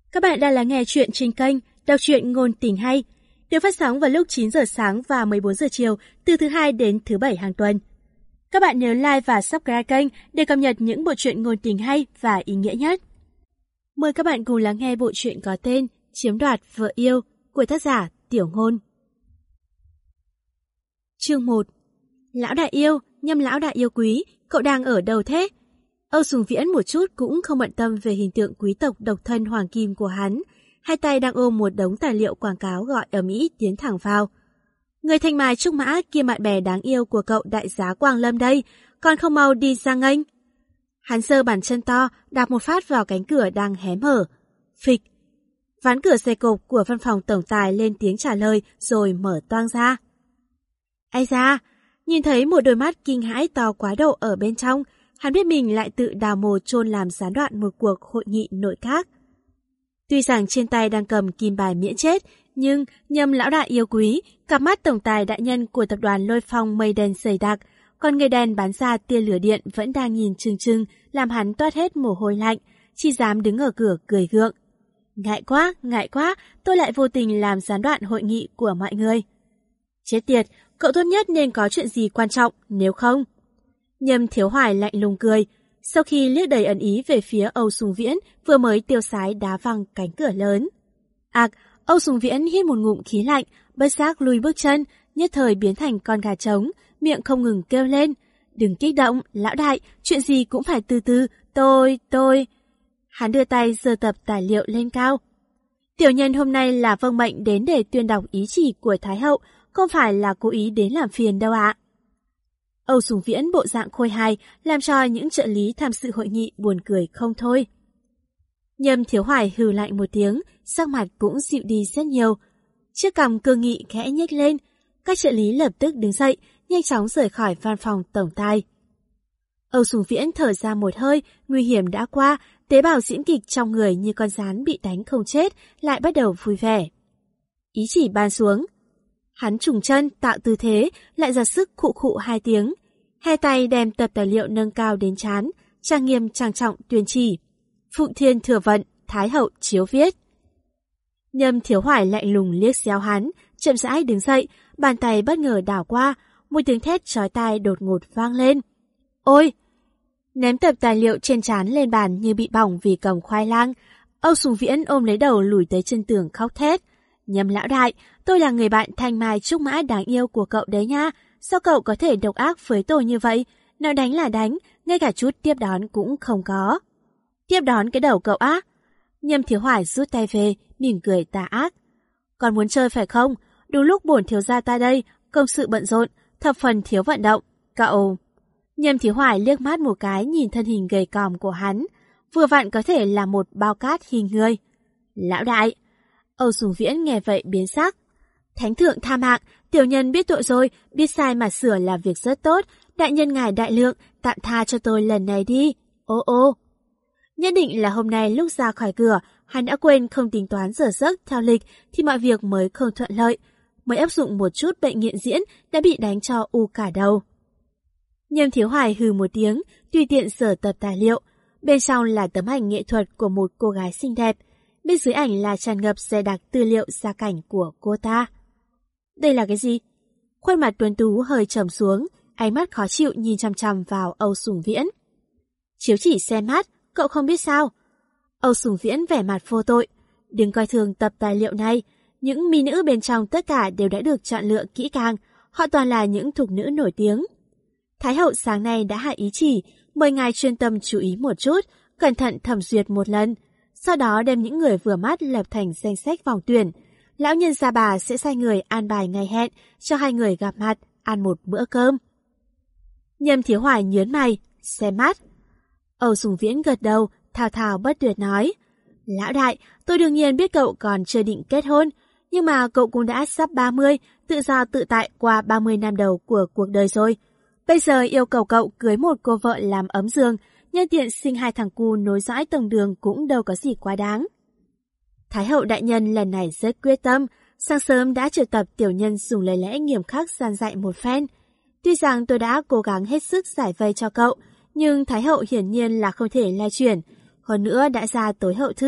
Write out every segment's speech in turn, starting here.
Các bạn đang lắng nghe chuyện trên kênh Đọc truyện ngôn tình hay, được phát sóng vào lúc 9 giờ sáng và 14 giờ chiều từ thứ Hai đến thứ Bảy hàng tuần. Các bạn nhớ like và subscribe kênh để cập nhật những bộ truyện ngôn tình hay và ý nghĩa nhất. Mời các bạn cùng lắng nghe bộ truyện có tên Chiếm đoạt vợ yêu của tác giả Tiểu Ngôn. Chương 1. Lão đại yêu, Nhâm lão đại yêu quý, cậu đang ở đâu thế? Âu Sùng Viễn một chút cũng không bận tâm về hình tượng quý tộc độc thân hoàng kim của hắn, hai tay đang ôm một đống tài liệu quảng cáo gọi ầm ĩ tiến thẳng vào. Người thanh mai trúc mã kia bạn bè đáng yêu của cậu đại giá Quang Lâm đây, còn không mau đi ra nghênh. Hắn giơ bàn chân to, đạp một phát vào cánh cửa đang hé mở. Phịch! Ván cửa xe cộp của văn phòng tổng tài lên tiếng trả lời rồi mở toang ra. Ai da! Nhìn thấy một đôi mắt kinh hãi to quá độ ở bên trong, hắn biết mình lại tự đào mồ chôn làm gián đoạn một cuộc hội nghị nội các. Tuy rằng trên tay đang cầm kim bài miễn chết, nhưng Nhâm lão đại yêu quý, cặp mắt tổng tài đại nhân của tập đoàn Lôi Phong mây đen dày đặc, còn người đèn bán ra tia lửa điện vẫn đang nhìn trừng trừng, làm hắn toát hết mồ hôi lạnh, chỉ dám đứng ở cửa cười gượng. Ngại quá, tôi lại vô tình làm gián đoạn hội nghị của mọi người. Chết tiệt, cậu tốt nhất nên có chuyện gì quan trọng, nếu không... Nhâm Thiếu Hoài lạnh lùng cười, sau khi liếc đầy ẩn ý về phía Âu Sùng Viễn vừa mới tiêu sái đá văng cánh cửa lớn. Âu Sùng Viễn hít một ngụm khí lạnh, bất giác lùi bước chân, nhất thời biến thành con gà trống, miệng không ngừng kêu lên. Đừng kích động, lão đại, chuyện gì cũng phải từ từ, tôi... Hắn đưa tay giơ tập tài liệu lên cao. Tiểu nhân hôm nay là vâng mệnh đến để tuyên đọc ý chỉ của Thái hậu, không phải là cố ý đến làm phiền đâu ạ. Âu Sùng Viễn bộ dạng khôi hài làm cho những trợ lý tham dự hội nghị buồn cười không thôi. Nhâm Thiếu Hoài hừ lạnh một tiếng, sắc mặt cũng dịu đi rất nhiều. Chiếc cằm cương nghị khẽ nhếch lên, các trợ lý lập tức đứng dậy, nhanh chóng rời khỏi văn phòng tổng tài. Âu Sùng Viễn thở ra một hơi, nguy hiểm đã qua, tế bào diễn kịch trong người như con gián bị đánh không chết, lại bắt đầu vui vẻ. Ý chỉ ban xuống. Hắn trùng chân tạo tư thế, lại ra sức khụ khụ hai tiếng. Hai tay đem tập tài liệu nâng cao đến trán, trang nghiêm trang trọng tuyên chỉ. Phụng Thiên thừa vận, Thái hậu chiếu viết. Nhâm Thiếu Hoài lạnh lùng liếc xéo hắn, chậm rãi đứng dậy, bàn tay bất ngờ đảo qua, một tiếng thét chói tai đột ngột vang lên. Ôi! Ném tập tài liệu trên trán lên bàn như bị bỏng vì cầm khoai lang. Âu Sùng Viễn ôm lấy đầu lùi tới chân tường khóc thét. Nhâm lão đại, tôi là người bạn thanh mai trúc mã đáng yêu của cậu đấy nha. Sao cậu có thể độc ác với tôi như vậy? Nói đánh là đánh, ngay cả chút tiếp đón cũng không có. Tiếp đón cái đầu cậu á? Nhâm Thiếu Hoài rút tay về, mỉm cười tà ác. Còn muốn chơi phải không? Đúng lúc bổn thiếu gia ta đây, công sự bận rộn, thập phần thiếu vận động. Cậu... Nhâm Thiếu Hoài liếc mắt một cái nhìn thân hình gầy còm của hắn, vừa vặn có thể là một bao cát hình người. Lão đại! Âu Sùng Viễn nghe vậy biến sắc. Thánh thượng tha mạng, tiểu nhân biết tội rồi, biết sai mà sửa là việc rất tốt, đại nhân ngài đại lượng, tạm tha cho tôi lần này đi. Ô. Nhất định là hôm nay lúc ra khỏi cửa, hắn đã quên không tính toán giờ giấc theo lịch thì mọi việc mới không thuận lợi. Mới áp dụng một chút bệnh nghiện diễn đã bị đánh cho u cả đầu. Nhâm Thiếu Hoài hừ một tiếng, tùy tiện sở tập tài liệu. Bên trong là tấm ảnh nghệ thuật của một cô gái xinh đẹp. Bên dưới ảnh là tràn ngập dày đặc tư liệu gia cảnh của cô ta. Đây là cái gì? Khuôn mặt tuấn tú hơi trầm xuống, ánh mắt khó chịu nhìn chằm chằm vào Âu Sùng Viễn. Chiếu chỉ xem mắt, cậu không biết sao? Âu Sùng Viễn vẻ mặt vô tội. Đừng coi thường tập tài liệu này. Những mỹ nữ bên trong tất cả đều đã được chọn lựa kỹ càng. Họ toàn là những thục nữ nổi tiếng. Thái hậu sáng nay đã hạ ý chỉ, mời ngài chuyên tâm chú ý một chút, cẩn thận thẩm duyệt một lần. Sau đó đem những người vừa mắt lập thành danh sách vòng tuyển. Lão nhân gia bà sẽ sai người an bài ngày hẹn cho hai người gặp mặt, ăn một bữa cơm. Nhâm Thiếu Hoài nhớn mày, xem mắt. Âu Sùng Viễn gật đầu, thao thao bất tuyệt nói. Lão đại, tôi đương nhiên biết cậu còn chưa định kết hôn, nhưng mà cậu cũng đã sắp 30, tự do tự tại qua 30 năm đầu của cuộc đời rồi. Bây giờ yêu cầu cậu cưới một cô vợ làm ấm giường, nhân tiện sinh hai thằng cu nối dõi tông đường cũng đâu có gì quá đáng. Thái hậu đại nhân lần này rất quyết tâm, sáng sớm đã triệu tập tiểu nhân dùng lời lẽ nghiêm khắc gian dạy một phen. Tuy rằng tôi đã cố gắng hết sức giải vây cho cậu, nhưng Thái hậu hiển nhiên là không thể lay chuyển. Hơn nữa đã ra tối hậu thư,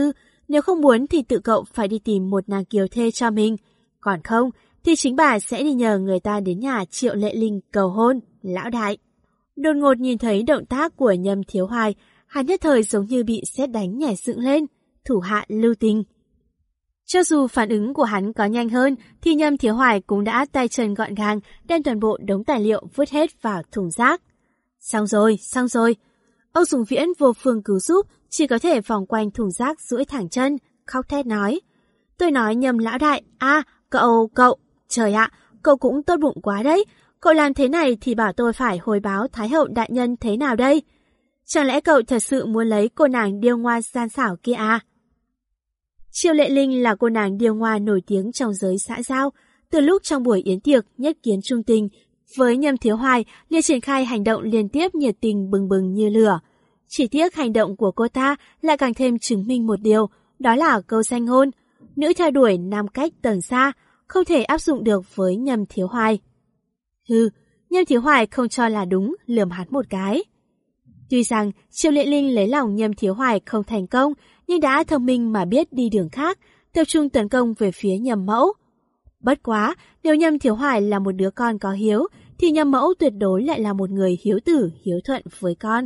Nếu không muốn thì tự cậu phải đi tìm một nàng kiều thê cho mình. Còn không thì chính bà sẽ đi nhờ người ta đến nhà Triệu Lệ Linh cầu hôn, lão đại. Đột ngột nhìn thấy động tác của Nhâm Thiếu Hoài, hắn nhất thời giống như bị sét đánh nhảy dựng lên, thủ hạ lưu tình. Cho dù phản ứng của hắn có nhanh hơn, thì Nhâm Thiếu Hoài cũng đã tay chân gọn gàng, đem toàn bộ đống tài liệu vứt hết vào thùng rác. Xong rồi. Âu Sùng Viễn vô phương cứu giúp, chỉ có thể vòng quanh thùng rác duỗi thẳng chân, khóc thét nói. Tôi nói Nhâm lão đại, cậu, trời ạ, cậu cũng tốt bụng quá đấy. Cậu làm thế này thì bảo tôi phải hồi báo Thái hậu đại nhân thế nào đây? Chẳng lẽ cậu thật sự muốn lấy cô nàng điêu ngoa gian xảo kia à? Triệu Lệ Linh là cô nàng điêu ngoa nổi tiếng trong giới xã giao. Từ lúc trong buổi yến tiệc nhất kiến trung tình, với Nhâm Thiếu Hoài liền triển khai hành động liên tiếp nhiệt tình bừng bừng như lửa. Chỉ tiếc hành động của cô ta lại càng thêm chứng minh một điều, đó là câu danh ngôn. Nữ theo đuổi nam cách tầng xa, không thể áp dụng được với Nhâm Thiếu Hoài. Nhâm Thiếu Hoài không cho là đúng, lườm hắn một cái. Tuy rằng Triệu Lệ Linh lấy lòng Nhâm Thiếu Hoài không thành công, nhưng đã thông minh mà biết đi đường khác, tập trung tấn công về phía Nhâm mẫu. Bất quá, nếu Nhâm Thiếu Hoài là một đứa con có hiếu, thì Nhâm mẫu tuyệt đối lại là một người hiếu tử, hiếu thuận với con.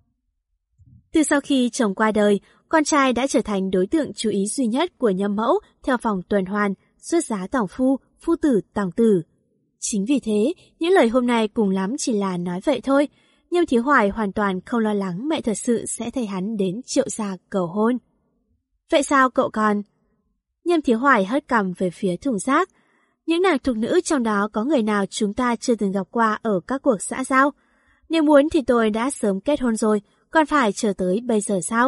Từ sau khi chồng qua đời, con trai đã trở thành đối tượng chú ý duy nhất của Nhâm mẫu theo vòng tuần hoàn, xuất giá tòng phu, phu tử tòng tử. Chính vì thế, những lời hôm nay cùng lắm chỉ là nói vậy thôi. Nhâm Thiếu Hoài hoàn toàn không lo lắng mẹ thật sự sẽ thay hắn đến Triệu gia cầu hôn. Vậy sao cậu còn? Nhâm Thiếu Hoài hất cằm về phía thùng rác. Những nàng thục nữ trong đó có người nào chúng ta chưa từng gặp qua ở các cuộc xã giao? Nếu muốn thì tôi đã sớm kết hôn rồi, còn phải chờ tới bây giờ sao?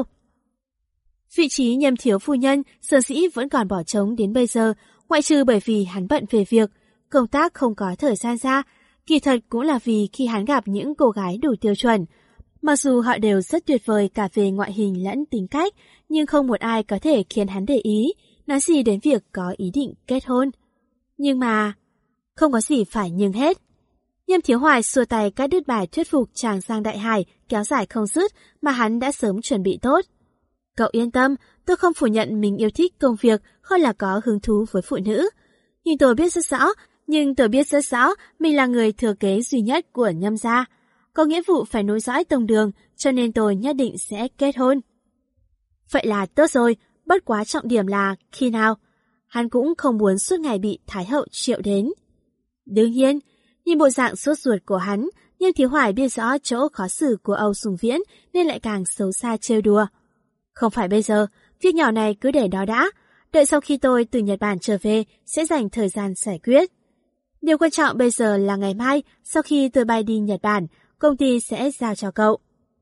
Vị trí Nhâm thiếu phu nhân sở dĩ vẫn còn bỏ trống đến bây giờ, ngoại trừ bởi vì hắn bận về việc, công tác không có thời gian ra, kỳ thật cũng là vì khi hắn gặp những cô gái đủ tiêu chuẩn. Mặc dù họ đều rất tuyệt vời cả về ngoại hình lẫn tính cách, nhưng không một ai có thể khiến hắn để ý, nói gì đến việc có ý định kết hôn. Nhưng mà, không có gì phải nhưng hết. Nhâm Thiếu Hoài xua tay cắt đứt bài thuyết phục chàng Giang Đại Hải kéo dài không dứt mà hắn đã sớm chuẩn bị tốt. Cậu yên tâm, tôi không phủ nhận mình yêu thích công việc hơn là có hứng thú với phụ nữ. Nhưng tôi biết rất rõ mình là người thừa kế duy nhất của Nhâm gia. Có nghĩa vụ phải nối dõi tông đường, cho nên tôi nhất định sẽ kết hôn. Vậy là tốt rồi, bất quá trọng điểm là khi nào? Hắn cũng không muốn suốt ngày bị Thái hậu triệu đến. Đương nhiên, nhìn bộ dạng sốt ruột của hắn, nhưng Thiếu Hoài biết rõ chỗ khó xử của Âu Sùng Viễn nên lại càng xấu xa trêu đùa. Không phải bây giờ, việc nhỏ này cứ để đó đã. Đợi sau khi tôi từ Nhật Bản trở về sẽ dành thời gian giải quyết. Điều quan trọng bây giờ là ngày mai, sau khi tôi bay đi Nhật Bản, công ty sẽ giao cho cậu.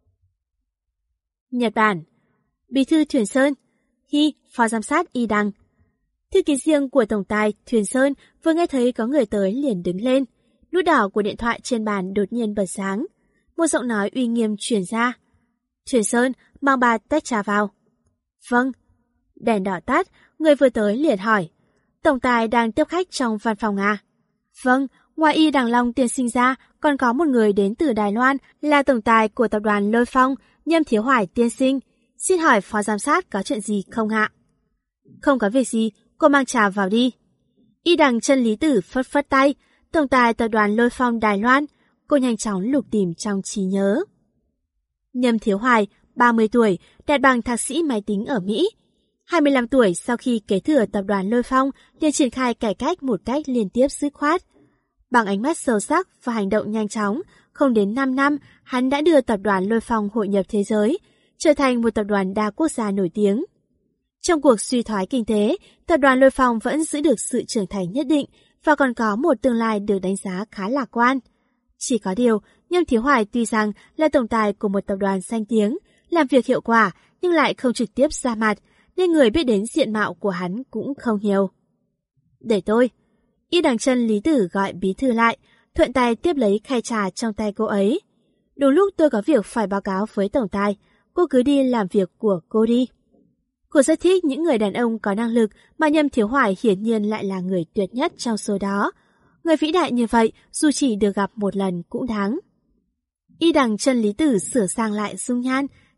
Nhật Bản. Bí thư Thuyền Sơn. Phó giám sát Y Đằng. Thư ký riêng của tổng tài Thuyền Sơn vừa nghe thấy có người tới liền đứng lên. Nút đỏ của điện thoại trên bàn đột nhiên bật sáng. Một giọng nói uy nghiêm truyền ra. Thuyền Sơn, mang 3 tách trà vào. Vâng. Đèn đỏ tắt, người vừa tới liền hỏi. Tổng tài đang tiếp khách trong văn phòng à? Vâng, ngoài Y Đằng Long tiên sinh ra, còn có một người đến từ Đài Loan là tổng tài của tập đoàn Lôi Phong, Nhâm Thiếu Hoài tiên sinh. Xin hỏi phó giám sát có chuyện gì không ạ? Không có việc gì, cô mang trà vào đi. Y Đằng chân lý tử phất phất tay, tổng tài tập đoàn Lôi Phong Đài Loan. Cô nhanh chóng lục tìm trong trí nhớ. Nhâm Thiếu Hoài, 30 tuổi, đạt bằng thạc sĩ máy tính ở Mỹ. 25 tuổi sau khi kế thừa tập đoàn Lôi Phong, liền triển khai cải cách một cách liên tiếp dứt khoát. Bằng ánh mắt sâu sắc và hành động nhanh chóng, không đến 5 năm, hắn đã đưa tập đoàn Lôi Phong hội nhập thế giới, trở thành một tập đoàn đa quốc gia nổi tiếng. Trong cuộc suy thoái kinh tế, tập đoàn Lôi Phong vẫn giữ được sự trưởng thành nhất định và còn có một tương lai được đánh giá khá lạc quan. Chỉ có điều, Nhâm Thiếu Hoài tuy rằng là tổng tài của một tập đoàn danh tiếng, làm việc hiệu quả nhưng lại không trực tiếp ra mặt, nên người biết đến diện mạo của hắn cũng không nhiều. Để tôi. Y Đằng chân lý tử gọi bí thư lại, thuận tay tiếp lấy khay trà trong tay cô ấy. Đúng lúc tôi có việc phải báo cáo với tổng tài, cô cứ đi làm việc của cô đi. Cô rất thích những người đàn ông có năng lực mà Nhâm Thiếu Hoài hiển nhiên lại là người tuyệt nhất trong số đó. Người vĩ đại như vậy dù chỉ được gặp một lần cũng đáng. Y Đằng chân lý tử sửa sang lại dung nhan,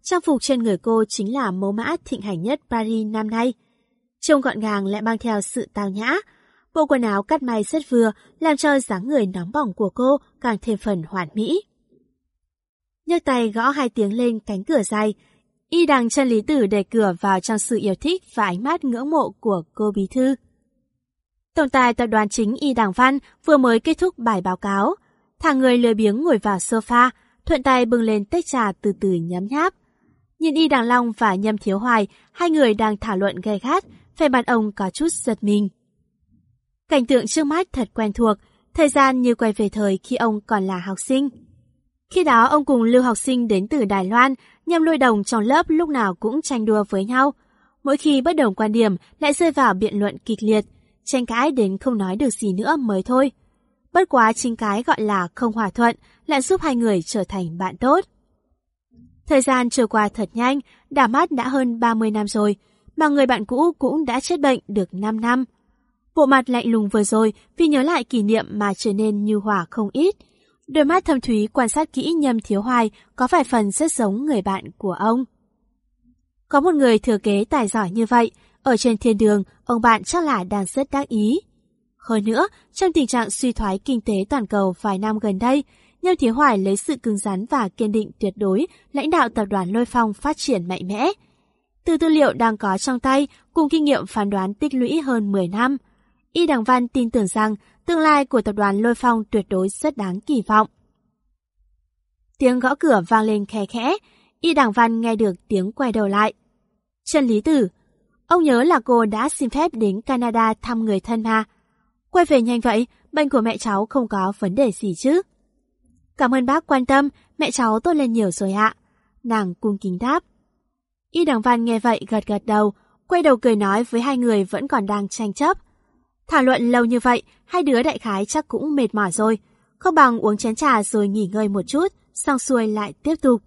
Trang phục trên người cô chính là mẫu mã thịnh hành nhất Paris năm nay. Trông gọn gàng lại mang theo sự tao nhã. Bộ quần áo cắt may rất vừa, làm cho dáng người nóng bỏng của cô càng thêm phần hoàn mỹ. Nhấc tay gõ 2 tiếng lên cánh cửa dày, Y Đằng Chân Lý Tử đẩy cửa vào trong sự yêu thích và ánh mắt ngưỡng mộ của cô bí thư. Tổng tài tập đoàn chính Y Đằng Văn vừa mới kết thúc bài báo cáo, thằng người lười biếng ngồi vào sofa, thuận tay bưng lên tách trà từ từ nhấm nháp. Nhìn Y Đằng Long và Nhâm Thiếu Hoài, hai người đang thảo luận gay gắt, vẻ mặt ông có chút giật mình. Cảnh tượng trước mắt thật quen thuộc, thời gian như quay về thời khi ông còn là học sinh. Khi đó ông cùng lưu học sinh đến từ Đài Loan, Nhâm Lôi Đồng trong lớp lúc nào cũng tranh đua với nhau. Mỗi khi bất đồng quan điểm lại rơi vào biện luận kịch liệt, tranh cãi đến không nói được gì nữa mới thôi. Bất quá chính cái gọi là không hòa thuận lại giúp hai người trở thành bạn tốt. Thời gian trôi qua thật nhanh, đảo mắt đã hơn 30 năm rồi, mà người bạn cũ cũng đã chết bệnh được 5 năm. Bộ mặt lạnh lùng vừa rồi vì nhớ lại kỷ niệm mà trở nên nhu hòa không ít. Đôi mắt thâm thúy quan sát kỹ Nhâm Thiếu Hoài có vài phần rất giống người bạn của ông. Có một người thừa kế tài giỏi như vậy, ở trên thiên đường, ông bạn chắc là đang rất đắc ý. Hơn nữa, trong tình trạng suy thoái kinh tế toàn cầu vài năm gần đây, Nhâm Thiếu Hoài lấy sự cứng rắn và kiên định tuyệt đối lãnh đạo tập đoàn Lôi Phong phát triển mạnh mẽ. Từ tư liệu đang có trong tay, cùng kinh nghiệm phán đoán tích lũy hơn 10 năm, Y Đằng Văn tin tưởng rằng tương lai của tập đoàn Lôi Phong tuyệt đối rất đáng kỳ vọng. Tiếng gõ cửa vang lên khe khẽ, Y Đằng Văn nghe được tiếng quay đầu lại. Chân Lý Tử, ông nhớ là cô đã xin phép đến Canada thăm người thân mà. Quay về nhanh vậy, bệnh của mẹ cháu không có vấn đề gì chứ? Cảm ơn bác quan tâm, mẹ cháu tốt lên nhiều rồi ạ. Nàng cung kính đáp. Y Đằng Văn nghe vậy gật gật đầu, quay đầu cười nói với hai người vẫn còn đang tranh chấp. Thảo luận lâu như vậy, hai đứa đại khái chắc cũng mệt mỏi rồi. Không bằng uống chén trà rồi nghỉ ngơi một chút, xong xuôi lại tiếp tục.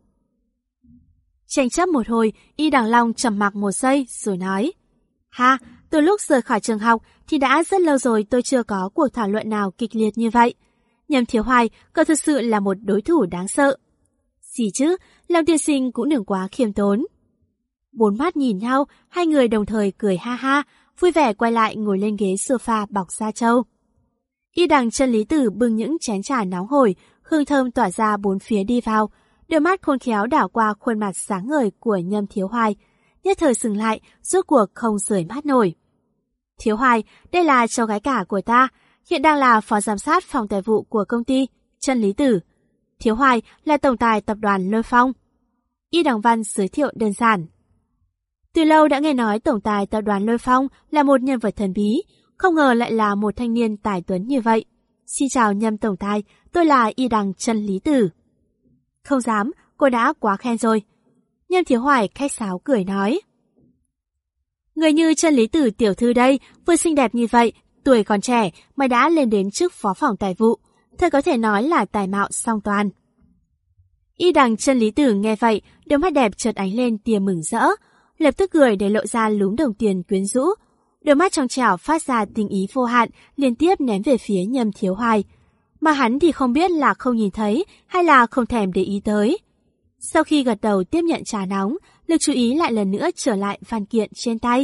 Tranh chấp một hồi, Y Đằng Long trầm mặc một giây rồi nói. Ha, từ lúc rời khỏi trường học thì đã rất lâu rồi tôi chưa có cuộc thảo luận nào kịch liệt như vậy. Nhâm Thiếu Hoài, cậu thực sự là một đối thủ đáng sợ. Gì chứ, Lâm tiên sinh cũng đừng quá khiêm tốn. Bốn mắt nhìn nhau, hai người đồng thời cười ha ha, vui vẻ quay lại ngồi lên ghế sofa bọc da trâu. Y Đằng Chân Lý Tử bưng những chén trà nóng hổi, hương thơm tỏa ra bốn phía đi vào, đôi mắt khôn khéo đảo qua khuôn mặt sáng ngời của Nhâm Thiếu Hoài, nhất thời dừng lại, rốt cuộc không rời mắt nổi. Thiếu Hoài, đây là cháu gái cả của ta, hiện đang là phó giám sát phòng tài vụ của công ty. Chân Lý Tử. Thiếu Hoài là tổng tài tập đoàn Lôi Phong. Y Đằng Văn giới thiệu đơn giản. Từ lâu đã nghe nói tổng tài tập đoàn Lôi Phong là một nhân vật thần bí, không ngờ lại là một thanh niên tài tuấn như vậy. Xin chào Nhâm tổng tài, tôi là Y Đằng Chân Lý Tử. Không dám, cô đã quá khen rồi. Nhâm Thiếu Hoài khách sáo cười nói. Người như Chân Lý Tử tiểu thư đây, vừa xinh đẹp như vậy, tuổi còn trẻ mà đã lên đến chức phó phòng tài vụ, thật có thể nói là tài mạo song toàn. Y Đằng Chân Lý Tử nghe vậy, đôi mắt đẹp chợt ánh lên tia mừng rỡ, lập tức cười để lộ ra lúm đồng tiền quyến rũ. Đôi mắt trong trẻo phát ra tình ý vô hạn, liên tiếp ném về phía Nhâm Thiếu Hoài. Mà hắn thì không biết là không nhìn thấy hay là không thèm để ý tới. Sau khi gật đầu tiếp nhận trà nóng, lực chú ý lại lần nữa trở lại văn kiện trên tay.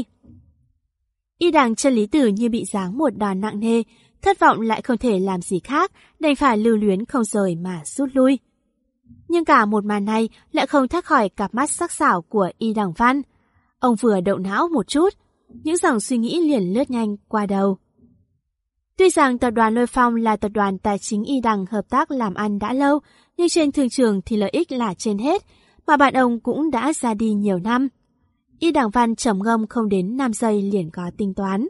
Y Đằng Chân Lý Tử như bị giáng một đòn nặng nề, thất vọng lại không thể làm gì khác, đành phải lưu luyến không rời mà rút lui. Nhưng cả một màn này lại không thoát khỏi cặp mắt sắc sảo của Y Đằng Văn. Ông vừa động não một chút, những dòng suy nghĩ liền lướt nhanh qua đầu. Tuy rằng tập đoàn Lôi Phong là tập đoàn tài chính Y Đằng hợp tác làm ăn đã lâu, nhưng trên thương trường thì lợi ích là trên hết, mà bạn ông cũng đã ra đi nhiều năm. Y Đằng Văn trầm ngâm không đến 5 giây liền có tính toán.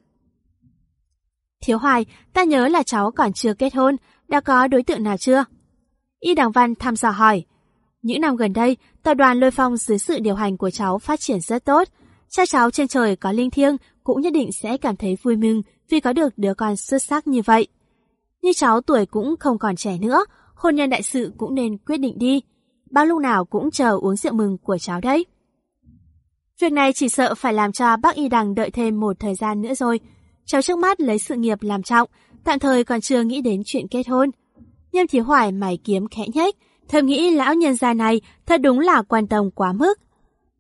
Thiếu Hoài, ta nhớ là cháu còn chưa kết hôn, đã có đối tượng nào chưa? Y Đằng Văn thăm dò hỏi. Những năm gần đây, tập đoàn Lôi Phong dưới sự điều hành của cháu phát triển rất tốt. Cha cháu trên trời có linh thiêng cũng nhất định sẽ cảm thấy vui mừng vì có được đứa con xuất sắc như vậy. Như cháu tuổi cũng không còn trẻ nữa, hôn nhân đại sự cũng nên quyết định đi. Bao lúc nào cũng chờ uống rượu mừng của cháu đấy. Việc này chỉ sợ phải làm cho bác Y Đằng đợi thêm một thời gian nữa rồi. Cháu trước mắt lấy sự nghiệp làm trọng, tạm thời còn chưa nghĩ đến chuyện kết hôn. Nhâm Thiếu Hoài mày kiếm khẽ nhếch, thầm nghĩ lão nhân gia này thật đúng là quan tâm quá mức.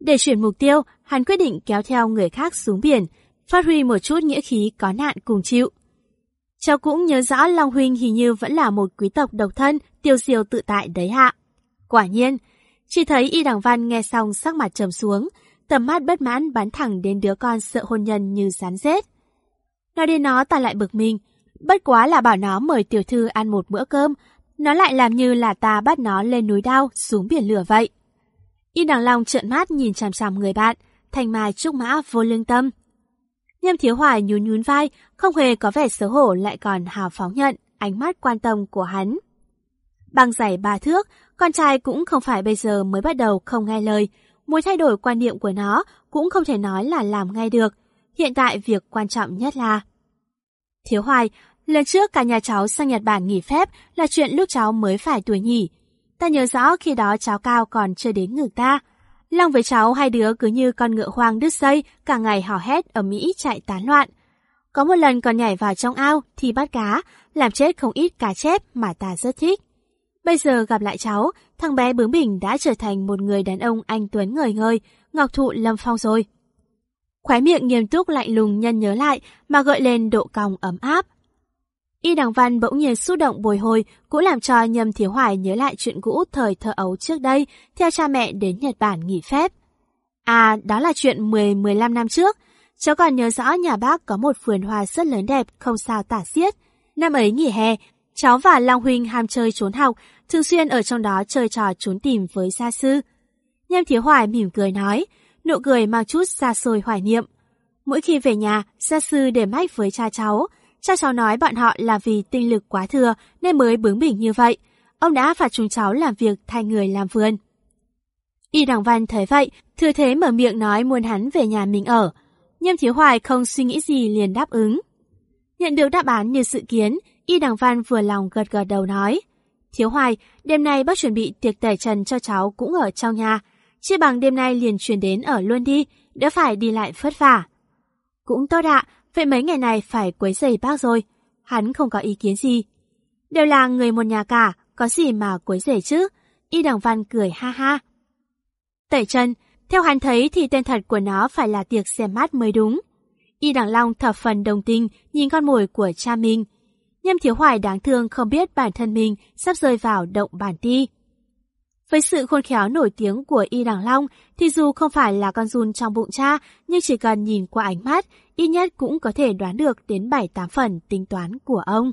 Để chuyển mục tiêu, hắn quyết định kéo theo người khác xuống biển, phát huy một chút nghĩa khí có nạn cùng chịu. Cháu cũng nhớ rõ Long huynh hình như vẫn là một quý tộc độc thân, tiêu diêu tự tại đấy hạ. Quả nhiên, chỉ thấy Y Đằng Văn nghe xong sắc mặt trầm xuống, tầm mắt bất mãn bắn thẳng đến đứa con sợ hôn nhân như rắn rết. Nói đến nó ta lại bực mình, bất quá là bảo nó mời tiểu thư ăn một bữa cơm, nó lại làm như là ta bắt nó lên núi đao, xuống biển lửa vậy. Y Đằng Long trợn mắt nhìn chằm chằm người bạn, thanh mai trúc mã vô lương tâm. Nhâm Thiếu Hoài nhún nhún vai, không hề có vẻ xấu hổ lại còn hào phóng nhận ánh mắt quan tâm của hắn. Băng giày 3 thước, con trai cũng không phải bây giờ mới bắt đầu không nghe lời, muốn thay đổi quan niệm của nó cũng không thể nói là làm ngay được. Hiện tại việc quan trọng nhất là... Thiếu Hoài, lần trước cả nhà cháu sang Nhật Bản nghỉ phép là chuyện lúc cháu mới phải tuổi nhỉ. Ta nhớ rõ khi đó cháu cao còn chưa đến ngực ta. Long với cháu hai đứa cứ như con ngựa hoang đứt dây, cả ngày hò hét ở Mỹ chạy tán loạn. Có một lần còn nhảy vào trong ao thì bắt cá, làm chết không ít cá chép mà ta rất thích. Bây giờ gặp lại cháu, thằng bé bướng bỉnh đã trở thành một người đàn ông anh tuấn ngời ngời, ngọc thụ lâm phong rồi. Khóe miệng nghiêm túc lạnh lùng nhân nhớ lại mà gợi lên độ cong ấm áp. Y Đằng Văn bỗng nhiên xúc động bồi hồi, cũng làm cho Nhâm Thiếu Hoài nhớ lại chuyện cũ thời thơ ấu trước đây, theo cha mẹ đến Nhật Bản nghỉ phép. À, đó là chuyện 10-15 năm trước. Cháu còn nhớ rõ nhà bác có một vườn hoa rất lớn đẹp, không sao tả xiết. Năm ấy nghỉ hè, cháu và Long huynh ham chơi trốn học, thường xuyên ở trong đó chơi trò trốn tìm với gia sư. Nhâm Thiếu Hoài mỉm cười nói, nụ cười mang chút xa xôi hoài niệm. Mỗi khi về nhà, gia sư để mách với cha cháu. Cha cháu nói bọn họ là vì tinh lực quá thừa nên mới bướng bỉnh như vậy. Ông đã phạt chúng cháu làm việc thay người làm vườn. Y Đằng Văn thấy vậy, thừa thế mở miệng nói muốn hắn về nhà mình ở. Nhâm Thiếu Hoài không suy nghĩ gì liền đáp ứng. Nhận được đáp án như dự kiến, Y Đằng Văn vừa lòng gật gật đầu nói. Thiếu Hoài, đêm nay bác chuẩn bị tiệc tẩy trần cho cháu cũng ở trong nhà. Chỉ bằng đêm nay liền chuyển đến ở luôn đi, đỡ phải đi lại vất vả. Cũng tốt ạ, vậy mấy ngày này phải quấy rầy bác rồi. Hắn không có ý kiến gì. Đều là người một nhà cả, có gì mà quấy rầy chứ. Y Đằng Văn cười ha ha. Tẩy trần, theo hắn thấy thì tên thật của nó phải là tiệc xem mắt mới đúng. Y Đằng Long thập phần đồng tình nhìn con mồi của cha mình. Nhâm Thiếu Hoài đáng thương không biết bản thân mình sắp rơi vào động bản ti. Với sự khôn khéo nổi tiếng của Y Đằng Long thì dù không phải là con giun trong bụng cha, nhưng chỉ cần nhìn qua ánh mắt, ít nhất cũng có thể đoán được đến 7-8 phần tính toán của ông.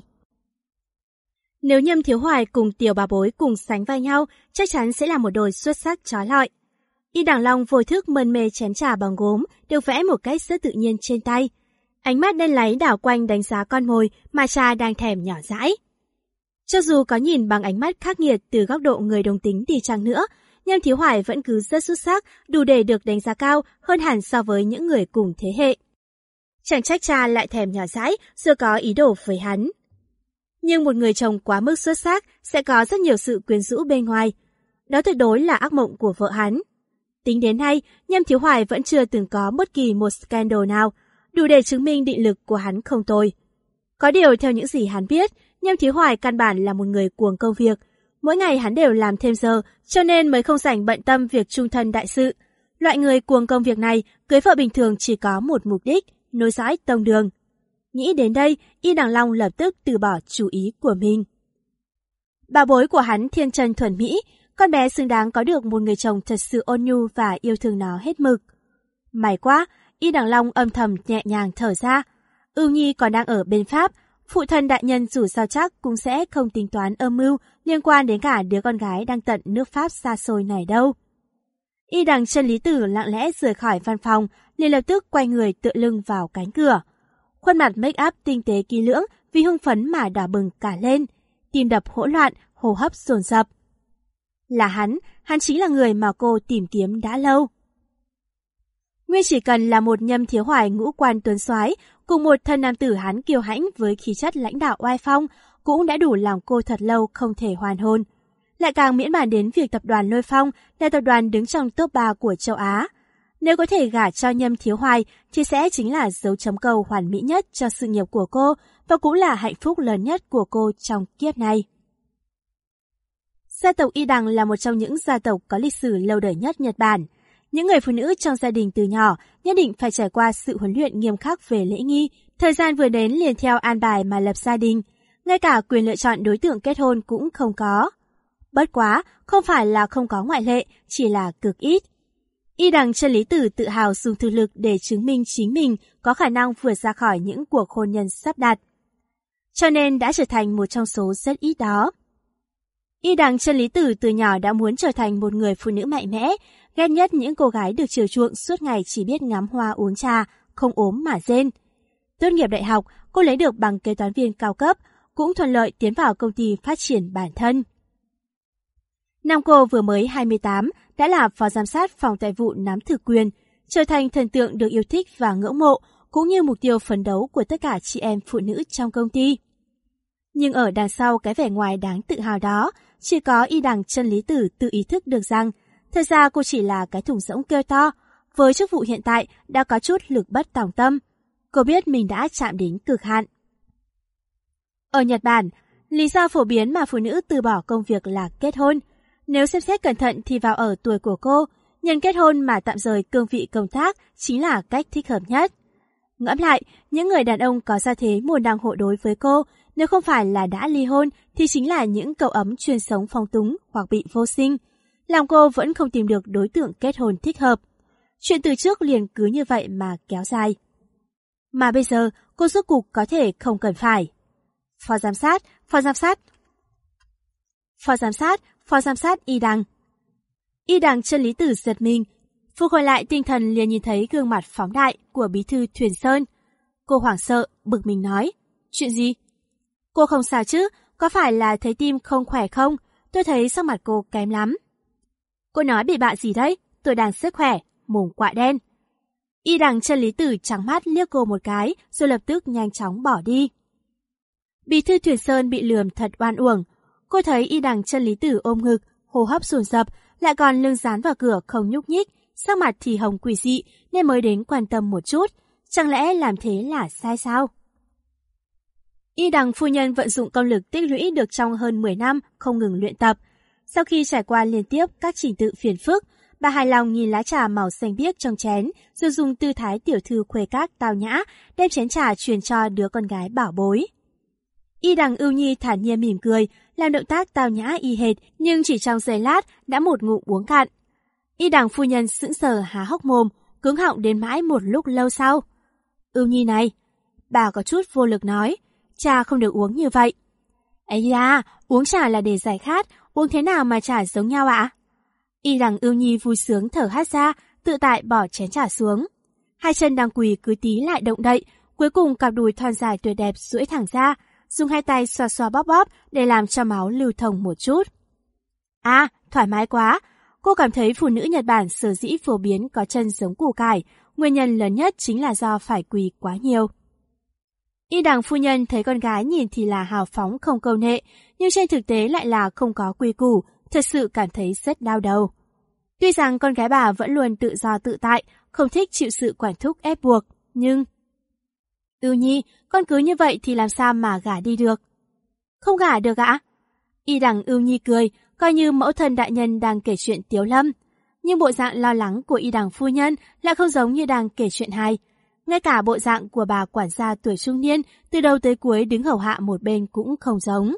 Nếu Nhâm Thiếu Hoài cùng Tiểu Bà Bối cùng sánh vai nhau, chắc chắn sẽ là một đôi xuất sắc chói lọi. Y Đằng Long vô thức mân mê chén trà bằng gốm, được vẽ một cách rất tự nhiên trên tay. Ánh mắt đen láy đảo quanh đánh giá con mồi mà cha đang thèm nhỏ dãi. Cho dù có nhìn bằng ánh mắt khắc nghiệt từ góc độ người đồng tính thì chăng nữa, Nhâm Thiếu Hoài vẫn cứ rất xuất sắc, đủ để được đánh giá cao hơn hẳn so với những người cùng thế hệ. Chẳng trách cha lại thèm nhỏ dãi, rồi có ý đồ với hắn. Nhưng một người chồng quá mức xuất sắc sẽ có rất nhiều sự quyến rũ bên ngoài. Đó tuyệt đối là ác mộng của vợ hắn. Tính đến nay, Nhâm Thiếu Hoài vẫn chưa từng có bất kỳ một scandal nào, đủ để chứng minh định lực của hắn không tồi. Có điều theo những gì hắn biết, Nhâm Thiếu Hoài căn bản là một người cuồng công việc. Mỗi ngày hắn đều làm thêm giờ, cho nên mới không rảnh bận tâm việc chung thân đại sự. Loại người cuồng công việc này, cưới vợ bình thường chỉ có một mục đích, nối dõi tông đường. Nghĩ đến đây, Y Đằng Long lập tức từ bỏ chủ ý của mình. Bà bối của hắn thiên chân thuần mỹ, con bé xứng đáng có được một người chồng thật sự ôn nhu và yêu thương nó hết mực. May quá, Y Đằng Long âm thầm nhẹ nhàng thở ra. Ưu Nhi còn đang ở bên Pháp, phụ thân đại nhân dù sao chắc cũng sẽ không tính toán âm mưu liên quan đến cả đứa con gái đang tận nước Pháp xa xôi này đâu. Y Đằng Chân Lý Tử lặng lẽ rời khỏi văn phòng, liền lập tức quay người tựa lưng vào cánh cửa. Khuôn mặt make up tinh tế kỹ lưỡng vì hưng phấn mà đỏ bừng cả lên, tim đập hỗn loạn, hô hấp dồn dập. Là hắn chính là người mà cô tìm kiếm đã lâu. Nguyên chỉ cần là một Nhâm Thiếu Hoài ngũ quan tuấn soái cùng một thân nam tử hắn kiêu hãnh với khí chất lãnh đạo oai phong cũng đã đủ làm cô thật lâu không thể hoàn hồn. Lại càng miễn bàn đến việc tập đoàn Lôi Phong là tập đoàn đứng trong top 3 của châu Á. Nếu có thể gả cho Nhâm Thiếu Hoài thì sẽ chính là dấu chấm câu hoàn mỹ nhất cho sự nghiệp của cô và cũng là hạnh phúc lớn nhất của cô trong kiếp này. Gia tộc Y Đằng là một trong những gia tộc có lịch sử lâu đời nhất Nhật Bản. Những người phụ nữ trong gia đình từ nhỏ nhất định phải trải qua sự huấn luyện nghiêm khắc về lễ nghi. Thời gian vừa đến liền theo an bài mà lập gia đình. Ngay cả quyền lựa chọn đối tượng kết hôn cũng không có. Bất quá, không phải là không có ngoại lệ, chỉ là cực ít. Y Đằng Chân Lý Tử tự hào dùng thực lực để chứng minh chính mình có khả năng vượt ra khỏi những cuộc hôn nhân sắp đặt. Cho nên đã trở thành một trong số rất ít đó. Y Đằng Chân Lý Tử từ nhỏ đã muốn trở thành một người phụ nữ mạnh mẽ, ghét nhất những cô gái được chiều chuộng suốt ngày chỉ biết ngắm hoa uống trà, không ốm mà rên. Tốt nghiệp đại học, cô lấy được bằng kế toán viên cao cấp, cũng thuận lợi tiến vào công ty phát triển bản thân. Năm cô vừa mới 28, đã là phó giám sát phòng tài vụ nắm thực quyền, trở thành thần tượng được yêu thích và ngưỡng mộ, cũng như mục tiêu phấn đấu của tất cả chị em phụ nữ trong công ty. Nhưng ở đằng sau cái vẻ ngoài đáng tự hào đó, chỉ có Y Đằng Chân Lý Tử tự ý thức được rằng, thật ra cô chỉ là cái thùng rỗng kêu to, với chức vụ hiện tại đã có chút lực bất tòng tâm. Cô biết mình đã chạm đến cực hạn. Ở Nhật Bản, lý do phổ biến mà phụ nữ từ bỏ công việc là kết hôn. Nếu xem xét cẩn thận thì vào ở tuổi của cô, nhân kết hôn mà tạm rời cương vị công tác chính là cách thích hợp nhất. Ngẫm lại, những người đàn ông có gia thế môn đăng hộ đối với cô, nếu không phải là đã ly hôn thì chính là những cậu ấm chuyên sống phong túng hoặc bị vô sinh. Làm cô vẫn không tìm được đối tượng kết hôn thích hợp. Chuyện từ trước liền cứ như vậy mà kéo dài. Mà bây giờ, cô rốt cục có thể không cần phải. Phó giám sát Y Đằng. Y Đằng Chân Lý Tử giật mình, phục hồi lại tinh thần liền nhìn thấy gương mặt phóng đại của bí thư Thuyền Sơn. Cô hoảng sợ, bực mình nói, chuyện gì? Cô không sao chứ, có phải là thấy tim không khỏe không? Tôi thấy sắc mặt cô kém lắm. Cô nói bị bạ gì đấy? Tôi đang sức khỏe, mồm quạ đen. Y Đằng Chân Lý Tử trắng mắt liếc cô một cái, rồi lập tức nhanh chóng bỏ đi. Bí thư Thuyền Sơn bị lườm thật oan uổng. Cô thấy Y Đằng Chân Lý Tử ôm ngực, hô hấp dồn dập, lại còn lưng dán vào cửa không nhúc nhích, sắc mặt thì hồng quỷ dị nên mới đến quan tâm một chút. Chẳng lẽ làm thế là sai sao? Y Đằng phu nhân vận dụng công lực tích lũy được trong hơn 10 năm không ngừng luyện tập. Sau khi trải qua liên tiếp các trình tự phiền phức, bà hài lòng nhìn lá trà màu xanh biếc trong chén, rồi dùng tư thái tiểu thư khuê các tao nhã, đem chén trà truyền cho đứa con gái bảo bối. Y Đằng Ưu Nhi thản nhiên mỉm cười, làm động tác tao nhã y hệt, nhưng chỉ trong giây lát đã một ngụm uống cạn. Y Đằng phu nhân sững sờ há hốc mồm, cứng họng đến mãi một lúc lâu sau. Ưu Nhi này, bà có chút vô lực nói, trà không được uống như vậy. Ấy da, uống trà là để giải khát, uống thế nào mà trà giống nhau ạ? Y Đằng Ưu Nhi vui sướng thở hắt ra, tự tại bỏ chén trà xuống. Hai chân đang quỳ cứ tí lại động đậy, cuối cùng cặp đùi thon dài tuyệt đẹp duỗi thẳng ra, dùng hai tay xoa xoa bóp bóp để làm cho máu lưu thông một chút. À, thoải mái quá. Cô cảm thấy phụ nữ Nhật Bản sở dĩ phổ biến có chân giống củ cải, nguyên nhân lớn nhất chính là do phải quỳ quá nhiều. Y Đằng phu nhân thấy con gái nhìn thì là hào phóng không câu nệ, nhưng trên thực tế lại là không có quy củ, thật sự cảm thấy rất đau đầu. Tuy rằng con gái bà vẫn luôn tự do tự tại, không thích chịu sự quản thúc ép buộc, nhưng... Ưu Nhi, con cứ như vậy thì làm sao mà gả đi được? Không gả được ạ? Y Đằng Ưu Nhi cười, coi như mẫu thân đại nhân đang kể chuyện Tiếu Lâm. Nhưng bộ dạng lo lắng của Y Đằng phu nhân lại không giống như đang kể chuyện hài. Ngay cả bộ dạng của bà quản gia tuổi trung niên từ đầu tới cuối đứng hầu hạ một bên cũng không giống.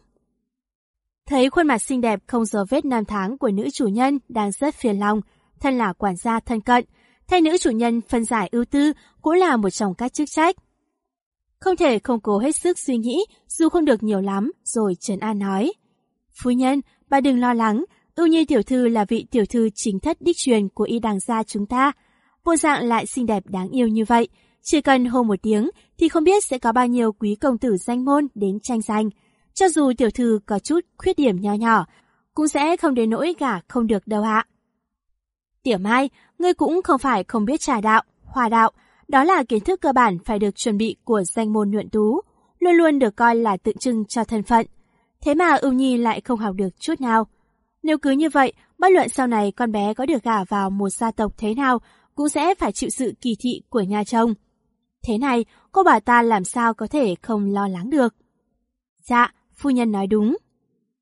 Thấy khuôn mặt xinh đẹp không dấu vết năm tháng của nữ chủ nhân đang rất phiền lòng, thân là quản gia thân cận, thay nữ chủ nhân phân giải ưu tư cũng là một trong các chức trách. Không thể không cố hết sức suy nghĩ, dù không được nhiều lắm, rồi trấn an nói. Phu nhân, bà đừng lo lắng, Ưu Nhi tiểu thư là vị tiểu thư chính thất đích truyền của Y Đằng gia chúng ta. Bộ dạng lại xinh đẹp đáng yêu như vậy, chỉ cần hô một tiếng thì không biết sẽ có bao nhiêu quý công tử danh môn đến tranh giành. Cho dù tiểu thư có chút khuyết điểm nho nhỏ, cũng sẽ không đến nỗi gả không được đâu ạ. Tiểu Mai, ngươi cũng không phải không biết trà đạo, hòa đạo, đó là kiến thức cơ bản phải được chuẩn bị của danh môn nhuận tú, luôn luôn được coi là tượng trưng cho thân phận. Thế mà Ưu Nhi lại không học được chút nào. Nếu cứ như vậy, bất luận sau này con bé có được gả vào một gia tộc thế nào, cũng sẽ phải chịu sự kỳ thị của nhà chồng. Thế này, cô bảo ta làm sao có thể không lo lắng được. Dạ, phu nhân nói đúng.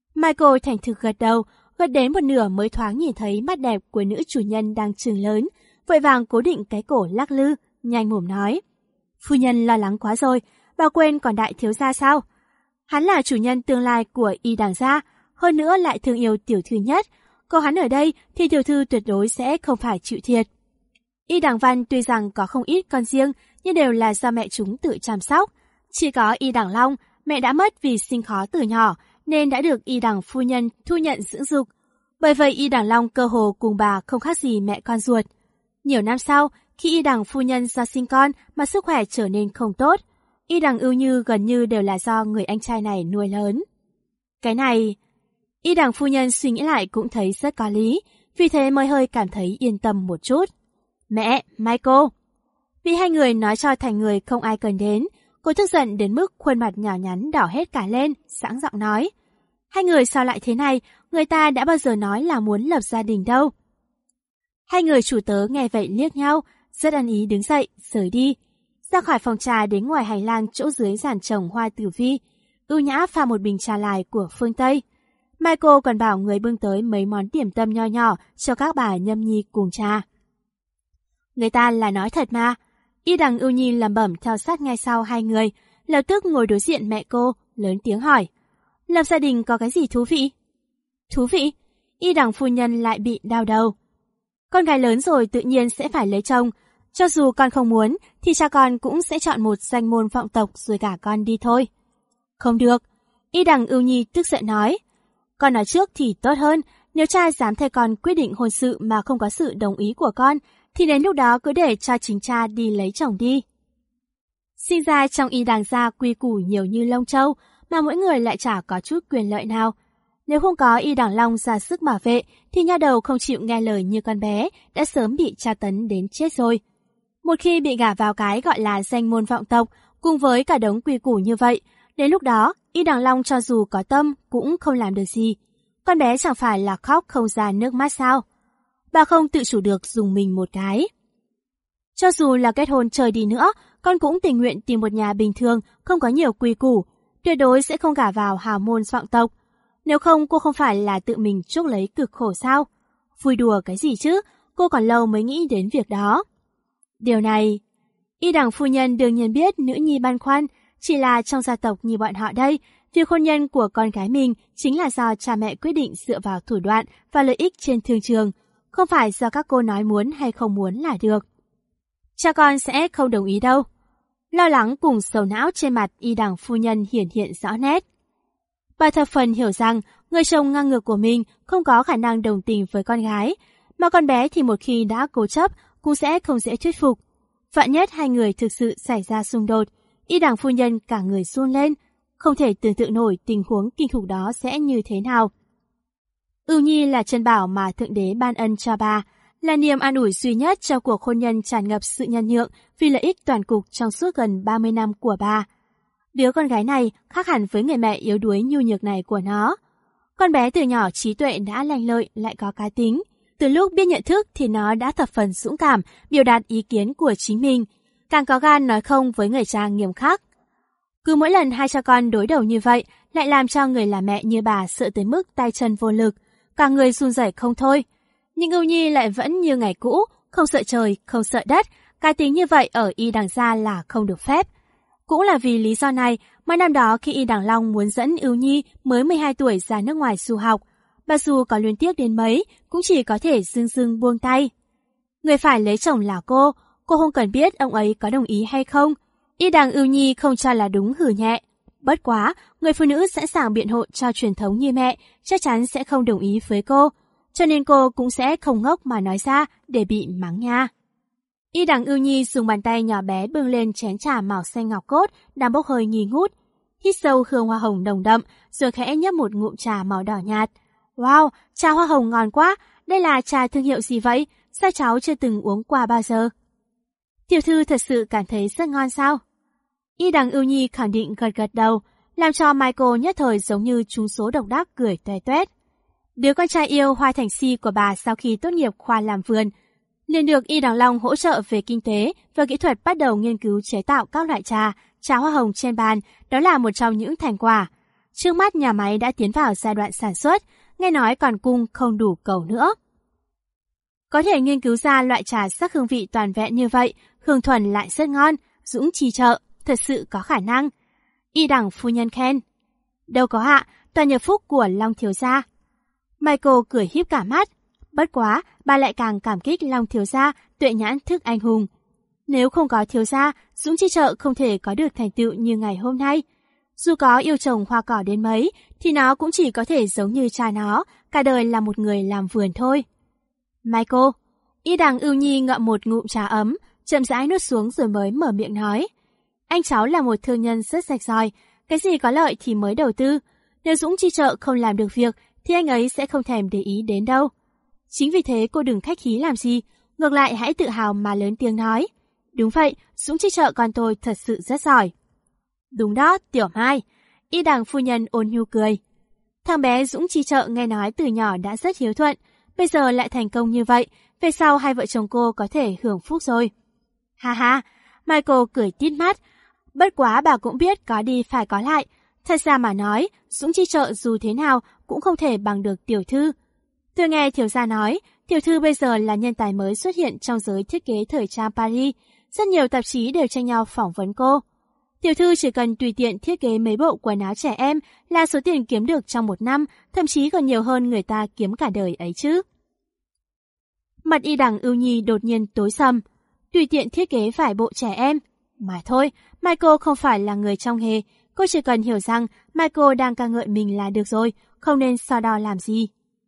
Michael thành thực gật đầu, gật đến một nửa mới thoáng nhìn thấy mắt đẹp của nữ chủ nhân đang trừng lớn, vội vàng cố định cái cổ lắc lư, nhanh mồm nói. Phu nhân lo lắng quá rồi, bà quên còn đại thiếu gia sao? Hắn là chủ nhân tương lai của Y Đằng gia, hơn nữa lại thương yêu tiểu thư nhất. Có hắn ở đây thì tiểu thư tuyệt đối sẽ không phải chịu thiệt. Y Đằng Văn tuy rằng có không ít con riêng, nhưng đều là do mẹ chúng tự chăm sóc. Chỉ có Y Đằng Long, mẹ đã mất vì sinh khó từ nhỏ, nên đã được Y Đằng phu nhân thu nhận dưỡng dục. Bởi vậy Y Đằng Long cơ hồ cùng bà không khác gì mẹ con ruột. Nhiều năm sau, khi Y Đằng phu nhân do sinh con mà sức khỏe trở nên không tốt, Y Đằng Ưu Như gần như đều là do người anh trai này nuôi lớn. Cái này, Y Đằng phu nhân suy nghĩ lại cũng thấy rất có lý, vì thế mới hơi cảm thấy yên tâm một chút. Mẹ, Michael! Vì hai người nói cho thành người không ai cần đến, cô tức giận đến mức khuôn mặt nhỏ nhắn đỏ hết cả lên, sẵn giọng nói. Hai người sao lại thế này, người ta đã bao giờ nói là muốn lập gia đình đâu. Hai người chủ tớ nghe vậy liếc nhau, rất ăn ý đứng dậy, rời đi. Ra khỏi phòng trà đến ngoài hành lang chỗ dưới giàn trồng hoa tử vi, ưu nhã pha một bình trà lại của phương Tây. Michael còn bảo người bưng tới mấy món điểm tâm nho nhỏ cho các bà nhâm nhi cùng trà. Người ta là nói thật mà. Y Đằng Ưu Nhi lẩm bẩm theo sát ngay sau hai người, lập tức ngồi đối diện mẹ cô, lớn tiếng hỏi. Lập gia đình có cái gì thú vị? Thú vị? Y Đằng phu nhân lại bị đau đầu. Con gái lớn rồi tự nhiên sẽ phải lấy chồng. Cho dù con không muốn, thì cha con cũng sẽ chọn một danh môn vọng tộc rồi gả con đi thôi. Không được. Y Đằng Ưu Nhi tức giận nói. Con nói trước thì tốt hơn, nếu cha dám thay con quyết định hôn sự mà không có sự đồng ý của con, thì đến lúc đó cứ để cho chính cha đi lấy chồng đi. Sinh ra trong Y Đằng gia quy củ nhiều như lông châu, mà mỗi người lại chả có chút quyền lợi nào. Nếu không có Y Đằng Long ra sức bảo vệ, thì nha đầu không chịu nghe lời như con bé, đã sớm bị tra tấn đến chết rồi. Một khi bị gả vào cái gọi là danh môn vọng tộc, cùng với cả đống quy củ như vậy, đến lúc đó, Y Đằng Long cho dù có tâm cũng không làm được gì. Con bé chẳng phải là khóc không ra nước mắt sao? Bà không tự chủ được dùng mình một cái. Cho dù là kết hôn trời đi nữa, con cũng tình nguyện tìm một nhà bình thường, không có nhiều quy củ, tuyệt đối sẽ không gả vào hào môn vọng tộc. Nếu không cô không phải là tự mình chuốc lấy cực khổ sao? Vui đùa cái gì chứ, cô còn lâu mới nghĩ đến việc đó. Điều này, Y Đằng phu nhân đương nhiên biết nữ nhi băn khoăn, chỉ là trong gia tộc như bọn họ đây, việc hôn nhân của con gái mình chính là do cha mẹ quyết định dựa vào thủ đoạn và lợi ích trên thương trường, không phải do các cô nói muốn hay không muốn là được. Cha con sẽ không đồng ý đâu. Lo lắng cùng sầu não trên mặt Y Đằng phu nhân hiển hiện rõ nét. Bà thập phần hiểu rằng người chồng ngang ngược của mình không có khả năng đồng tình với con gái, mà con bé thì một khi đã cố chấp cũng sẽ không dễ thuyết phục. Vạn nhất hai người thực sự xảy ra xung đột, Y Đằng phu nhân cả người run lên, không thể tưởng tượng nổi tình huống kinh khủng đó sẽ như thế nào. Ưu Nhi là chân bảo mà Thượng Đế ban ân cho bà, là niềm an ủi duy nhất cho cuộc hôn nhân tràn ngập sự nhân nhượng vì lợi ích toàn cục trong suốt gần 30 năm của bà. Đứa con gái này khác hẳn với người mẹ yếu đuối nhu nhược này của nó. Con bé từ nhỏ trí tuệ đã lanh lợi lại có cá tính. Từ lúc biết nhận thức thì nó đã thập phần dũng cảm biểu đạt ý kiến của chính mình, càng có gan nói không với người cha nghiêm khắc. Cứ mỗi lần hai cha con đối đầu như vậy lại làm cho người làm mẹ như bà sợ tới mức tay chân vô lực, cả người run rẩy không thôi. Nhưng Ưu Nhi lại vẫn như ngày cũ, không sợ trời, không sợ đất, cá tính như vậy ở Y Đằng gia là không được phép. Cũng là vì lý do này mà năm đó khi Y Đằng Long muốn dẫn Ưu Nhi mới 12 tuổi ra nước ngoài du học, bà dù có luyến tiếc đến mấy cũng chỉ có thể dưng dưng buông tay. Người phải lấy chồng là cô không cần biết ông ấy có đồng ý hay không. Y Đằng Ưu Nhi không cho là đúng hử nhẹ. Bất quá, người phụ nữ sẵn sàng biện hộ cho truyền thống như mẹ chắc chắn sẽ không đồng ý với cô, cho nên cô cũng sẽ không ngốc mà nói ra để bị mắng nha. Y Đằng Ưu Nhi dùng bàn tay nhỏ bé bưng lên chén trà màu xanh ngọc cốt đang bốc hơi nghi ngút, hít sâu hương hoa hồng nồng đậm rồi khẽ nhấp một ngụm trà màu đỏ nhạt. Wow, trà hoa hồng ngon quá, đây là trà thương hiệu gì vậy? Sao cháu chưa từng uống qua bao giờ? Tiểu thư thật sự cảm thấy rất ngon sao? Y Đằng Ưu Nhi khẳng định gật gật đầu, làm cho Michael nhất thời giống như trúng số độc đắc cười toe toét. Đứa con trai yêu Hoa Thành Si của bà sau khi tốt nghiệp khoa làm vườn, liền được Y Đằng Long hỗ trợ về kinh tế và kỹ thuật bắt đầu nghiên cứu chế tạo các loại trà hoa hồng trên bàn, đó là một trong những thành quả. Trước mắt nhà máy đã tiến vào giai đoạn sản xuất, nghe nói còn cung không đủ cầu nữa. Có thể nghiên cứu ra loại trà sắc hương vị toàn vẹn như vậy, hương thuần lại rất ngon, Dũng chi trợ, thật sự có khả năng. Y đẳng phu nhân khen. Đâu có ạ, toàn nhờ phúc của Long thiếu gia. Michael cười híp cả mắt. Bất quá, bà lại càng cảm kích Long thiếu gia, tuệ nhãn thức anh hùng. Nếu không có thiếu gia, Dũng chi trợ không thể có được thành tựu như ngày hôm nay. Dù có yêu trồng hoa cỏ đến mấy, thì nó cũng chỉ có thể giống như cha nó, cả đời là một người làm vườn thôi. Michael, Y đằng ưu nhi ngậm một ngụm trà ấm, chậm rãi nuốt xuống rồi mới mở miệng nói. Anh cháu là một thương nhân rất rạch ròi, cái gì có lợi thì mới đầu tư. Nếu Dũng chi trợ không làm được việc, thì anh ấy sẽ không thèm để ý đến đâu. Chính vì thế cô đừng khách khí làm gì, ngược lại hãy tự hào mà lớn tiếng nói. Đúng vậy, Dũng chi trợ con tôi thật sự rất giỏi. Đúng đó, Tiểu Mai. Y đằng phu nhân ôn nhu cười. Thằng bé Dũng chi trợ nghe nói từ nhỏ đã rất hiếu thuận, bây giờ lại thành công như vậy, về sau hai vợ chồng cô có thể hưởng phúc rồi. Ha ha, Michael cười tít mắt. Bất quá bà cũng biết có đi phải có lại. Thật ra mà nói, Dũng chi trợ dù thế nào cũng không thể bằng được tiểu thư. Tôi nghe thiếu gia nói, tiểu thư bây giờ là nhân tài mới xuất hiện trong giới thiết kế thời trang Paris. Rất nhiều tạp chí đều tranh nhau phỏng vấn cô. Tiểu thư chỉ cần tùy tiện thiết kế mấy bộ quần áo trẻ em là số tiền kiếm được trong một năm, thậm chí còn nhiều hơn người ta kiếm cả đời ấy chứ. Mặt Y đằng ưu nhi đột nhiên tối sầm. Tùy tiện thiết kế vài bộ trẻ em. Mà thôi, Michael không phải là người trong nghề. Cô chỉ cần hiểu rằng Michael đang ca ngợi mình là được rồi, không nên so đo làm gì.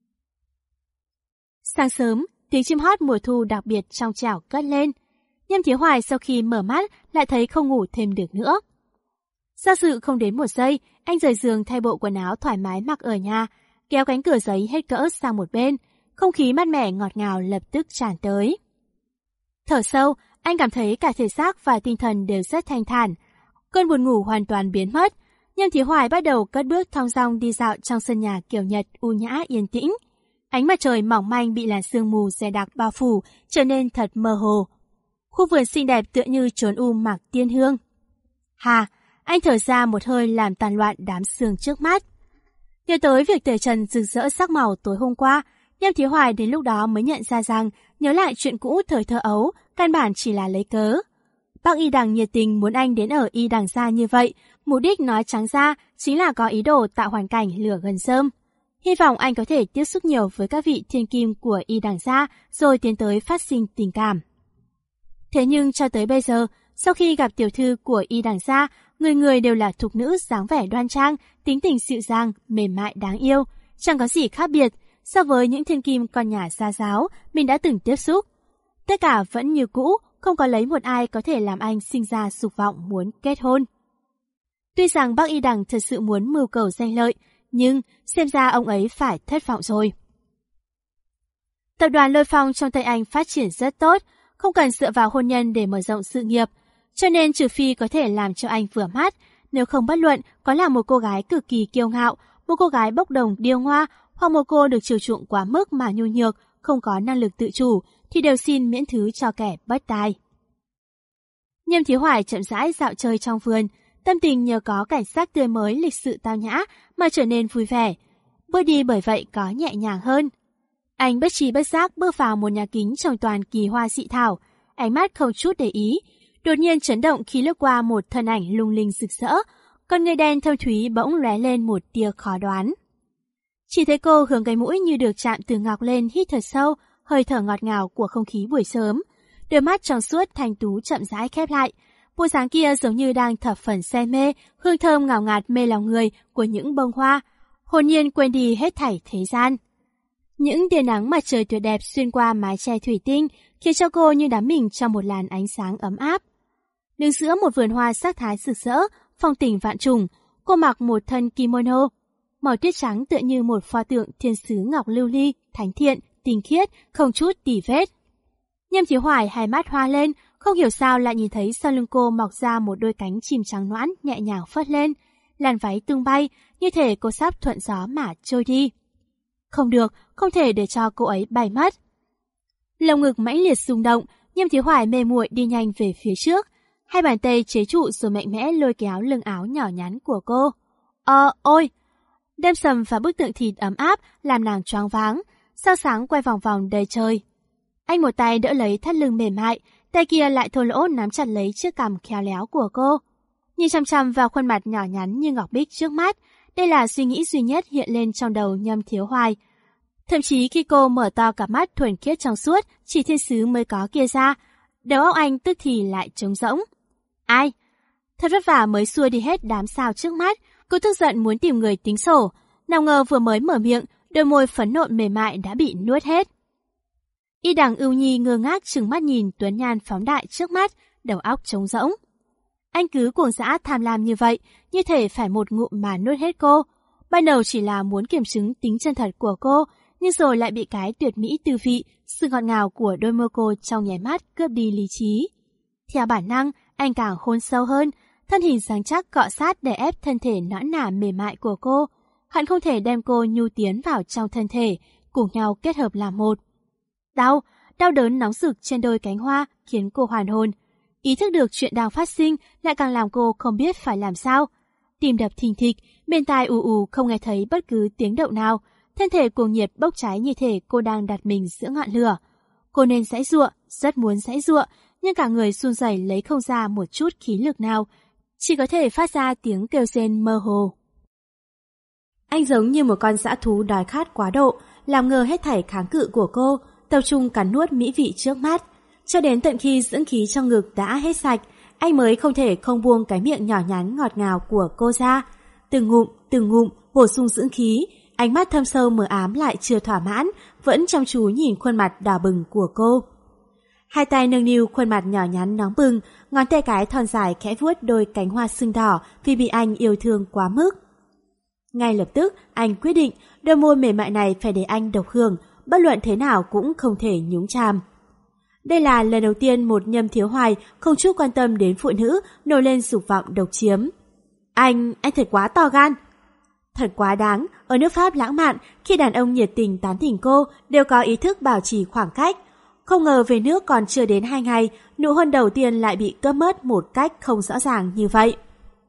Sáng sớm, tiếng chim hót mùa thu đặc biệt trong trẻo cất lên. Nhâm Thiếu Hoài sau khi mở mắt lại thấy không ngủ thêm được nữa. Do dự không đến một giây, anh rời giường thay bộ quần áo thoải mái mặc ở nhà, kéo cánh cửa giấy hết cỡ sang một bên. Không khí mát mẻ ngọt ngào lập tức tràn tới. Thở sâu, anh cảm thấy cả thể xác và tinh thần đều rất thanh thản. Cơn buồn ngủ hoàn toàn biến mất. Nhâm Thiếu Hoài bắt đầu cất bước thong dong đi dạo trong sân nhà kiểu Nhật u nhã yên tĩnh. Ánh mặt trời mỏng manh bị làn sương mù dày đặc bao phủ, trở nên thật mơ hồ. Khu vườn xinh đẹp tựa như chốn mặc tiên hương. Hà, anh thở ra một hơi làm tàn loạn đám sương trước mắt. Nhớ tới việc tẩy trần rực rỡ sắc màu tối hôm qua, Nhâm Thiếu Hoài đến lúc đó mới nhận ra rằng nhớ lại chuyện cũ thời thơ ấu, căn bản chỉ là lấy cớ. Bác Y đằng nhiệt tình muốn anh đến ở Y đằng gia như vậy, mục đích nói trắng ra chính là có ý đồ tạo hoàn cảnh lửa gần rơm. Hy vọng anh có thể tiếp xúc nhiều với các vị thiên kim của Y đằng gia rồi tiến tới phát sinh tình cảm. Thế nhưng cho tới bây giờ, sau khi gặp tiểu thư của Y đằng gia, người người đều là thục nữ dáng vẻ đoan trang, tính tình dịu dàng, mềm mại đáng yêu, chẳng có gì khác biệt so với những thiên kim con nhà gia giáo mình đã từng tiếp xúc. Tất cả vẫn như cũ, không có lấy một ai có thể làm anh sinh ra dục vọng muốn kết hôn. Tuy rằng bác Y đằng thật sự muốn mưu cầu danh lợi, nhưng xem ra ông ấy phải thất vọng rồi. Tập đoàn Lôi Phong trong tay anh phát triển rất tốt, không cần dựa vào hôn nhân để mở rộng sự nghiệp, cho nên trừ phi có thể làm cho anh vừa mắt, nếu không bất luận có là một cô gái cực kỳ kiêu ngạo, một cô gái bốc đồng điêu ngoa, hoặc một cô được chiều chuộng quá mức mà nhu nhược, không có năng lực tự chủ, thì đều xin miễn thứ cho kẻ bất tài. Nhâm Thiếu Hoài chậm rãi dạo chơi trong vườn, tâm tình nhờ có cảnh sắc tươi mới lịch sự tao nhã mà trở nên vui vẻ. Bước đi bởi vậy có nhẹ nhàng hơn. Anh bất trí bất giác bước vào một nhà kính trồng toàn kỳ hoa dị thảo, ánh mắt không chút để ý, đột nhiên chấn động khi lướt qua một thân ảnh lung linh rực rỡ, con người đen thâm thúy bỗng lóe lên một tia khó đoán. Chỉ thấy cô hướng cái mũi như được chạm từ ngọc lên hít thật sâu, hơi thở ngọt ngào của không khí buổi sớm. Đôi mắt trong suốt thanh tú chậm rãi khép lại. Bộ dáng kia giống như đang thập phần say mê, hương thơm ngào ngạt mê lòng người của những bông hoa, hồn nhiên quên đi hết thảy thế gian. Những tia nắng mặt trời tuyệt đẹp xuyên qua mái che thủy tinh, khiến cho cô như đắm mình trong một làn ánh sáng ấm áp. Đứng giữa một vườn hoa sắc thái rực rỡ, phong tình vạn trùng, cô mặc một thân kimono, màu tuyết trắng tựa như một pho tượng thiên sứ ngọc lưu ly, thánh thiện, tinh khiết, không chút tì vết. Nhâm Thiếu Hoài hai mắt hoa lên, không hiểu sao lại nhìn thấy sau lưng cô mọc ra một đôi cánh chim trắng nõn nhẹ nhàng phất lên, làn váy tung bay, như thể cô sắp thuận gió mà trôi đi. Không được, không thể để cho cô ấy bay mất. Lồng ngực mãnh liệt rung động, Nhâm Thiếu Hoài mê muội đi nhanh về phía trước, hai bàn tay chế trụ rồi mạnh mẽ lôi kéo lưng áo nhỏ nhắn của cô. Ôi! Đêm sầm và bức tượng thịt ấm áp làm nàng choáng váng, sao sáng quay vòng vòng đầy trời. Anh một tay đỡ lấy thắt lưng mềm mại, tay kia lại thô lỗ nắm chặt lấy chiếc cằm khéo léo của cô. Nhìn chăm chăm vào khuôn mặt nhỏ nhắn như ngọc bích trước mắt, đây là suy nghĩ duy nhất hiện lên trong đầu Nhâm Thiếu Hoài. Thậm chí khi cô mở to cặp mắt thuần khiết trong suốt, chỉ thiên sứ mới có kia ra, đầu óc anh tức thì lại trống rỗng. Ai? Thật vất vả mới xua đi hết đám sao trước mắt, cô tức giận muốn tìm người tính sổ, nào ngờ vừa mới mở miệng, đôi môi phấn nộn mềm mại đã bị nuốt hết. Y Đằng Ưu Nhi ngơ ngác trừng mắt nhìn tuấn nhan phóng đại trước mắt, đầu óc trống rỗng. Anh cứ cuồng dã tham lam như vậy, như thể phải một ngụm mà nuốt hết cô. Ban đầu chỉ là muốn kiểm chứng tính chân thật của cô, nhưng rồi lại bị cái tuyệt mỹ tư vị, sự ngọt ngào của đôi môi cô trong nháy mắt cướp đi lý trí. Theo bản năng, anh càng hôn sâu hơn, thân hình rắn chắc cọ sát để ép thân thể nõn nà mềm mại của cô. Hận không thể đem cô nhu tiến vào trong thân thể, cùng nhau kết hợp làm một. Đau đớn nóng rực trên đôi cánh hoa khiến cô hoàn hồn. Ý thức được chuyện đang phát sinh lại càng làm cô không biết phải làm sao. Tim đập thình thịch, bên tai ù ù không nghe thấy bất cứ tiếng động nào. Thân thể cuồng nhiệt bốc cháy như thể cô đang đặt mình giữa ngọn lửa. Cô nên giãy giụa, rất muốn giãy giụa, nhưng cả người run rẩy lấy không ra một chút khí lực nào, chỉ có thể phát ra tiếng kêu rên mơ hồ. Anh giống như một con dã thú đói khát quá độ, làm ngơ hết thảy kháng cự của cô, tập trung cắn nuốt mỹ vị trước mắt. Cho đến tận khi dưỡng khí trong ngực đã hết sạch, anh mới không thể không buông cái miệng nhỏ nhắn ngọt ngào của cô ra. Từng ngụm, bổ sung dưỡng khí, ánh mắt thâm sâu mờ ám lại chưa thỏa mãn, vẫn chăm chú nhìn khuôn mặt đỏ bừng của cô. Hai tay nâng niu khuôn mặt nhỏ nhắn nóng bừng, ngón tay cái thon dài khẽ vuốt đôi cánh hoa sưng đỏ vì bị anh yêu thương quá mức. Ngay lập tức, anh quyết định đôi môi mềm mại này phải để anh độc hưởng, bất luận thế nào cũng không thể nhúng chàm. Đây là lần đầu tiên một Nhâm Thiếu Hoài không chút quan tâm đến phụ nữ nổi lên dục vọng độc chiếm. Anh thật quá to gan. Thật quá đáng, ở nước Pháp lãng mạn, khi đàn ông nhiệt tình tán tỉnh cô đều có ý thức bảo trì khoảng cách. Không ngờ về nước còn chưa đến 2 ngày, nụ hôn đầu tiên lại bị cướp mất một cách không rõ ràng như vậy.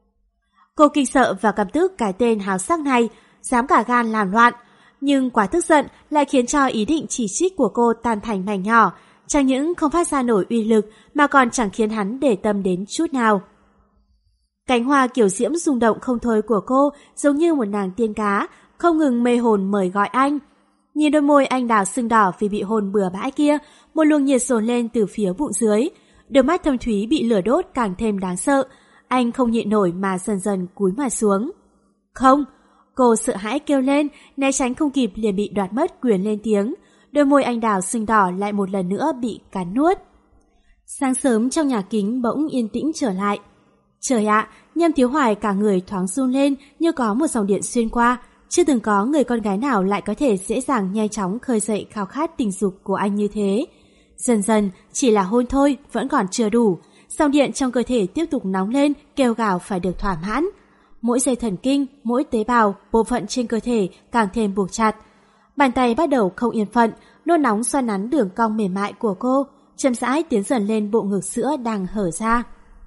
Cô kinh sợ và căm tức cái tên háo sắc này, dám cả gan làm loạn. Nhưng quá tức giận lại khiến cho ý định chỉ trích của cô tan thành mảnh nhỏ, chẳng những không phát ra nổi uy lực mà còn chẳng khiến hắn để tâm đến chút nào. Cánh hoa kiểu diễm rung động không thôi của cô giống như một nàng tiên cá, không ngừng mê hồn mời gọi anh. Nhìn đôi môi anh đào sưng đỏ vì bị hôn bừa bãi kia, một luồng nhiệt dồn lên từ phía bụng dưới. Đôi mắt thâm thúy bị lửa đốt càng thêm đáng sợ. Anh không nhịn nổi mà dần dần cúi mặt xuống. Không! Cô sợ hãi kêu lên, né tránh không kịp liền bị đoạt mất quyền lên tiếng. Đôi môi anh đào sưng đỏ lại một lần nữa bị cắn nuốt. Sáng sớm trong nhà kính bỗng yên tĩnh trở lại. Trời ạ, Nhâm Thiếu Hoài cả người thoáng run lên như có một dòng điện xuyên qua. Chưa từng có người con gái nào lại có thể dễ dàng nhanh chóng khơi dậy khao khát tình dục của anh như thế. Dần dần, chỉ là hôn thôi, vẫn còn chưa đủ. Dòng điện trong cơ thể tiếp tục nóng lên, kêu gào phải được thỏa mãn. Mỗi dây thần kinh, mỗi tế bào, bộ phận trên cơ thể càng thêm buộc chặt. Bàn tay bắt đầu không yên phận, nôn nóng xoa nắn đường cong mềm mại của cô, chậm rãi tiến dần lên bộ ngực sữa đang hở ra.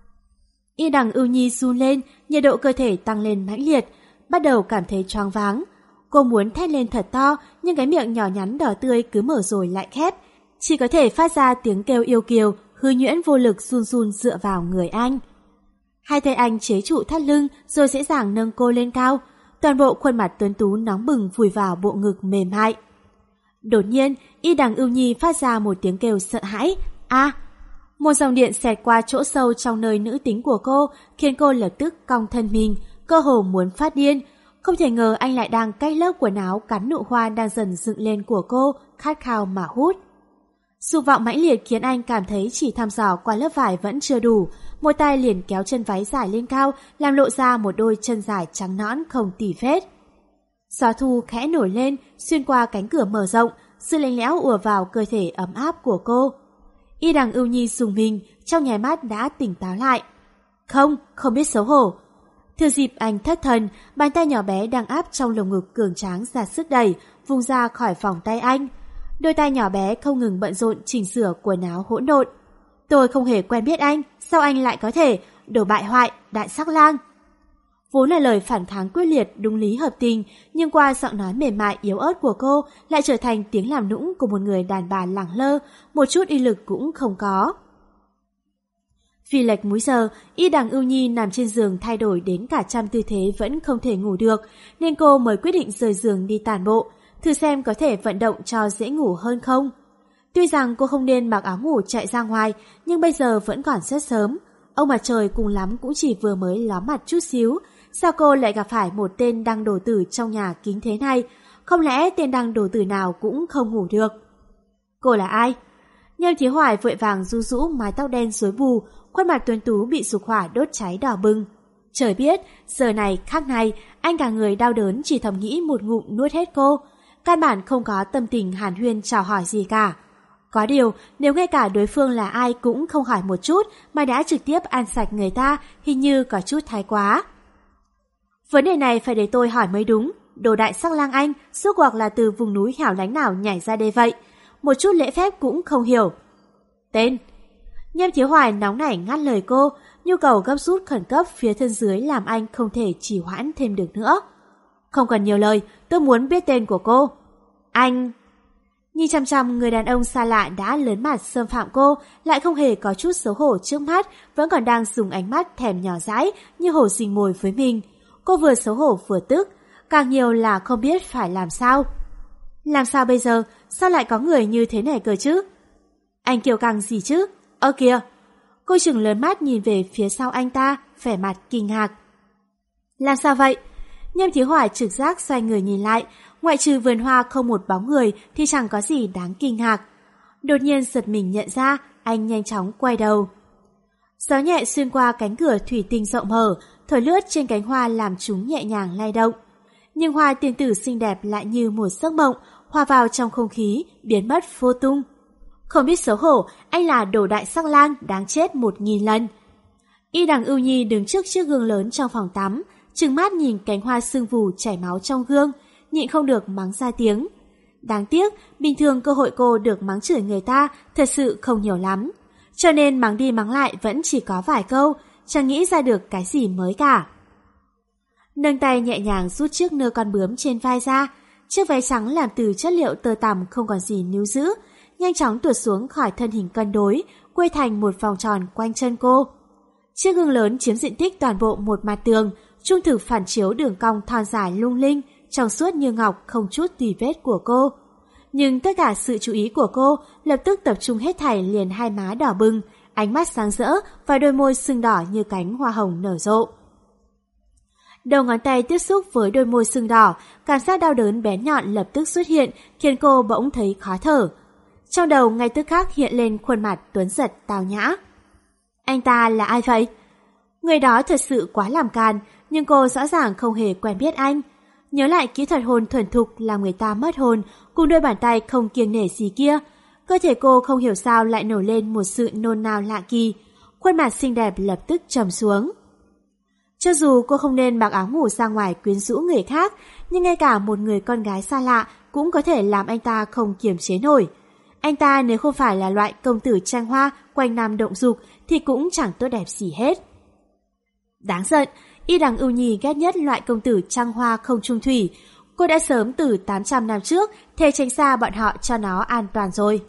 Y Đằng Ưu Nhi run lên, nhiệt độ cơ thể tăng lên mãnh liệt, bắt đầu cảm thấy choáng váng. Cô muốn thét lên thật to, nhưng cái miệng nhỏ nhắn đỏ tươi cứ mở rồi lại khép, chỉ có thể phát ra tiếng kêu yêu kiều, hư nhuyễn vô lực run run dựa vào người anh. Hai tay anh chế trụ thắt lưng rồi dễ dàng nâng cô lên cao, toàn bộ khuôn mặt tuấn tú nóng bừng vùi vào bộ ngực mềm mại. Đột nhiên, Y Đằng Ưu Nhi phát ra một tiếng kêu sợ hãi. Một dòng điện xẹt qua chỗ sâu trong nơi nữ tính của cô, khiến cô lập tức cong thân mình, cơ hồ muốn phát điên. Không thể ngờ anh lại đang cách lớp quần áo cắn nụ hoa đang dần dựng lên của cô, khát khao mà hút. Dục vọng mãnh liệt khiến anh cảm thấy chỉ thăm dò qua lớp vải vẫn chưa đủ, một tay liền kéo chân váy dài lên cao, làm lộ ra một đôi chân dài trắng nõn không tì vết. Gió thu khẽ nổi lên, xuyên qua cánh cửa mở rộng, sự lạnh lẽo ùa vào cơ thể ấm áp của cô. Y Đằng Ưu Nhi rùng mình, trong nháy mắt đã tỉnh táo lại. Không biết xấu hổ. Thừa dịp anh thất thần, bàn tay nhỏ bé đang áp trong lồng ngực cường tráng ra sức đẩy, vung ra khỏi vòng tay anh. Đôi tay nhỏ bé không ngừng bận rộn chỉnh sửa quần áo hỗn độn. Tôi không hề quen biết anh, sao anh lại có thể, đồ bại hoại, đại sắc lang. Vốn là lời phản kháng quyết liệt, đúng lý hợp tình, nhưng qua giọng nói mềm mại yếu ớt của cô lại trở thành tiếng làm nũng của một người đàn bà lẳng lơ, một chút uy lực cũng không có. Vì lệch múi giờ, Y Đằng Ưu Nhi nằm trên giường thay đổi đến cả trăm tư thế vẫn không thể ngủ được, nên cô mới quyết định rời giường đi tản bộ, thử xem có thể vận động cho dễ ngủ hơn không. Tuy rằng cô không nên mặc áo ngủ chạy ra ngoài, nhưng bây giờ vẫn còn rất sớm. Ông mặt trời cùng lắm cũng chỉ vừa mới ló mặt chút xíu. Sao cô lại gặp phải một tên đăng đồ tử trong nhà kính thế này? Không lẽ tên đăng đồ tử nào cũng không ngủ được? Cô là ai? Nhâm Thiếu Hoài vội vàng ru rũ mái tóc đen rối bù, khuôn mặt tuấn tú bị dục hỏa đốt cháy đỏ bừng. Trời biết, giờ này khắc này, anh cả người đau đớn chỉ thầm nghĩ một ngụm nuốt hết cô. Căn bản không có tâm tình hàn huyên chào hỏi gì cả. Có điều, nếu ngay cả đối phương là ai cũng không hỏi một chút mà đã trực tiếp ăn sạch người ta, hình như có chút thái quá. Vấn đề này phải để tôi hỏi mới đúng. Đồ đại sắc lang anh, suốt cuộc là từ vùng núi hẻo lánh nào nhảy ra đây vậy? Một chút lễ phép cũng không hiểu. Tên. Nhâm Thiếu Hoài nóng nảy ngắt lời cô, nhu cầu gấp rút khẩn cấp phía thân dưới làm anh không thể trì hoãn thêm được nữa. Không cần nhiều lời, tôi muốn biết tên của cô. Anh... Nhìn chăm chăm người đàn ông xa lạ đã lớn mặt xâm phạm cô, lại không hề có chút xấu hổ trước mắt, vẫn còn đang dùng ánh mắt thèm nhỏ dãi như hổ rình mồi với mình. Cô vừa xấu hổ vừa tức, càng nhiều là không biết phải làm sao. Làm sao bây giờ? Sao lại có người như thế này cơ chứ? Anh kiêu căng gì chứ? Ơ kìa! Cô trừng lớn mắt nhìn về phía sau anh ta, vẻ mặt kinh ngạc. Làm sao vậy? Nhâm Thiếu Hoài trực giác xoay người nhìn lại, ngoại trừ vườn hoa không một bóng người thì chẳng có gì đáng kinh ngạc. Đột nhiên giật mình nhận ra, anh nhanh chóng quay đầu. Gió nhẹ xuyên qua cánh cửa thủy tinh rộng mở, thổi lướt trên cánh hoa làm chúng nhẹ nhàng lay động. Nhưng hoa tiên tử xinh đẹp lại như một giấc mộng, hòa vào trong không khí, biến mất vô tung. Không biết xấu hổ, anh là đồ đại sắc lang đáng chết 1000 lần. Y Đằng Ưu Nhi đứng trước chiếc gương lớn trong phòng tắm, trừng mắt nhìn cánh hoa sưng vù chảy máu trong gương, nhịn không được mắng ra tiếng. Đáng tiếc, bình thường cơ hội cô được mắng chửi người ta thật sự không nhiều lắm. Cho nên mắng đi mắng lại vẫn chỉ có vài câu, chẳng nghĩ ra được cái gì mới cả. Nâng tay nhẹ nhàng rút chiếc nơ con bướm trên vai ra, chiếc váy trắng làm từ chất liệu tơ tằm không còn gì níu giữ, nhanh chóng tuột xuống khỏi thân hình cân đối, quây thành một vòng tròn quanh chân cô. Chiếc gương lớn chiếm diện tích toàn bộ một mặt tường, trung thực phản chiếu đường cong thon dài lung linh, trong suốt như ngọc không chút tì vết của cô. Nhưng tất cả sự chú ý của cô lập tức tập trung hết thảy liền hai má đỏ bừng, ánh mắt sáng rỡ và đôi môi sưng đỏ như cánh hoa hồng nở rộ. Đầu ngón tay tiếp xúc với đôi môi sưng đỏ, cảm giác đau đớn bén nhọn lập tức xuất hiện, khiến cô bỗng thấy khó thở. Trong đầu ngay tức khắc hiện lên khuôn mặt tuấn giật tao nhã. Anh ta là ai vậy? Người đó thật sự quá làm càn, nhưng cô rõ ràng không hề quen biết anh. Nhớ lại kỹ thuật hôn thuần thục làm người ta mất hồn, cùng đôi bàn tay không kiêng nể gì kia. Cơ thể cô không hiểu sao lại nổi lên một sự nôn nao lạ kỳ. Khuôn mặt xinh đẹp lập tức trầm xuống. Cho dù cô không nên mặc áo ngủ ra ngoài quyến rũ người khác, nhưng ngay cả một người con gái xa lạ cũng có thể làm anh ta không kiềm chế nổi. Anh ta nếu không phải là loại công tử trang hoa quanh năm động dục thì cũng chẳng tốt đẹp gì hết. Đáng giận, Y Đằng Ưu Nhi ghét nhất loại công tử trăng hoa không trung thủy. Cô đã sớm từ 800 năm trước thề tránh xa bọn họ cho nó an toàn rồi.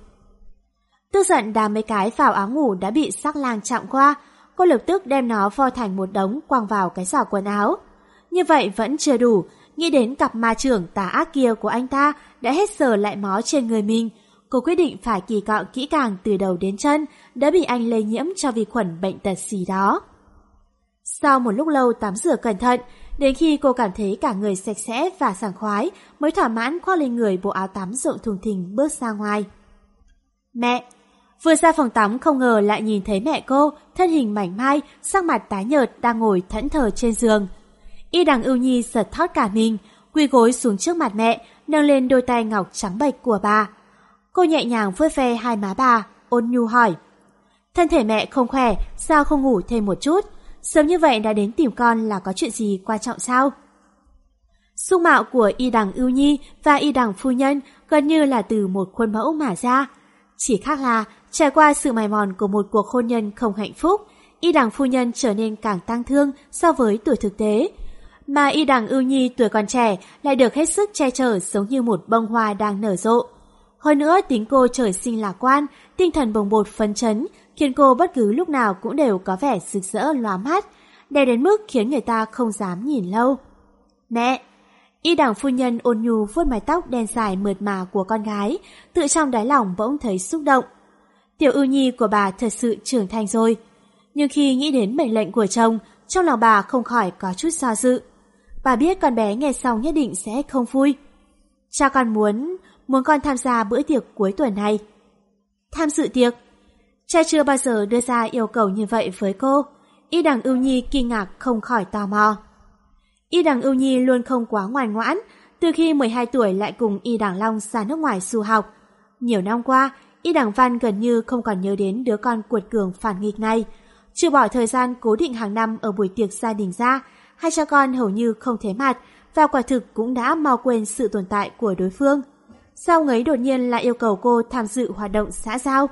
Tức giận đá mấy cái vào áo ngủ đã bị sắc lang chạm qua, cô lập tức đem nó vo thành một đống quăng vào cái giỏ quần áo. Như vậy vẫn chưa đủ, nghĩ đến cặp ma trưởng tà ác kia của anh ta đã hết sờ lại máu trên người mình. Cô quyết định phải kỳ cọ kỹ càng từ đầu đến chân, đã bị anh lây nhiễm cho vi khuẩn bệnh tật gì đó. Sau một lúc lâu tắm rửa cẩn thận, đến khi cô cảm thấy cả người sạch sẽ và sảng khoái, mới thỏa mãn khoác lên người bộ áo tắm rộng thùng thình bước ra ngoài. Mẹ! Vừa ra phòng tắm không ngờ lại nhìn thấy mẹ cô, thân hình mảnh mai, sắc mặt tái nhợt đang ngồi thẫn thờ trên giường. Y Đằng Ưu Nhi giật thót cả mình, quỳ gối xuống trước mặt mẹ, nâng lên đôi tay ngọc trắng bệch của bà. Cô nhẹ nhàng vuốt ve hai má bà, ôn nhu hỏi. Thân thể mẹ không khỏe, sao không ngủ thêm một chút? Sớm như vậy đã đến tìm con là có chuyện gì quan trọng sao? Dung mạo của Y Đằng Ưu Nhi và Y Đằng phu nhân gần như là từ một khuôn mẫu mà ra. Chỉ khác là trải qua sự mài mòn của một cuộc hôn nhân không hạnh phúc, Y Đằng phu nhân trở nên càng tang thương so với tuổi thực tế. Mà Y Đằng Ưu Nhi tuổi còn trẻ lại được hết sức che chở giống như một bông hoa đang nở rộ. Hơn nữa tính cô trời sinh lạc quan, tinh thần bồng bột phấn chấn, khiến cô bất cứ lúc nào cũng đều có vẻ rực rỡ lóa mắt, đẹp đến mức khiến người ta không dám nhìn lâu. Mẹ! Y Đằng phu nhân ôn nhu vuốt mái tóc đen dài mượt mà của con gái, tự trong đáy lòng bỗng thấy xúc động. Tiểu Ưu Nhi của bà thật sự trưởng thành rồi. Nhưng khi nghĩ đến mệnh lệnh của chồng, trong lòng bà không khỏi có chút do dự. Bà biết con bé nghe xong nhất định sẽ không vui. Cha con muốn con tham gia bữa tiệc cuối tuần này. Tham dự tiệc? Cha chưa bao giờ đưa ra yêu cầu như vậy với cô. Y Đằng Ưu Nhi kinh ngạc không khỏi tò mò. Y Đằng Ưu Nhi luôn không quá ngoan ngoãn, từ khi 12 tuổi lại cùng Y Đằng Long ra nước ngoài du học. Nhiều năm qua, Y Đằng Văn gần như không còn nhớ đến đứa con cuột cường phản nghịch này. Trừ bỏ thời gian cố định hàng năm ở buổi tiệc gia đình ra, hai cha con hầu như không thấy mặt và quả thực cũng đã mau quên sự tồn tại của đối phương. Sao ông ấy đột nhiên lại yêu cầu cô tham dự hoạt động xã giao?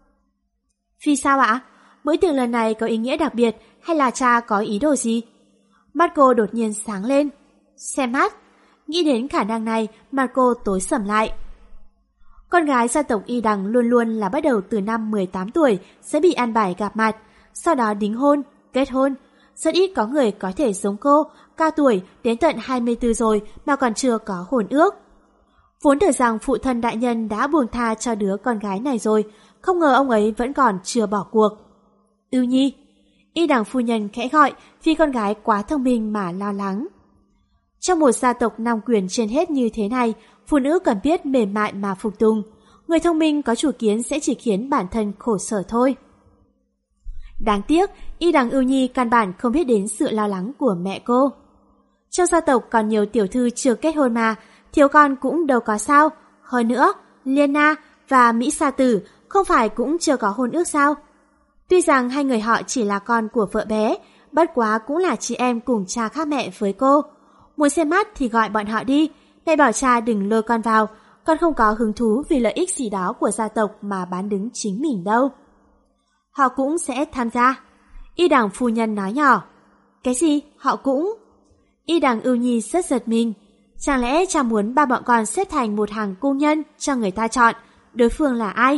Vì sao ạ? Bữa tiệc lần này có ý nghĩa đặc biệt hay là cha có ý đồ gì? Mắt cô đột nhiên sáng lên. Xem mắt. Nghĩ đến khả năng này, mặt cô tối sầm lại. Con gái gia tộc Y Đằng luôn luôn là bắt đầu từ năm 18 tuổi sẽ bị an bài gặp mặt, sau đó đính hôn, kết hôn. Rất ít có người có thể giống cô, cao tuổi đến tận 24 rồi mà còn chưa có hôn ước. Vốn tưởng rằng phụ thân đại nhân đã buông tha cho đứa con gái này rồi, không ngờ ông ấy vẫn còn chưa bỏ cuộc. Ưu Nhi. Y Đằng phu nhân khẽ gọi vì con gái quá thông minh mà lo lắng. Trong một gia tộc nam quyền trên hết như thế này, phụ nữ cần biết mềm mại mà phục tùng. Người thông minh có chủ kiến sẽ chỉ khiến bản thân khổ sở thôi. Đáng tiếc, Y Đằng Ưu Nhi căn bản không biết đến sự lo lắng của mẹ cô. Trong gia tộc còn nhiều tiểu thư chưa kết hôn mà, thiếu con cũng đâu có sao. Hơn nữa, Liên Na và Mỹ Sa Tử không phải cũng chưa có hôn ước sao? Tuy rằng hai người họ chỉ là con của vợ bé, bất quá cũng là chị em cùng cha khác mẹ với cô. Muốn xem mắt thì gọi bọn họ đi, mẹ bảo cha đừng lôi con vào, con không có hứng thú vì lợi ích gì đó của gia tộc mà bán đứng chính mình đâu. Họ cũng sẽ tham gia. Y Đằng phu nhân nói nhỏ. Cái gì? Họ cũng? Y Đằng Ưu Nhi rất giật mình. Chẳng lẽ cha muốn ba bọn con xếp thành một hàng cung nhân cho người ta chọn? Đối phương là ai?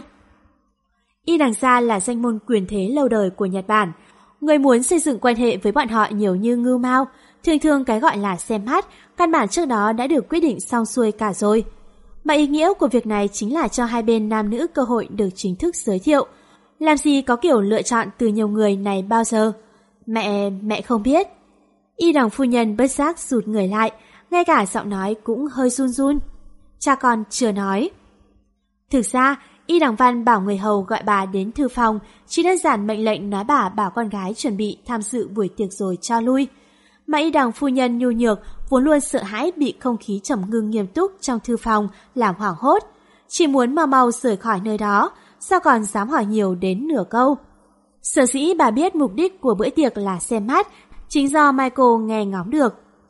Y Đằng gia là danh môn quyền thế lâu đời của Nhật Bản. Người muốn xây dựng quan hệ với bọn họ nhiều như ngưu mao. Thường cái gọi là xem mắt, căn bản trước đó đã được quyết định xong xuôi cả rồi. Mà ý nghĩa của việc này chính là cho hai bên nam nữ cơ hội được chính thức giới thiệu. Làm gì có kiểu lựa chọn từ nhiều người này bao giờ? Mẹ không biết. Y Đằng phu nhân bất giác rụt người lại, ngay cả giọng nói cũng hơi run run. Cha con chưa nói. Thực ra, Y Đằng Văn bảo người hầu gọi bà đến thư phòng, chỉ đơn giản mệnh lệnh nói bà bảo con gái chuẩn bị tham dự buổi tiệc rồi cho lui. Mà Y Đằng phu nhân nhu nhược vốn luôn sợ hãi bị không khí trầm ngưng nghiêm túc trong thư phòng làm hoảng hốt, chỉ muốn mau rời khỏi nơi đó, sao còn dám hỏi nhiều đến nửa câu. Sở dĩ bà biết mục đích của bữa tiệc là xem mắt, chính do Michael nghe ngóng được.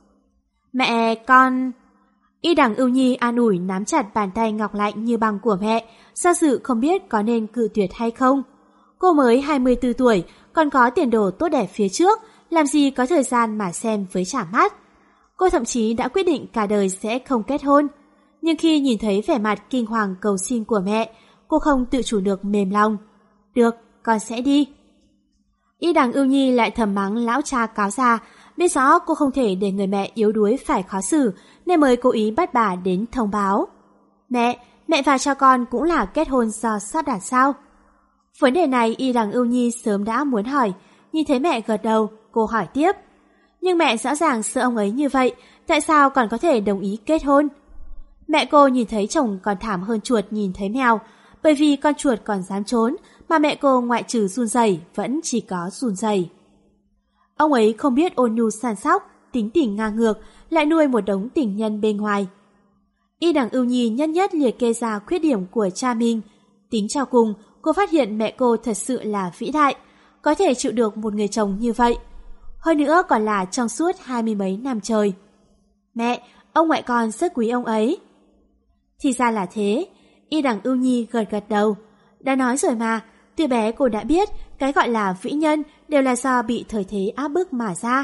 Mẹ con... Y Đằng Ưu Nhi an ủi nắm chặt bàn tay ngọc lạnh như băng của mẹ, do dự không biết có nên cự tuyệt hay không. Cô mới 24 tuổi, còn có tiền đồ tốt đẹp phía trước, làm gì có thời gian mà xem với trả mắt. Cô thậm chí đã quyết định cả đời sẽ không kết hôn. Nhưng khi nhìn thấy vẻ mặt kinh hoàng cầu xin của mẹ, cô không tự chủ được mềm lòng. Được, con sẽ đi. Y Đằng Ưu Nhi lại thầm mắng lão cha cáo già, biết rõ cô không thể để người mẹ yếu đuối phải khó xử, nên mới cố ý bắt bà đến thông báo. Mẹ và cha con cũng là kết hôn do sắp đặt sao? Vấn đề này Y Đằng Ưu Nhi sớm đã muốn hỏi, nhìn thấy mẹ gật đầu, cô hỏi tiếp. Nhưng mẹ rõ ràng sợ ông ấy như vậy, tại sao còn có thể đồng ý kết hôn? Mẹ cô nhìn thấy chồng còn thảm hơn chuột nhìn thấy mèo, bởi vì con chuột còn dám trốn, mà mẹ cô ngoại trừ run rẩy vẫn chỉ có run rẩy. Ông ấy không biết ôn nhu săn sóc, tính tình ngang ngược, lại nuôi một đống tình nhân bên ngoài. Y Đằng Ưu Nhi nhất nhất liệt kê ra khuyết điểm của cha mình. Tính cho cùng, cô phát hiện mẹ cô thật sự là vĩ đại, có thể chịu được một người chồng như vậy. Hơn nữa còn là trong suốt 20 mấy năm trời. Mẹ, ông ngoại con rất quý ông ấy. Thì ra là thế. Y Đằng Ưu Nhi gật đầu. Đã nói rồi mà, từ bé cô đã biết cái gọi là vĩ nhân đều là do bị thời thế áp bức mà ra.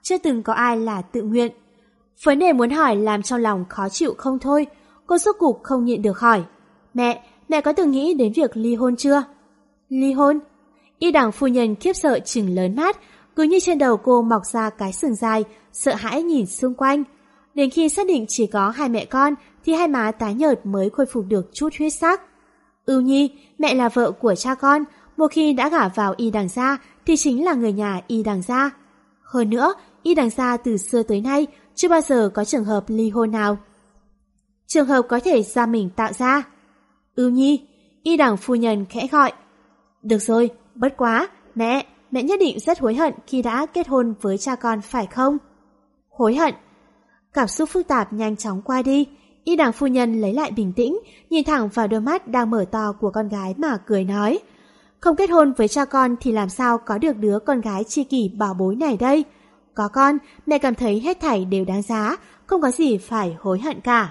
chưa từng có ai là tự nguyện. Vấn đề muốn hỏi làm trong lòng khó chịu không thôi, cô rốt cục không nhịn được hỏi. Mẹ có từng nghĩ đến việc ly hôn chưa? Ly hôn? Y Đằng phu nhân khiếp sợ trừng lớn mắt, cứ như trên đầu cô mọc ra cái sừng dài, sợ hãi nhìn xung quanh. Đến khi xác định chỉ có hai mẹ con thì hai má tái nhợt mới khôi phục được chút huyết sắc. Ưu Nhi, mẹ là vợ của cha con, một khi đã gả vào Y Đằng gia thì chính là người nhà Y Đằng gia. Hơn nữa, Y Đằng gia từ xưa tới nay chưa bao giờ có trường hợp ly hôn nào. Trường hợp có thể do mình tạo ra. Ưu Nhi, Y Đằng phu nhân khẽ gọi. Được rồi, bất quá, mẹ nhất định rất hối hận khi đã kết hôn với cha con phải không? Hối hận? Cảm xúc phức tạp nhanh chóng qua đi, Y Đằng phu nhân lấy lại bình tĩnh, nhìn thẳng vào đôi mắt đang mở to của con gái mà cười nói. Không kết hôn với cha con thì làm sao có được đứa con gái tri kỷ bảo bối này đây? Có con, mẹ cảm thấy hết thảy đều đáng giá, không có gì phải hối hận cả.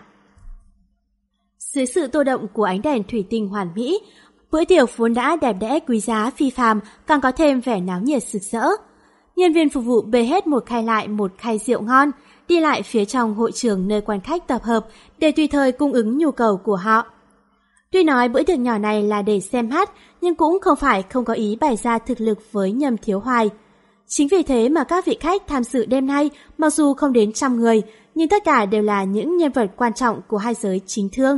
Dưới sự tô động của ánh đèn thủy tinh hoàn mỹ, bữa tiệc vốn đã đẹp đẽ quý giá phi phàm càng có thêm vẻ náo nhiệt rực rỡ. Nhân viên phục vụ bê hết một khay rượu ngon, đi lại phía trong hội trường nơi quan khách tập hợp để tùy thời cung ứng nhu cầu của họ. Tuy nói bữa tiệc nhỏ này là để xem hát, nhưng cũng không phải không có ý bày ra thực lực với Nhâm Thiếu Hoài. Chính vì thế mà các vị khách tham dự đêm nay mặc dù không đến 100 người, nhưng tất cả đều là những nhân vật quan trọng của hai giới chính thương.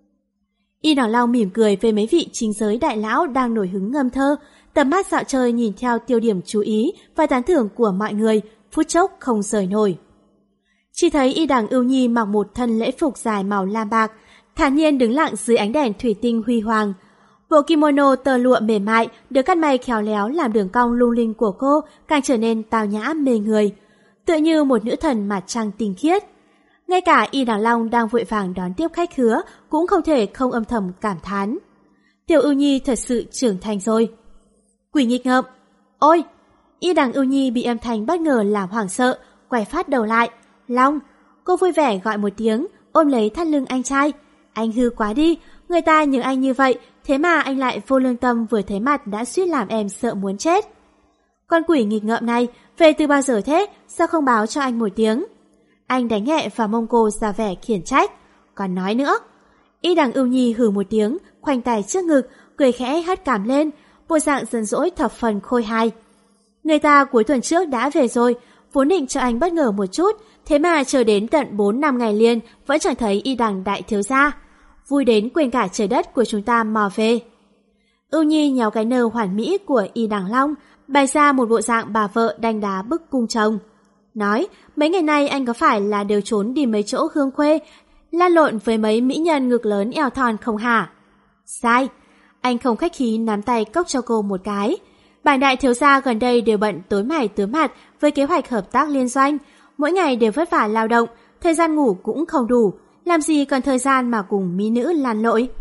Y Đằng Long mỉm cười với mấy vị chính giới đại lão đang nổi hứng ngâm thơ, tầm mắt dạo chơi nhìn theo tiêu điểm chú ý và tán thưởng của mọi người, phút chốc không rời nổi. Chỉ thấy Y Đằng Ưu Nhi mặc một thân lễ phục dài màu lam bạc, thản nhiên đứng lặng dưới ánh đèn thủy tinh huy hoàng. Bộ kimono tơ lụa mềm mại được cắt may khéo léo làm đường cong lung linh của cô càng trở nên tao nhã mê người, tựa như một nữ thần mặt trăng tinh khiết. Ngay cả Y Đằng Long đang vội vàng đón tiếp khách khứa cũng không thể không âm thầm cảm thán. Tiểu Ưu Nhi thật sự trưởng thành rồi. Quỷ nghịch ngợm! Ôi! Y Đằng Ưu Nhi bị âm thanh bất ngờ làm hoảng sợ, quay phát đầu lại. Long! Cô vui vẻ gọi một tiếng, ôm lấy thắt lưng anh trai. Anh hư quá đi, người ta nhường anh như vậy, thế mà anh lại vô lương tâm vừa thấy mặt đã suýt làm em sợ muốn chết. Con quỷ nghịch ngợm này, về từ bao giờ thế, sao không báo cho anh một tiếng? Anh đánh nhẹ vào mông cô ra vẻ khiển trách. Còn nói nữa. Y Đằng Ưu Nhi hừ một tiếng, khoanh tay trước ngực, cười khẽ hất cảm lên, bộ dạng giận dỗi thập phần khôi hài. Người ta cuối tuần trước đã về rồi, vốn định cho anh bất ngờ một chút, thế mà chờ đến tận 4-5 ngày liền vẫn chẳng thấy Y Đằng đại thiếu gia. Vui đến quên cả trời đất của chúng ta mò về. Ưu Nhi nhéo cái nơ hoàn mỹ của Y Đằng Long, bày ra một bộ dạng bà vợ đanh đá bức cung chồng. Nói, mấy ngày nay anh có phải là đều trốn đi mấy chỗ hương khuê, lan lộn với mấy mỹ nhân ngực lớn eo thon không hả? Sai, anh không khách khí nắm tay cốc cho cô một cái. Bản đại thiếu gia gần đây đều bận tối mày tối mặt với kế hoạch hợp tác liên doanh, mỗi ngày đều vất vả lao động, thời gian ngủ cũng không đủ, làm gì còn thời gian mà cùng mỹ nữ lăn lội.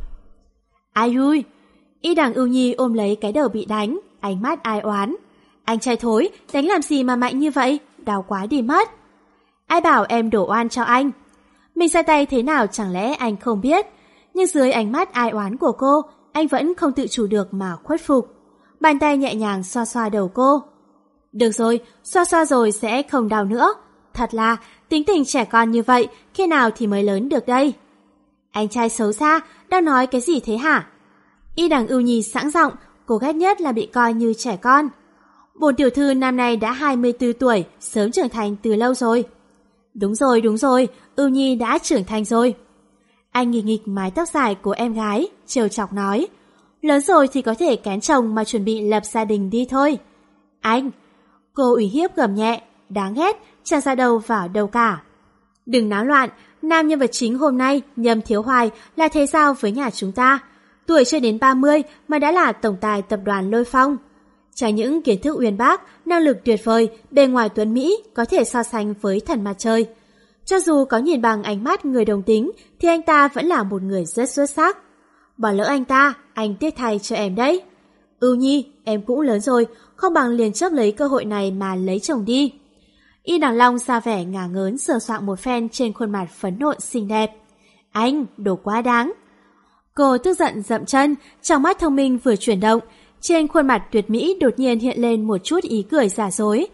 Ai ui! Y Đằng Ưu Nhi ôm lấy cái đầu bị đánh, ánh mắt ai oán. Anh trai thối, đánh làm gì mà mạnh như vậy, đau quá đi mất. Ai bảo em đổ oan cho anh? Mình ra tay thế nào chẳng lẽ anh không biết? Nhưng dưới ánh mắt ai oán của cô, anh vẫn không tự chủ được mà khuất phục. Bàn tay nhẹ nhàng xoa xoa đầu cô. Được rồi, xoa xoa rồi sẽ không đau nữa. Thật là, tính tình trẻ con như vậy, khi nào thì mới lớn được đây? Anh trai xấu xa, đang nói cái gì thế hả? Y Đằng Ưu Nhi sẵn giọng, cô ghét nhất là bị coi như trẻ con. Bổn tiểu thư năm nay đã 24 tuổi, sớm trưởng thành từ lâu rồi. Đúng rồi, Ưu Nhi đã trưởng thành rồi. Anh nghịch nghịch mái tóc dài của em gái, trêu chọc nói. Lớn rồi thì có thể kén chồng mà chuẩn bị lập gia đình đi thôi. Anh! Cô ủy hiếp gầm nhẹ, đáng ghét, chẳng ra đâu vào đâu cả. Đừng náo loạn, nam nhân vật chính hôm nay, Nhâm Thiếu Hoài, là thế giao với nhà chúng ta. Tuổi chưa đến 30 mà đã là tổng tài tập đoàn Lôi Phong. Chẳng những kiến thức uyên bác, năng lực tuyệt vời, bề ngoài tuấn Mỹ có thể so sánh với thần mặt trời. Cho dù có nhìn bằng ánh mắt người đồng tính thì anh ta vẫn là một người rất xuất sắc. Bỏ lỡ anh ta, anh tiếc thay cho em đấy. Ưu Nhi, em cũng lớn rồi, không bằng liền chấp lấy cơ hội này mà lấy chồng đi. Y Đằng Long ra vẻ ngả ngớn sờ soạng một phen trên khuôn mặt phấn nộn xinh đẹp. Anh, đồ quá đáng. Cô tức giận dậm chân, trong mắt thông minh vừa chuyển động, trên khuôn mặt tuyệt mỹ đột nhiên hiện lên một chút ý cười giả dối.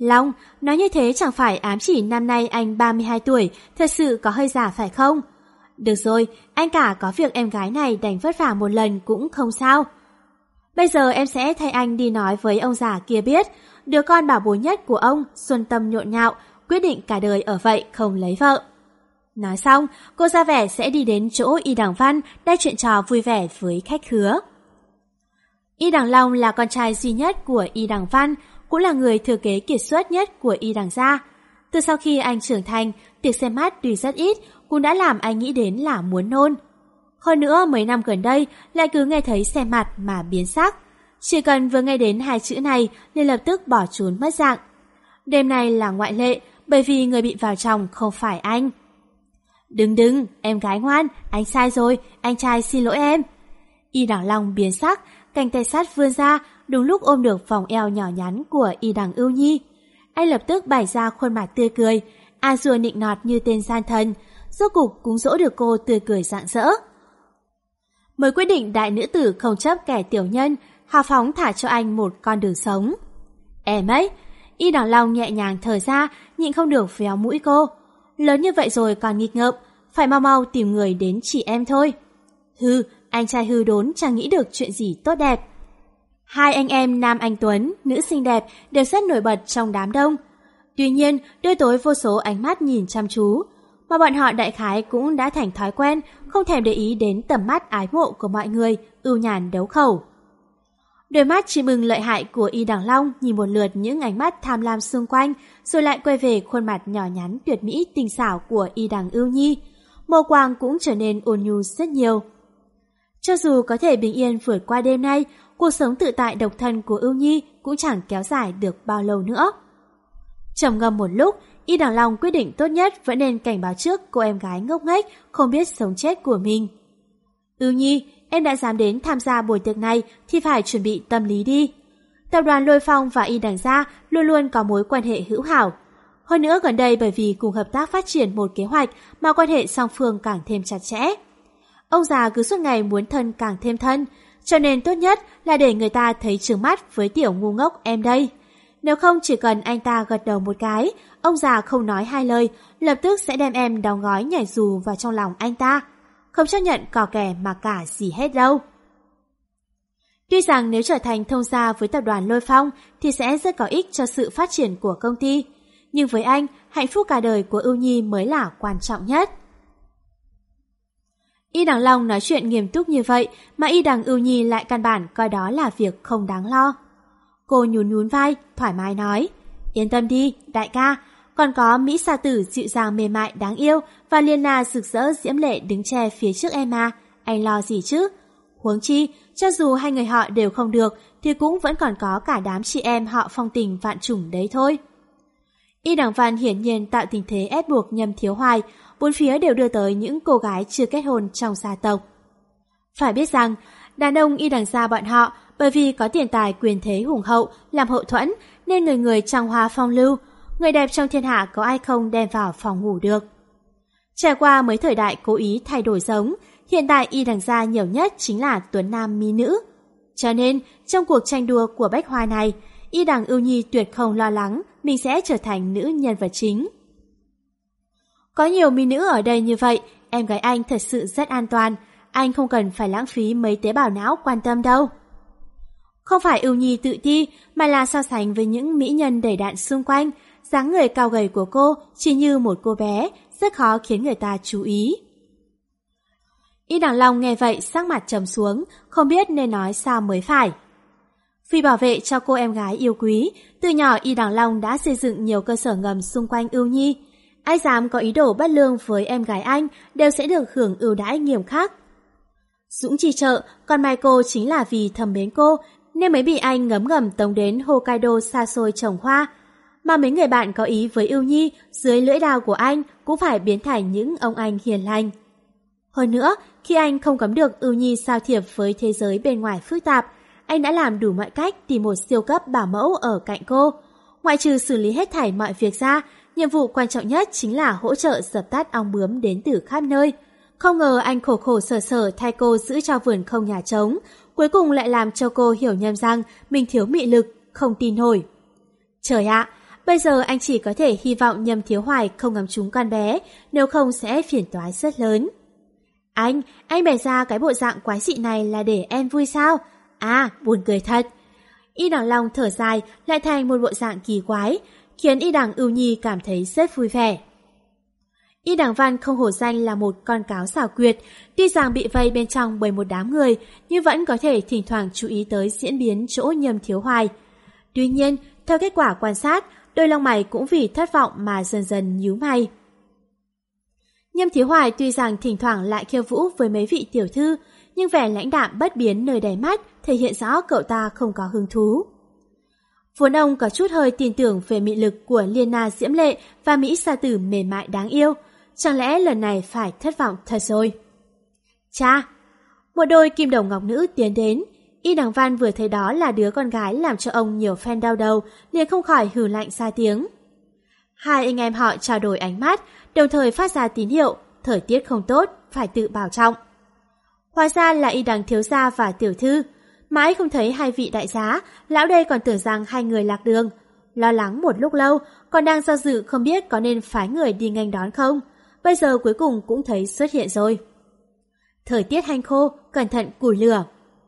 Long, nói như thế chẳng phải ám chỉ năm nay anh 32 tuổi, thật sự có hơi già phải không? Được rồi, anh cả có việc em gái này đành vất vả một lần cũng không sao. Bây giờ em sẽ thay anh đi nói với ông già kia biết, đứa con bảo bối nhất của ông, xuân tâm nhộn nhạo, quyết định cả đời ở vậy không lấy vợ. Nói xong, cô ra vẻ sẽ đi đến chỗ Y Đằng Văn đai chuyện trò vui vẻ với khách khứa. Y Đằng Long là con trai duy nhất của Y Đằng Văn, cũng là người thừa kế kiệt xuất nhất của Y Đằng gia. Từ sau khi anh trưởng thành, tiệc xem mắt tuy rất ít, cũng đã làm anh nghĩ đến là muốn nôn. Hơn nữa mấy năm gần đây lại cứ nghe thấy xem mặt mà biến sắc. Chỉ cần vừa nghe đến hai chữ này liền lập tức bỏ trốn mất dạng. Đêm này là ngoại lệ, bởi vì người bị vào chồng không phải anh. Đừng, em gái ngoan, anh sai rồi, anh trai xin lỗi em. Y Đằng Long biến sắc, cánh tay sắt vươn ra, đúng lúc ôm được vòng eo nhỏ nhắn của Y Đằng Ưu Nhi. Anh lập tức bày ra khuôn mặt tươi cười, a dua nịnh nọt như tên gian thần, rốt cục cũng dỗ được cô tươi cười rạng rỡ. Mới quyết định đại nữ tử không chấp kẻ tiểu nhân, hào phóng thả cho anh một con đường sống. Em ấy, Y Đằng Long nhẹ nhàng thở ra, nhịn không được véo mũi cô. Lớn như vậy rồi còn nghịch ngợm, phải mau mau tìm người đến chỉ em thôi. Hừ, anh trai hư đốn chẳng nghĩ được chuyện gì tốt đẹp. Hai anh em nam anh tuấn, nữ xinh đẹp đều rất nổi bật trong đám đông. Tuy nhiên, đôi tối vô số ánh mắt nhìn chăm chú, mà bọn họ đại khái cũng đã thành thói quen, không thèm để ý đến tầm mắt ái mộ của mọi người, ưu nhàn đấu khẩu. Đôi mắt chỉ mừng lợi hại của Y Đằng Long nhìn một lượt những ánh mắt tham lam xung quanh, rồi lại quay về khuôn mặt nhỏ nhắn tuyệt mỹ tinh xảo của Y Đằng Ưu Nhi. Màu quang cũng trở nên ôn nhu rất nhiều. Cho dù có thể bình yên vượt qua đêm nay, cuộc sống tự tại độc thân của Ưu Nhi cũng chẳng kéo dài được bao lâu nữa. Trầm ngâm một lúc, Y Đằng Long quyết định tốt nhất vẫn nên cảnh báo trước cô em gái ngốc nghếch không biết sống chết của mình. Ưu Nhi, em đã dám đến tham gia buổi tiệc này thì phải chuẩn bị tâm lý đi. Tập đoàn Lôi Phong và Y Đằng gia luôn luôn có mối quan hệ hữu hảo. Hơn nữa gần đây bởi vì cùng hợp tác phát triển một kế hoạch mà quan hệ song phương càng thêm chặt chẽ. Ông già cứ suốt ngày muốn thân càng thêm thân, cho nên tốt nhất là để người ta thấy trừng mắt với tiểu ngu ngốc em đây. Nếu không chỉ cần anh ta gật đầu một cái, ông già không nói hai lời, lập tức sẽ đem em đóng gói nhảy dù vào trong lòng anh ta. Không chấp nhận cò kè mà cả gì hết đâu. Tuy rằng nếu trở thành thông gia với tập đoàn Lôi Phong thì sẽ rất có ích cho sự phát triển của công ty. Nhưng với anh, hạnh phúc cả đời của Ưu Nhi mới là quan trọng nhất. Y Đằng Long nói chuyện nghiêm túc như vậy mà Y Đằng Ưu Nhi lại căn bản coi đó là việc không đáng lo. Cô nhún vai, thoải mái nói, yên tâm đi, đại ca, còn có Mỹ Sa Tử dịu dàng mềm mại đáng yêu và Liên Na rực rỡ diễm lệ đứng che phía trước em mà, anh lo gì chứ? Huống chi, cho dù hai người họ đều không được thì cũng vẫn còn có cả đám chị em họ Phong tình vạn chủng đấy thôi. Y Đằng Văn hiển nhiên tạo tình thế ép buộc Nhâm Thiếu Hoài, bốn phía đều đưa tới những cô gái chưa kết hôn trong gia tộc. Phải biết rằng, đàn ông Y Đằng gia bọn họ bởi vì có tiền tài quyền thế hùng hậu làm hậu thuẫn nên người người trăng hoa phong lưu, người đẹp trong thiên hạ có ai không đem vào phòng ngủ được. Trải qua mấy thời đại cố ý thay đổi giống, hiện tại Y Đằng gia nhiều nhất chính là tuấn nam mỹ nữ. Cho nên, trong cuộc tranh đua của Bách Hoa này, Y Đằng Ưu Nhi tuyệt không lo lắng mình sẽ trở thành nữ nhân vật chính. Có nhiều mỹ nữ ở đây như vậy, em gái anh thật sự rất an toàn, anh không cần phải lãng phí mấy tế bào não quan tâm đâu. Không phải Ưu Nhi tự ti, mà là so sánh với những mỹ nhân đầy đặn xung quanh, dáng người cao gầy của cô chỉ như một cô bé, rất khó khiến người ta chú ý. Y Đằng Long nghe vậy sắc mặt trầm xuống, không biết nên nói sao mới phải. Vì bảo vệ cho cô em gái yêu quý, từ nhỏ Y Đằng Long đã xây dựng nhiều cơ sở ngầm xung quanh Ưu Nhi. Ai dám có ý đồ bất lương với em gái anh đều sẽ được hưởng ưu đãi nghiêm khắc. Dũng chi trợ, còn Michael chính là vì thầm mến cô nên mới bị anh ngấm ngầm tống đến Hokkaido xa xôi trồng hoa. Mà mấy người bạn có ý với Ưu Nhi dưới lưỡi đao của anh cũng phải biến thành những ông anh hiền lành. Hơn nữa, khi anh không cấm được Ưu Nhi giao thiệp với thế giới bên ngoài phức tạp, anh đã làm đủ mọi cách tìm một siêu cấp bảo mẫu ở cạnh cô. Ngoại trừ xử lý hết thảy mọi việc ra, nhiệm vụ quan trọng nhất chính là hỗ trợ dập tắt ong bướm đến từ khắp nơi. Không ngờ anh khổ khổ sở sở thay cô giữ cho vườn không nhà trống, cuối cùng lại làm cho cô hiểu nhầm rằng mình thiếu mị lực, không tin nổi. Trời ạ, Bây giờ anh chỉ có thể hy vọng Nhâm Thiếu Hoài không ngắm trúng con bé, nếu không sẽ phiền toái rất lớn. Anh bày ra cái bộ dạng quái dị này là để em vui sao? À, buồn cười thật. Y Đằng Long thở dài lại thành một bộ dạng kỳ quái, khiến Y Đằng Ưu Nhi cảm thấy rất vui vẻ. Y Đằng Văn không hổ danh là một con cáo xảo quyệt, tuy rằng bị vây bên trong bởi một đám người, nhưng vẫn có thể thỉnh thoảng chú ý tới diễn biến chỗ Nhâm Thiếu Hoài. Tuy nhiên, theo kết quả quan sát, đôi lông mày cũng vì thất vọng mà dần dần nhíu mày. Nhâm Thiếu Hoài tuy rằng thỉnh thoảng lại khiêu vũ với mấy vị tiểu thư, nhưng vẻ lãnh đạm bất biến nơi đáy mắt thể hiện rõ cậu ta không có hứng thú. Vốn ông có chút hơi tin tưởng về mị lực của Liên Na diễm lệ và Mỹ sa tử mềm mại đáng yêu, chẳng lẽ lần này phải thất vọng thật rồi? Cha! Một đôi kim đồng ngọc nữ tiến đến. Y Đằng Văn vừa thấy đó là đứa con gái làm cho ông nhiều phen đau đầu, liền không khỏi hừ lạnh ra tiếng. Hai anh em họ trao đổi ánh mắt, đồng thời phát ra tín hiệu, thời tiết không tốt, phải tự bảo trọng. Hóa ra là Y Đằng thiếu gia và tiểu thư. Mãi không thấy hai vị đại giá, lão đây còn tưởng rằng hai người lạc đường. Lo lắng một lúc lâu, còn đang do dự không biết có nên phái người đi nghênh đón không. Bây giờ cuối cùng cũng thấy xuất hiện rồi. Thời tiết hanh khô, cẩn thận củi lửa.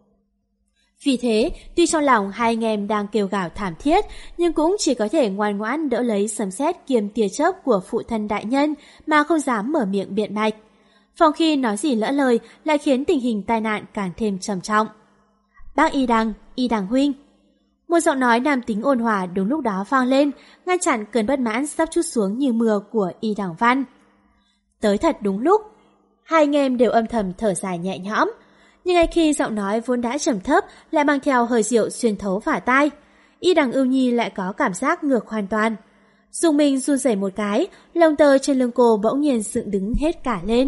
Vì thế, tuy trong lòng hai anh em đang kêu gào thảm thiết, nhưng cũng chỉ có thể ngoan ngoãn đỡ lấy sấm sét kiềm tia chớp của phụ thân đại nhân mà không dám mở miệng biện bạch. Phòng khi nói gì lỡ lời lại khiến tình hình tai nạn càng thêm trầm trọng. Bác Y Đằng huynh. Một giọng nói nam tính ôn hòa đúng lúc đó vang lên, ngăn chặn cơn bất mãn sắp trút xuống như mưa của Y Đằng Văn. Tới thật đúng lúc, hai anh em đều âm thầm thở dài nhẹ nhõm, nhưng ngay khi giọng nói vốn đã trầm thấp lại mang theo hơi rượu xuyên thấu vả tai, Y Đằng Ưu Nhi lại có cảm giác ngược hoàn toàn. Dùng mình run rẩy một cái, lông tơ trên lưng cô bỗng nhiên dựng đứng hết cả lên.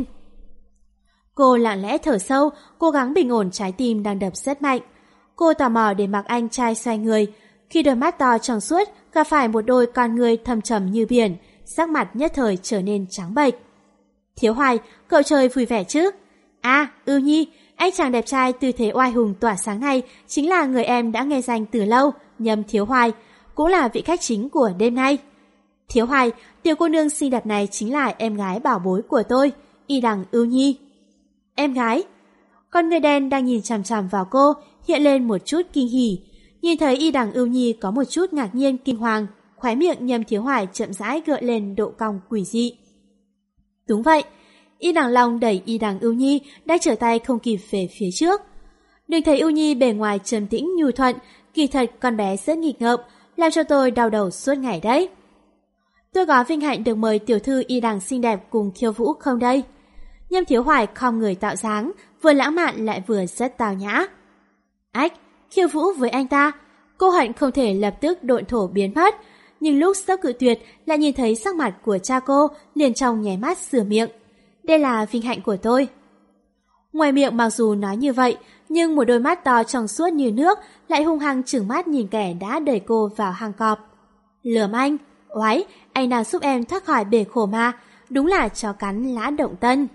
Cô lặng lẽ thở sâu, cố gắng bình ổn trái tim đang đập rất mạnh. Cô tò mò để mặc anh trai xoay người, khi đôi mắt to trong suốt gặp phải một đôi con người thâm trầm như biển, sắc mặt nhất thời trở nên trắng bệch. Thiếu Hoài, cậu chơi vui vẻ chứ? À, Ưu Nhi, anh chàng đẹp trai tư thế oai hùng tỏa sáng này chính là người em đã nghe danh từ lâu, Nhâm Thiếu Hoài, cũng là vị khách chính của đêm nay. Thiếu Hoài, tiểu cô nương xinh đẹp này chính là em gái bảo bối của tôi, Y Đằng Ưu Nhi. Em gái? Con người đen đang nhìn chằm chằm vào cô, hiện lên một chút kinh hỉ. Nhìn thấy Y Đằng Ưu Nhi có một chút ngạc nhiên kinh hoàng, khóe miệng Nhâm Thiếu Hoài chậm rãi gợi lên độ cong quỷ dị. Đúng vậy, Y Đằng Long đẩy Y Đằng Ưu Nhi đã trở tay không kịp về phía trước. Đừng thấy Ưu Nhi bề ngoài trầm tĩnh nhu thuận, kỳ thật con bé rất nghịch ngợm, làm cho tôi đau đầu suốt ngày đấy. Tôi có vinh hạnh được mời tiểu thư Y Đằng xinh đẹp cùng khiêu vũ không đây? Nhâm Thiếu Hoài khom người tạo dáng, vừa lãng mạn lại vừa rất tào nhã. Ách, khiêu vũ với anh ta, cô hận không thể lập tức độn thổ biến mất, nhưng lúc sắp cự tuyệt lại nhìn thấy sắc mặt của cha cô, liền trong nháy mắt sửa miệng. Đây là vinh hạnh của tôi. Ngoài miệng mặc dù nói như vậy, nhưng một đôi mắt to trong suốt như nước lại hung hăng trừng mắt nhìn kẻ đã đẩy cô vào hang cọp. Lườm anh, oái, anh đang giúp em thoát khỏi bể khổ mà, đúng là chó cắn lã động tân.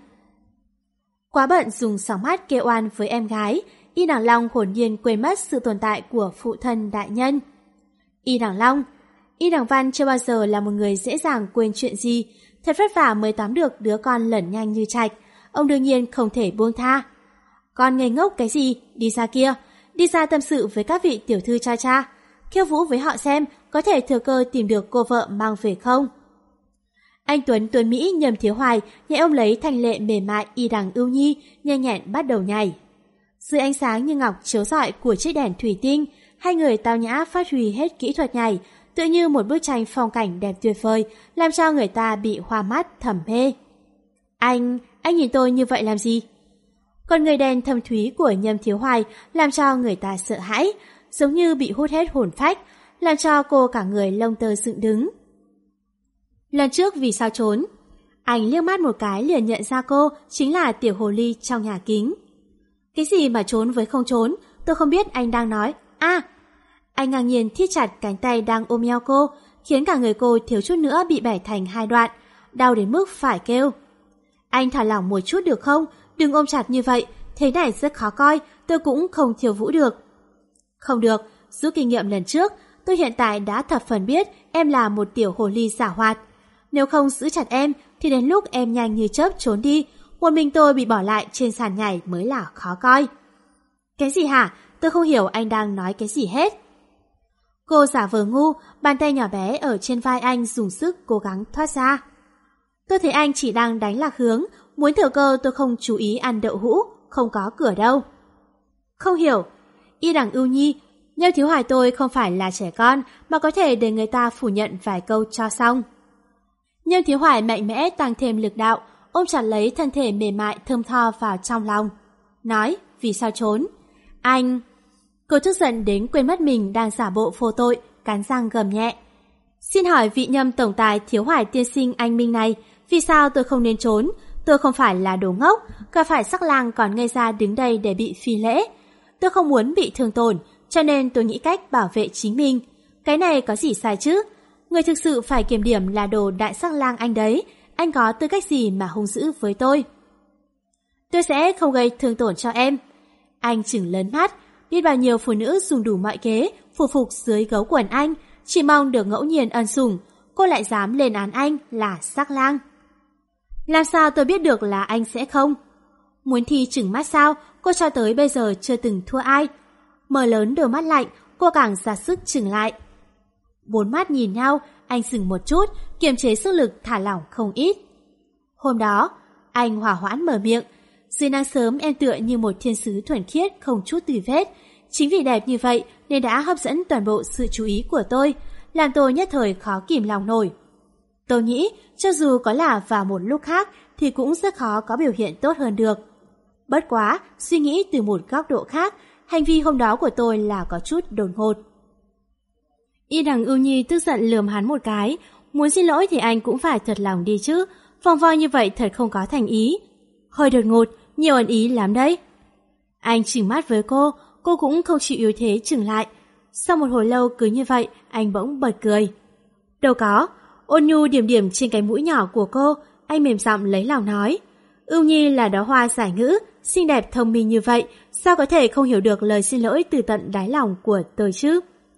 Quá bận dùng sóng mắt kêu oan với em gái, Y Đằng Long hồn nhiên quên mất sự tồn tại của phụ thân đại nhân. Y Đằng Long, Y Đằng Văn chưa bao giờ là một người dễ dàng quên chuyện gì, thật vất vả mới tóm được đứa con lẩn nhanh như trạch, ông đương nhiên không thể buông tha. Con ngây ngốc cái gì, đi ra kia, đi ra tâm sự với các vị tiểu thư cho cha, khiêu vũ với họ xem có thể thừa cơ tìm được cô vợ mang về không. Anh Tuấn Mỹ Nhâm Thiếu Hoài nhẹ ôm lấy thanh lệ mềm mại Y Đằng Ưu Nhi, nhanh nhẹn bắt đầu nhảy. Dưới ánh sáng như ngọc chiếu rọi của chiếc đèn thủy tinh, hai người tao nhã phát huy hết kỹ thuật nhảy, tựa như một bức tranh phong cảnh đẹp tuyệt vời, làm cho người ta bị hoa mắt thầm mê. Anh nhìn tôi như vậy làm gì? Con người đen thâm thúy của Nhâm Thiếu Hoài làm cho người ta sợ hãi, giống như bị hút hết hồn phách, làm cho cô cả người lông tơ dựng đứng. Lần trước vì sao trốn? Anh liếc mắt một cái liền nhận ra cô chính là tiểu hồ ly trong nhà kính. Cái gì mà trốn với không trốn, tôi không biết anh đang nói. Anh ngang nhiên thiết chặt cánh tay đang ôm eo cô, khiến cả người cô thiếu chút nữa bị bẻ thành hai đoạn, đau đến mức phải kêu. Anh thả lỏng một chút được không? Đừng ôm chặt như vậy, thế này rất khó coi, tôi cũng không khiêu vũ được. Không được, rút kinh nghiệm lần trước, tôi hiện tại đã thập phần biết em là một tiểu hồ ly giảo hoạt. Nếu không giữ chặt em thì đến lúc em nhanh như chớp trốn đi, một mình tôi bị bỏ lại trên sàn nhảy mới là khó coi. Cái gì hả? Tôi không hiểu anh đang nói cái gì hết. Cô giả vờ ngu, bàn tay nhỏ bé ở trên vai anh dùng sức cố gắng thoát ra. Tôi thấy anh chỉ đang đánh lạc hướng, muốn thừa cơ tôi không chú ý ăn đậu hũ, không có cửa đâu. Không hiểu. Y Đằng Ưu Nhi, Nhâm Thiếu Hoài tôi không phải là trẻ con mà có thể để người ta phủ nhận vài câu cho xong. Nhâm Thiếu Hoài mạnh mẽ tăng thêm lực đạo, ôm chặt lấy thân thể mềm mại thơm tho vào trong lòng. Nói, vì sao trốn? Anh... Cô tức giận đến quên mất mình đang giả bộ vô tội, cắn răng gầm nhẹ. Xin hỏi vị Nhâm tổng tài Thiếu Hoài tiên sinh anh minh này, vì sao tôi không nên trốn? Tôi không phải là đồ ngốc, cả phải sắc lang còn ngây ra đứng đây để bị phi lễ. Tôi không muốn bị thương tổn, cho nên tôi nghĩ cách bảo vệ chính mình. Cái này có gì sai chứ? Người thực sự phải kiểm điểm là đồ đại sắc lang anh đấy. Anh có tư cách gì mà hung dữ với tôi? Tôi sẽ không gây thương tổn cho em. Anh trừng lớn mắt, biết bao nhiêu phụ nữ dùng đủ mọi kế phụ phục dưới gấu quần anh, chỉ mong được ngẫu nhiên ân sủng. Cô lại dám lên án anh là sắc lang. Làm sao tôi biết được là anh sẽ không? Muốn thi trừng mắt sao? Cô cho tới bây giờ chưa từng thua ai. Mở lớn đôi mắt lạnh, cô càng ra sức trừng lại. Bốn mắt nhìn nhau, anh dừng một chút, kiềm chế sức lực thả lỏng không ít. Hôm đó, anh hỏa hoãn mở miệng. Dưới nắng sớm em tựa như một thiên sứ thuần khiết không chút tì vết. Chính vì đẹp như vậy nên đã hấp dẫn toàn bộ sự chú ý của tôi, làm tôi nhất thời khó kìm lòng nổi. Tôi nghĩ cho dù có là vào một lúc khác thì cũng rất khó có biểu hiện tốt hơn được. Bất quá, suy nghĩ từ một góc độ khác, hành vi hôm đó của tôi là có chút đột ngột. Y Đằng Ưu Nhi tức giận lườm hắn một cái. Muốn xin lỗi thì anh cũng phải thật lòng đi chứ. Vòng vo như vậy thật không có thành ý. Hơi đột ngột, nhiều ẩn ý lắm đấy. Anh chừng mắt với cô cũng không chịu yếu thế chừng lại. Sau một hồi lâu cứ như vậy, anh bỗng bật cười. Đâu có. Ôn nhu điểm điểm trên cái mũi nhỏ của cô, anh mềm giọng lấy lòng nói. Ưu Nhi là đóa hoa giải ngữ, xinh đẹp thông minh như vậy, sao có thể không hiểu được lời xin lỗi từ tận đáy lòng của tôi chứ?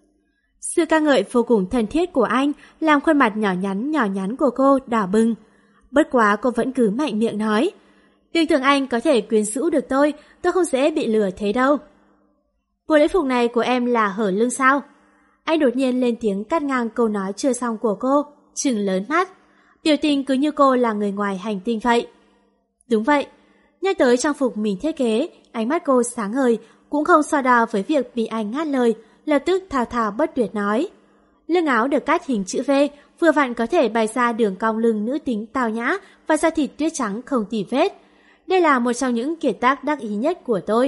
Sự ca ngợi vô cùng thân thiết của anh làm khuôn mặt nhỏ nhắn của cô đỏ bừng. Bất quá cô vẫn cứ mạnh miệng nói. Đừng tưởng anh có thể quyến rũ được tôi không dễ bị lừa thế đâu. Bộ lễ phục này của em là hở lưng sao? Anh đột nhiên lên tiếng cắt ngang câu nói chưa xong của cô, trừng lớn mắt. Biểu tình cứ như cô là người ngoài hành tinh vậy. Đúng vậy. Nhắc tới trang phục mình thiết kế, ánh mắt cô sáng ngời, cũng không so đo với việc bị anh ngắt lời, lập tức thao thao bất tuyệt nói. Lưng áo được cắt hình chữ V, vừa vặn có thể bày ra đường cong lưng nữ tính tao nhã và da thịt tuyết trắng không tì vết. Đây là một trong những kiệt tác đắc ý nhất của tôi.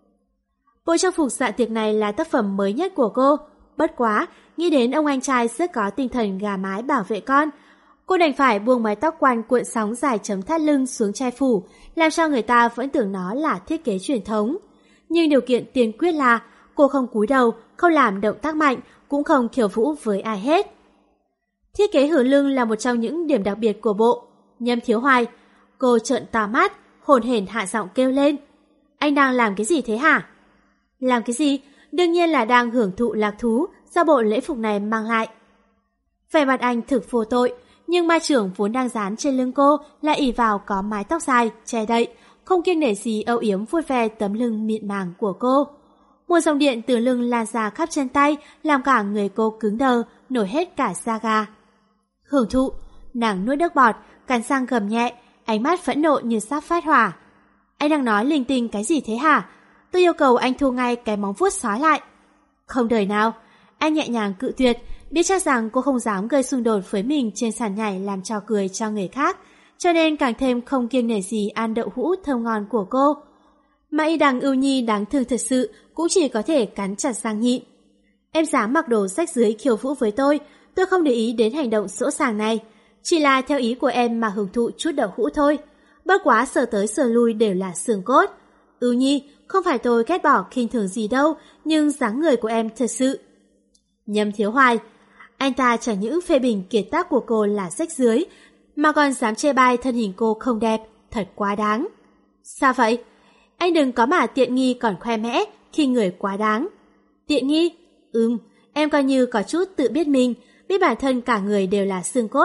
Bộ trang phục dạ tiệc này là tác phẩm mới nhất của cô. Bất quá, nghĩ đến ông anh trai rất có tinh thần gà mái bảo vệ con. Cô đành phải buông mái tóc quăn cuộn sóng dài chấm thắt lưng xuống che phủ, làm cho người ta vẫn tưởng nó là thiết kế truyền thống. Nhưng điều kiện tiên quyết là cô không cúi đầu, không làm động tác mạnh, cũng không khiêu vũ với ai hết. Thiết kế hở lưng là một trong những điểm đặc biệt của bộ. Nhâm Thiếu Hoài, cô trợn to mắt, hồn hển hạ giọng kêu lên. Anh đang làm cái gì thế hả? Làm cái gì? Đương nhiên là đang hưởng thụ lạc thú do bộ lễ phục này mang lại. Vẻ mặt anh thực vô tội, nhưng ma trưởng vốn đang dán trên lưng cô lại ỷ vào có mái tóc dài, che đậy, không kiêng nể gì âu yếm vuốt ve tấm lưng mịn màng của cô. Một dòng điện từ lưng lan ra khắp chân tay, làm cả người cô cứng đờ, nổi hết cả da gà. Hưởng thụ, nàng nuốt nước bọt, cắn răng gầm nhẹ, ánh mắt phẫn nộ như sắp phát hỏa. Anh đang nói linh tinh cái gì thế hả? Tôi yêu cầu anh thu ngay cái móng vuốt sói lại. Không đời nào. Anh nhẹ nhàng cự tuyệt, biết chắc rằng cô không dám gây xung đột với mình trên sàn nhảy làm trò cười cho người khác, cho nên càng thêm không kiêng nể gì ăn đậu hũ thơm ngon của cô. Mà Y Đằng Ưu Nhi đáng thương thật sự cũng chỉ có thể cắn chặt răng nhịn. Em dám mặc đồ rách rưới khiêu vũ với tôi không để ý đến hành động sỗ sàng này. Chỉ là theo ý của em mà hưởng thụ chút đậu hũ thôi. Bất quá sờ tới sờ lui đều là xương cốt. Ưu Nhi, không phải tôi ghét bỏ khinh thường gì đâu, nhưng dáng người của em thật sự. Nhâm Thiếu Hoài, anh ta chẳng những phê bình kiệt tác của cô là rách rưới, mà còn dám chê bai thân hình cô không đẹp, thật quá đáng. Sao vậy? Anh đừng có mà tiện nghi còn khoe mẽ khi người quá đáng. Tiện nghi? Em coi như có chút tự biết mình, biết bản thân cả người đều là xương cốt.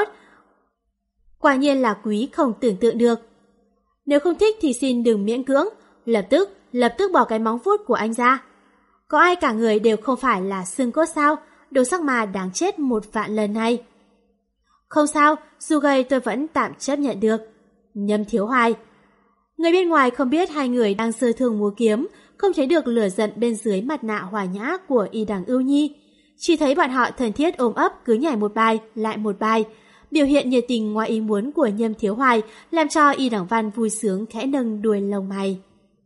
Quả nhiên là quý không tưởng tượng được. Nếu không thích thì xin đừng miễn cưỡng, lập tức bỏ cái móng vuốt của anh ra. Có ai cả người đều không phải là xương cốt sao? Đồ sắc mà đáng chết 1.000.000 lần này. Không sao, dù gầy tôi vẫn tạm chấp nhận được. Nhâm Thiếu Hoài. Người bên ngoài không biết hai người đang sơ thương múa kiếm, không thấy được lửa giận bên dưới mặt nạ hòa nhã của Y Đằng Ưu Nhi. Chỉ thấy bọn họ thân thiết ôm ấp cứ nhảy một bài, lại một bài. Biểu hiện nhiệt tình ngoài ý muốn của Nhâm Thiếu Hoài làm cho Y Đằng Văn vui sướng khẽ nâng đuôi lông mày.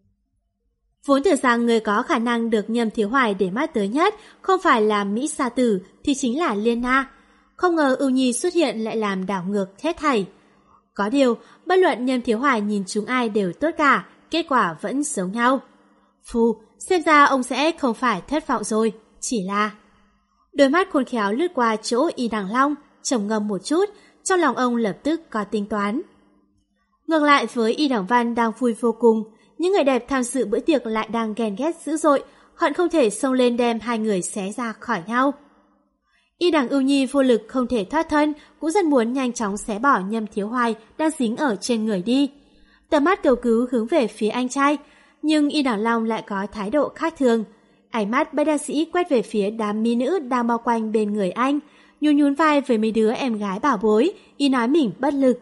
Vốn tưởng rằng người có khả năng được Nhâm Thiếu Hoài để mắt tới nhất không phải là Mỹ Sa Tử thì chính là Liên Na. Không ngờ Ưu Nhi xuất hiện lại làm đảo ngược hết thảy. Có điều, bất luận Nhâm Thiếu Hoài nhìn chúng ai đều tốt cả, kết quả vẫn giống nhau. Phù, xem ra ông sẽ không phải thất vọng rồi, chỉ là... Đôi mắt khôn khéo lướt qua chỗ Y Đằng Long, trầm ngâm một chút, trong lòng ông lập tức có tính toán. Ngược lại với Y Đằng Văn đang vui vô cùng, những người đẹp tham dự bữa tiệc lại đang ghen ghét dữ dội, hận không thể xông lên đem hai người xé ra khỏi nhau. Y Đằng Ưu Nhi vô lực không thể thoát thân, cũng rất muốn nhanh chóng xé bỏ Nhâm Thiếu Hoài đang dính ở trên người đi. Tầm mắt cầu cứu hướng về phía anh trai, nhưng Y Đằng Long lại có thái độ khác thường. Ánh mắt bất đắc dĩ quét về phía đám mỹ nữ đang bao quanh bên người anh, nhún vai với mấy đứa em gái bảo bối, y nói mình bất lực.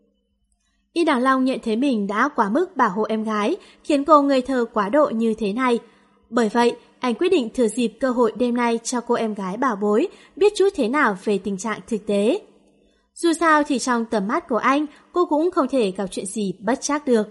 Y Đằng Long nhận thấy mình đã quá mức bảo hộ em gái, khiến cô ngây thơ quá độ như thế này. Bởi vậy, anh quyết định thừa dịp cơ hội đêm nay cho cô em gái bảo bối biết chút thế nào về tình trạng thực tế. Dù sao thì trong tầm mắt của anh, cô cũng không thể gặp chuyện gì bất trắc được.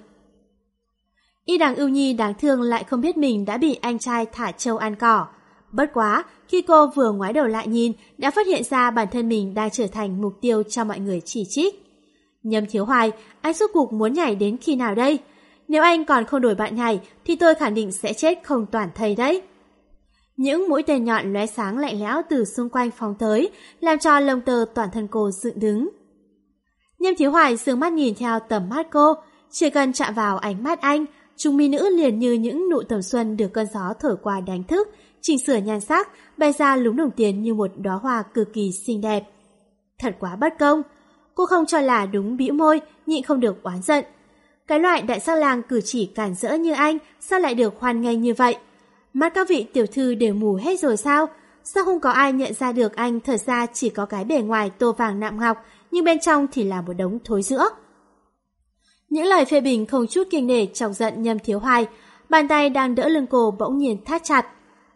Y Đằng Ưu Nhi đáng thương lại không biết mình đã bị anh trai thả trâu ăn cỏ. Bất quá, khi cô vừa ngoái đầu lại nhìn, đã phát hiện ra bản thân mình đang trở thành mục tiêu cho mọi người chỉ trích. Nhâm Thiếu Hoài, anh rốt cuộc muốn nhảy đến khi nào đây? Nếu anh còn không đổi bạn nhảy, thì tôi khẳng định sẽ chết không toàn thây đấy. Những mũi tên nhọn lóe sáng lạnh lẽo từ xung quanh phóng tới, làm cho lông tơ toàn thân cô dựng đứng. Nhâm Thiếu Hoài sương mắt nhìn theo tầm mắt cô, chỉ cần chạm vào ánh mắt anh, chúng mỹ nữ liền như những nụ tầm xuân được cơn gió thổi qua đánh thức, chỉnh sửa nhan sắc, bay ra lúm đồng tiền như một đóa hoa cực kỳ xinh đẹp. Thật quá bất công. Cô không cho là đúng, bĩu môi, nhịn không được oán giận. Cái loại đại sắc lang cử chỉ cản rỡ như anh sao lại được hoan nghênh như vậy? Mắt các vị tiểu thư đều mù hết rồi sao? Sao không có ai nhận ra được anh thật ra chỉ có cái bề ngoài tô vàng nạm ngọc, nhưng bên trong thì là một đống thối rữa? Những lời phê bình không chút kiêng nể chọc giận Nhâm Thiếu Hoài, bàn tay đang đỡ lưng cô bỗng nhiên thắt chặt.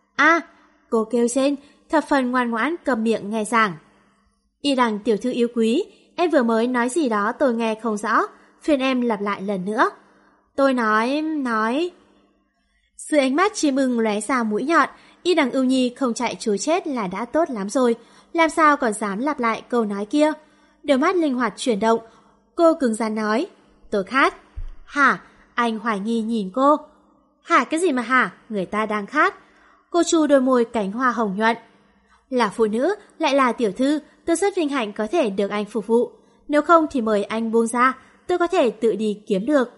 Cô kêu rên, thập phần ngoan ngoãn cầm miệng nghe giảng. Y Đằng tiểu thư yêu quý, em vừa mới nói gì đó tôi nghe không rõ, phiền em lặp lại lần nữa. Tôi nói... Sự ánh mắt chim ưng lóe ra mũi nhọn, Y Đằng Ưu Nhi không chạy trối chết là đã tốt lắm rồi, làm sao còn dám lặp lại câu nói kia. Đôi mắt linh hoạt chuyển động, cô cứng rắn nói, tôi khát. Hả? Anh hoài nghi nhìn cô. Hả cái gì mà hả? Người ta đang khát. Cô chu đôi môi cánh hoa hồng nhuận. Là phụ nữ, lại là tiểu thư, tôi rất vinh hạnh có thể được anh phục vụ. Nếu không thì mời anh buông ra, tôi có thể tự đi kiếm được.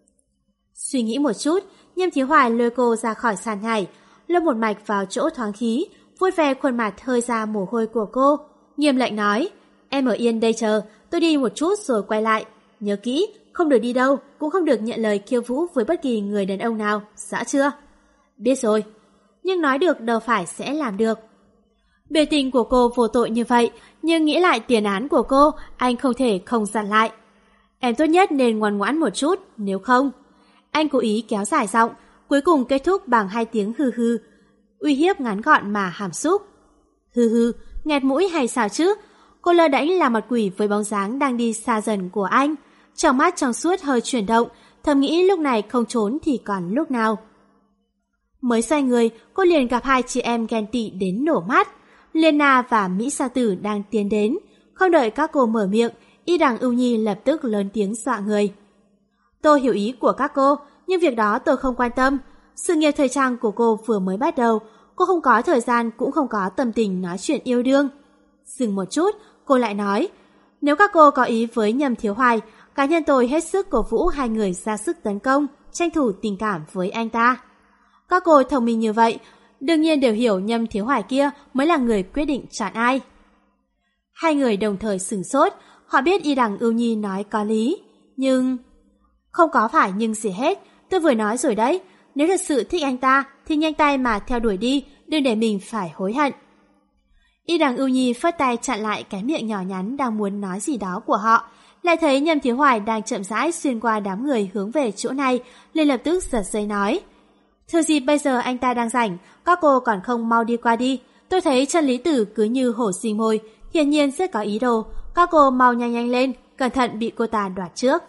Suy nghĩ một chút, Nhâm Thiếu Hoài lôi cô ra khỏi sàn nhảy, lôi một mạch vào chỗ thoáng khí, vuốt ve khuôn mặt hơi ra mồ hôi của cô, nghiêm lệnh nói, em ở yên đây chờ, tôi đi một chút rồi quay lại. Nhớ kỹ, không được đi đâu, cũng không được nhận lời khiêu vũ với bất kỳ người đàn ông nào, rõ chưa? Biết rồi, nhưng nói được đâu phải sẽ làm được. Biểu tình của cô vô tội như vậy, nhưng nghĩ lại tiền án của cô, anh không thể không dặn lại. Em tốt nhất nên ngoan ngoãn một chút, nếu không... Anh cố ý kéo dài giọng, cuối cùng kết thúc bằng 2 tiếng hư hư, uy hiếp ngắn gọn mà hàm xúc. Hư hư, nghẹt mũi hay sao chứ? Cô lơ đễnh là mặt quỷ với bóng dáng đang đi xa dần của anh. Trong mắt trong suốt hơi chuyển động, thầm nghĩ lúc này không trốn thì còn lúc nào. Mới xoay người, cô liền gặp hai chị em ghen tị đến nổ mắt. Liên Na và Mỹ Sa Tử đang tiến đến. Không đợi các cô mở miệng, Y Đằng Ưu Nhi lập tức lớn tiếng dọa người. Tôi hiểu ý của các cô, nhưng việc đó tôi không quan tâm. Sự nghiệp thời trang của cô vừa mới bắt đầu, cô không có thời gian cũng không có tâm tình nói chuyện yêu đương. Dừng một chút, cô lại nói, nếu các cô có ý với Nhâm Thiếu Hoài, cá nhân tôi hết sức cổ vũ hai người ra sức tấn công, tranh thủ tình cảm với anh ta. Các cô thông minh như vậy, đương nhiên đều hiểu Nhâm Thiếu Hoài kia mới là người quyết định chọn ai. Hai người đồng thời sửng sốt, họ biết Y Đằng Ưu Nhi nói có lý, nhưng... Không có phải nhưng gì hết, tôi vừa nói rồi đấy, nếu thật sự thích anh ta thì nhanh tay mà theo đuổi đi, đừng để mình phải hối hận. Y Đằng Ưu Nhi phất tay chặn lại cái miệng nhỏ nhắn đang muốn nói gì đó của họ, lại thấy Nhâm Thiếu Hoài đang chậm rãi xuyên qua đám người hướng về chỗ này, liền lập tức giật dây nói: Thừa dịp bây giờ anh ta đang rảnh, các cô còn không mau đi qua đi. Tôi thấy chân Lý Tử cứ như hổ sinh mồi, hiển nhiên rất có ý đồ. Các cô mau nhanh nhanh lên, cẩn thận bị cô ta đoạt trước.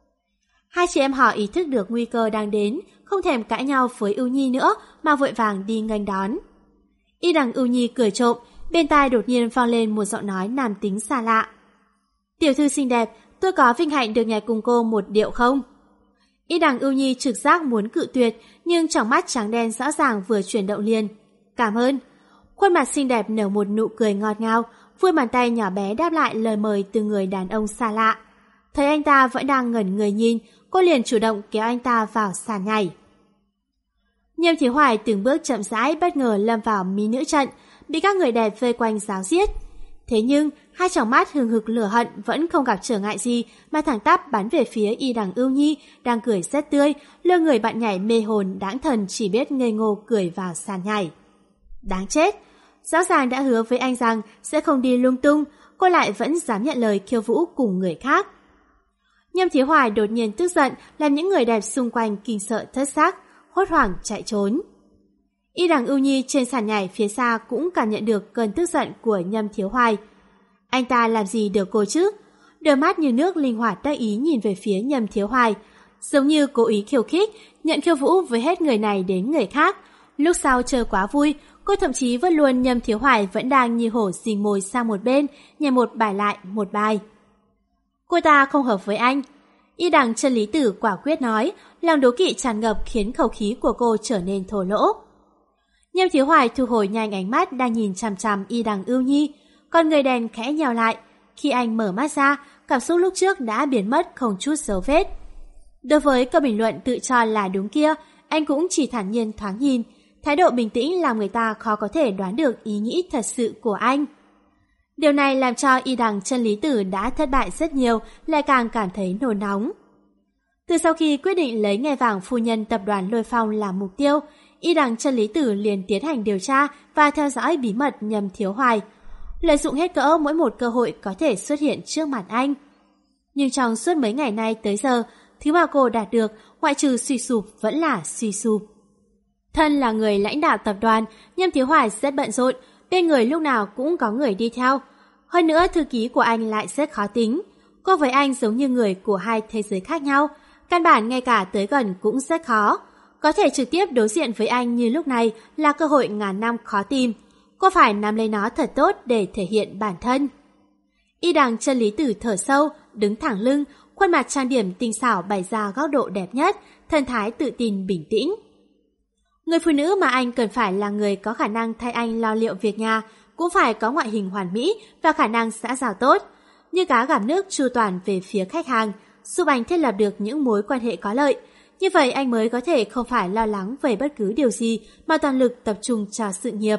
Hai chị em họ ý thức được nguy cơ đang đến, không thèm cãi nhau với Ưu Nhi nữa mà vội vàng đi nghênh đón. Y Đằng Ưu Nhi cười trộm, bên tai đột nhiên vang lên một giọng nói nam tính xa lạ. Tiểu thư xinh đẹp, tôi có vinh hạnh được nhảy cùng cô một điệu không? Y Đằng Ưu Nhi trực giác muốn cự tuyệt, nhưng trong mắt trắng đen rõ ràng vừa chuyển động liền. Cảm ơn. Khuôn mặt xinh đẹp nở một nụ cười ngọt ngào, vươn bàn tay nhỏ bé đáp lại lời mời từ người đàn ông xa lạ. Thấy anh ta vẫn đang ngẩn người nhìn, cô liền chủ động kéo anh ta vào sàn nhảy. Nhâm Thiếu Hoài từng bước chậm rãi bất ngờ lâm vào mỹ nữ trận, bị các người đẹp vây quanh giáo giết. Thế nhưng, hai tròng mắt hừng hực lửa hận vẫn không gặp trở ngại gì mà thẳng tắp bắn về phía Y Đằng Ưu Nhi đang cười rất tươi, lôi người bạn nhảy mê hồn đãng thần chỉ biết ngây ngô cười vào sàn nhảy. Đáng chết! Rõ ràng đã hứa với anh rằng sẽ không đi lung tung, cô lại vẫn dám nhận lời khiêu vũ cùng người khác. Nhâm Thiếu Hoài đột nhiên tức giận làm những người đẹp xung quanh kinh sợ thất xác, hốt hoảng chạy trốn. Y Đằng Ưu Nhi trên sàn nhảy phía xa cũng cảm nhận được cơn tức giận của Nhâm Thiếu Hoài. Anh ta làm gì được cô chứ? Đôi mắt như nước linh hoạt đắc ý nhìn về phía Nhâm Thiếu Hoài, giống như cố ý khiêu khích, nhận khiêu vũ với hết người này đến người khác. Lúc sau chơi quá vui, cô thậm chí vứt luôn Nhâm Thiếu Hoài vẫn đang như hổ rình mồi sang một bên, nhảy một bài lại một bài. Cô ta không hợp với anh. Y Đằng chân Lý Tử quả quyết nói, lòng đố kỵ tràn ngập khiến khẩu khí của cô trở nên thô lỗ. Nhâm Thiếu Hoài thu hồi nhanh ánh mắt đang nhìn chằm chằm Y Đằng Ưu Nhi, con người đèn khẽ nhào lại. Khi anh mở mắt ra, cảm xúc lúc trước đã biến mất không chút dấu vết. Đối với câu bình luận tự cho là đúng kia, anh cũng chỉ thản nhiên thoáng nhìn, thái độ bình tĩnh làm người ta khó có thể đoán được ý nghĩ thật sự của anh. Điều này làm cho Y Đằng chân Lý Tử đã thất bại rất nhiều, lại càng cảm thấy nôn nóng. Từ sau khi quyết định lấy ngai vàng phu nhân tập đoàn Lôi Phong làm mục tiêu, Y Đằng chân Lý Tử liền tiến hành điều tra và theo dõi bí mật Nhâm Thiếu Hoài, lợi dụng hết cỡ mỗi một cơ hội có thể xuất hiện trước mặt anh. Nhưng trong suốt mấy ngày nay tới giờ, thứ mà cô đạt được ngoại trừ suy sụp vẫn là suy sụp. Thân là người lãnh đạo tập đoàn, Nhâm Thiếu Hoài rất bận rộn, bên người lúc nào cũng có người đi theo. Hơn nữa thư ký của anh lại rất khó tính. Cô với anh giống như người của hai thế giới khác nhau, căn bản ngay cả tới gần cũng rất khó. Có thể trực tiếp đối diện với anh như lúc này là cơ hội ngàn năm khó tìm. Cô phải nắm lấy nó thật tốt để thể hiện bản thân. Y Đằng chân Lý Tử thở sâu, đứng thẳng lưng, khuôn mặt trang điểm tinh xảo bày ra góc độ đẹp nhất, thân thái tự tin bình tĩnh. Người phụ nữ mà anh cần phải là người có khả năng thay anh lo liệu việc nhà, cũng phải có ngoại hình hoàn mỹ và khả năng xã giao tốt, như cá gặp nước chu toàn về phía khách hàng, giúp anh thiết lập được những mối quan hệ có lợi. Như vậy anh mới có thể không phải lo lắng về bất cứ điều gì mà toàn lực tập trung cho sự nghiệp.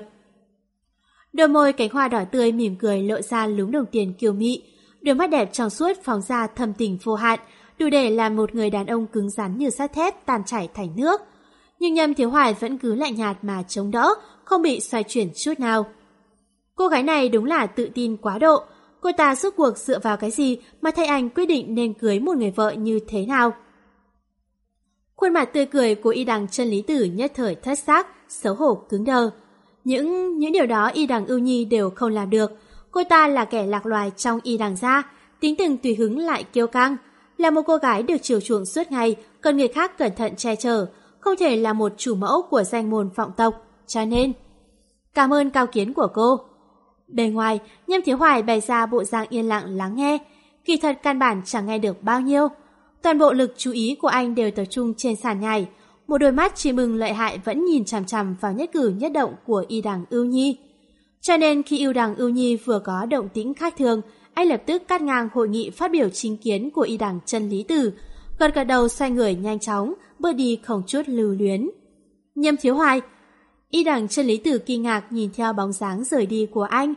Đôi môi cánh hoa đỏ tươi mỉm cười lộ ra lúm đồng tiền kiều mị, đôi mắt đẹp trong suốt phóng ra thâm tình vô hạn, đủ để làm một người đàn ông cứng rắn như sắt thép tan chảy thành nước. Nhưng Nhâm Thiếu Hoài vẫn cứ lạnh nhạt mà chống đỡ, không bị xoay chuyển chút nào. Cô gái này đúng là tự tin quá độ. Cô ta rốt cuộc dựa vào cái gì mà thay anh quyết định nên cưới một người vợ như thế nào? Khuôn mặt tươi cười của Y Đằng chân Lý Tử nhất thời thất xác, xấu hổ cứng đờ. Những điều đó Y Đằng Ưu Nhi đều không làm được. Cô ta là kẻ lạc loài trong Y Đằng gia, tính tình tùy hứng lại kiêu căng, là một cô gái được chiều chuộng suốt ngày, cần người khác cẩn thận che chở, không thể là một chủ mẫu của danh môn vọng tộc, cho nên... Cảm ơn cao kiến của cô. Bề ngoài, Nhâm Thiếu Hoài bày ra bộ dạng yên lặng lắng nghe, kỳ thật căn bản chẳng nghe được bao nhiêu. Toàn bộ lực chú ý của anh đều tập trung trên sàn nhảy, một đôi mắt chim ưng lợi hại vẫn nhìn chằm chằm vào nhất cử nhất động của Y Đằng Ưu Nhi. Cho nên khi Y Đằng Ưu Nhi vừa có động tĩnh khác thường, anh lập tức cắt ngang hội nghị phát biểu chính kiến của Y Đằng chân Lý Tử, gật đầu xoay người nhanh chóng, bước đi không chút lưu luyến. Nhâm Thiếu Hoài, Y Đằng Chân Lý Tử kinh ngạc nhìn theo bóng dáng rời đi của anh.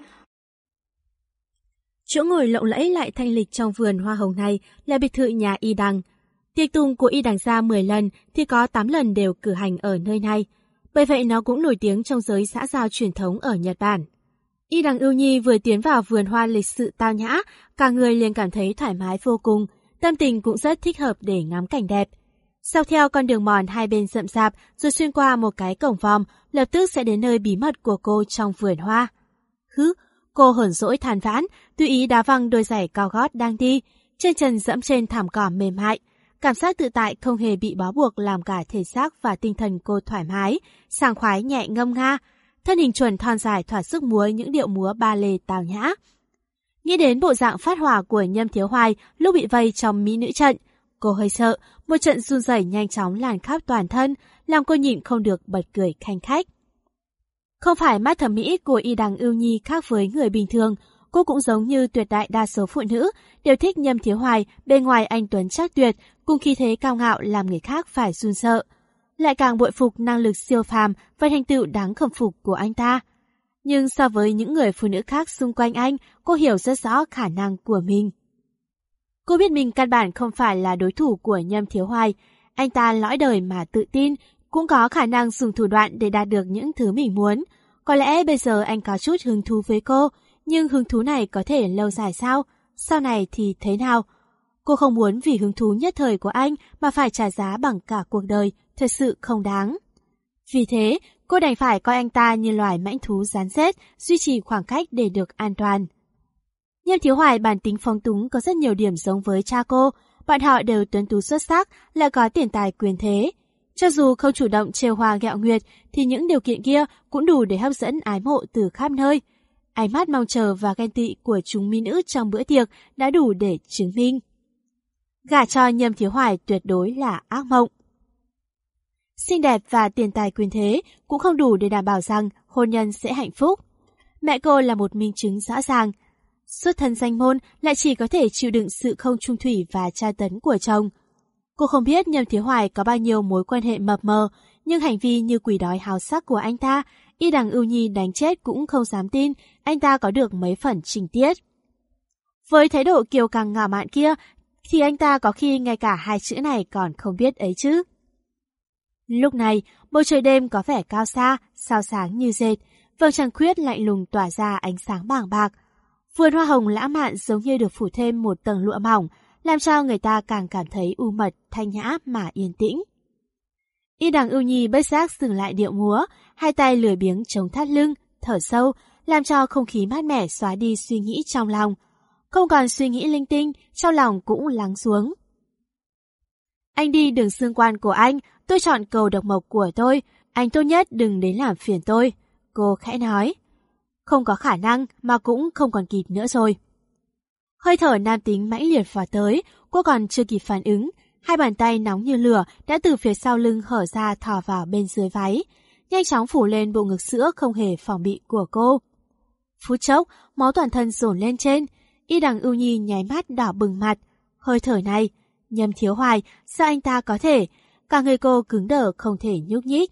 Chỗ ngồi lộng lẫy lại thanh lịch trong vườn hoa hồng này là biệt thự nhà Y Đằng. Tiệc tùng của Y Đằng gia 10 lần thì có 8 lần đều cử hành ở nơi này. Bởi vậy nó cũng nổi tiếng trong giới xã giao truyền thống ở Nhật Bản. Y Đằng Ưu Nhi vừa tiến vào vườn hoa lịch sự tao nhã, cả người liền cảm thấy thoải mái vô cùng, tâm tình cũng rất thích hợp để ngắm cảnh đẹp. Dọc theo con đường mòn hai bên rậm rạp rồi xuyên qua một cái cổng vòm, lập tức sẽ đến nơi bí mật của cô trong vườn hoa. Cô hờn dỗi than vãn, tùy ý đá văng đôi giày cao gót đang đi, trên chân dẫm trên thảm cỏ mềm mại. Cảm giác tự tại không hề bị bó buộc làm cả thể xác và tinh thần cô thoải mái, sảng khoái nhẹ ngâm nga. Thân hình chuẩn thon dài thỏa sức múa những điệu múa ba lê tào nhã. Nghĩ đến bộ dạng phát hỏa của Nhâm Thiếu Hoài lúc bị vây trong mỹ nữ trận, cô hơi sợ, một trận run rẩy nhanh chóng lan khắp toàn thân, làm cô nhịn không được bật cười khanh khách. Không phải mắt thẩm mỹ của Y Đằng Ưu Nhi khác với người bình thường, cô cũng giống như tuyệt đại đa số phụ nữ, đều thích Nhâm Thiếu Hoài, bên ngoài anh tuấn trác tuyệt, cùng khí thế cao ngạo làm người khác phải run sợ. Lại càng bội phục năng lực siêu phàm và thành tựu đáng khâm phục của anh ta. Nhưng so với những người phụ nữ khác xung quanh anh, cô hiểu rất rõ khả năng của mình. Cô biết mình căn bản không phải là đối thủ của Nhâm Thiếu Hoài. Anh ta lõi đời mà tự tin, cũng có khả năng dùng thủ đoạn để đạt được những thứ mình muốn. Có lẽ bây giờ anh có chút hứng thú với cô, nhưng hứng thú này có thể lâu dài sao? Sau này thì thế nào? Cô không muốn vì hứng thú nhất thời của anh mà phải trả giá bằng cả cuộc đời, thật sự không đáng. Vì thế, cô đành phải coi anh ta như loài mãnh thú rán rết, duy trì khoảng cách để được an toàn. Nhâm Thiếu Hoài bản tính phóng túng có rất nhiều điểm giống với cha cô, bọn họ đều tuấn tú xuất sắc, lại có tiền tài quyền thế. Cho dù không chủ động trêu hoa ghẹo nguyệt thì những điều kiện kia cũng đủ để hấp dẫn ái mộ từ khắp nơi. Ánh mắt mong chờ và ghen tị của chúng mỹ nữ trong bữa tiệc đã đủ để chứng minh. Gả cho Nhâm Thiếu Hoài tuyệt đối là ác mộng. Xinh đẹp và tiền tài quyền thế cũng không đủ để đảm bảo rằng hôn nhân sẽ hạnh phúc. Mẹ cô là một minh chứng rõ ràng. Xuất thân danh môn lại chỉ có thể chịu đựng sự không trung thủy và tra tấn của chồng. Cô không biết Nhâm Thiếu Hoài có bao nhiêu mối quan hệ mập mờ, nhưng hành vi như quỷ đói háo sắc của anh ta, Y Đằng Ưu Nhi đánh chết cũng không dám tin anh ta có được mấy phần trình tiết. Với thái độ kiêu căng ngạo mạn kia, thì anh ta có khi ngay cả hai chữ này còn không biết ấy chứ. Lúc này, bầu trời đêm có vẻ cao xa, sao sáng như dệt, vầng trăng khuyết lạnh lùng tỏa ra ánh sáng bàng bạc. Vườn hoa hồng lãng mạn giống như được phủ thêm một tầng lụa mỏng, làm cho người ta càng cảm thấy u mật, thanh nhã mà yên tĩnh. Y Đằng Ưu Nhi bất giác dừng lại điệu múa, hai tay lười biếng chống thắt lưng, thở sâu, làm cho không khí mát mẻ xóa đi suy nghĩ trong lòng. Không còn suy nghĩ linh tinh, trong lòng cũng lắng xuống. Anh đi đường xương quan của anh, tôi chọn cầu độc mộc của tôi, anh tốt nhất đừng đến làm phiền tôi. Cô khẽ nói. Không có khả năng mà cũng không còn kịp nữa rồi. Hơi thở nam tính mãnh liệt vào tới, cô còn chưa kịp phản ứng. Hai bàn tay nóng như lửa đã từ phía sau lưng hở ra thò vào bên dưới váy, nhanh chóng phủ lên bộ ngực sữa không hề phòng bị của cô. Phút chốc, máu toàn thân dồn lên trên, Y Đằng Ưu Nhi nháy mắt đỏ bừng mặt. Hơi thở này, Nhâm Thiếu Hoài, sao anh ta có thể? Cả người cô cứng đờ không thể nhúc nhích.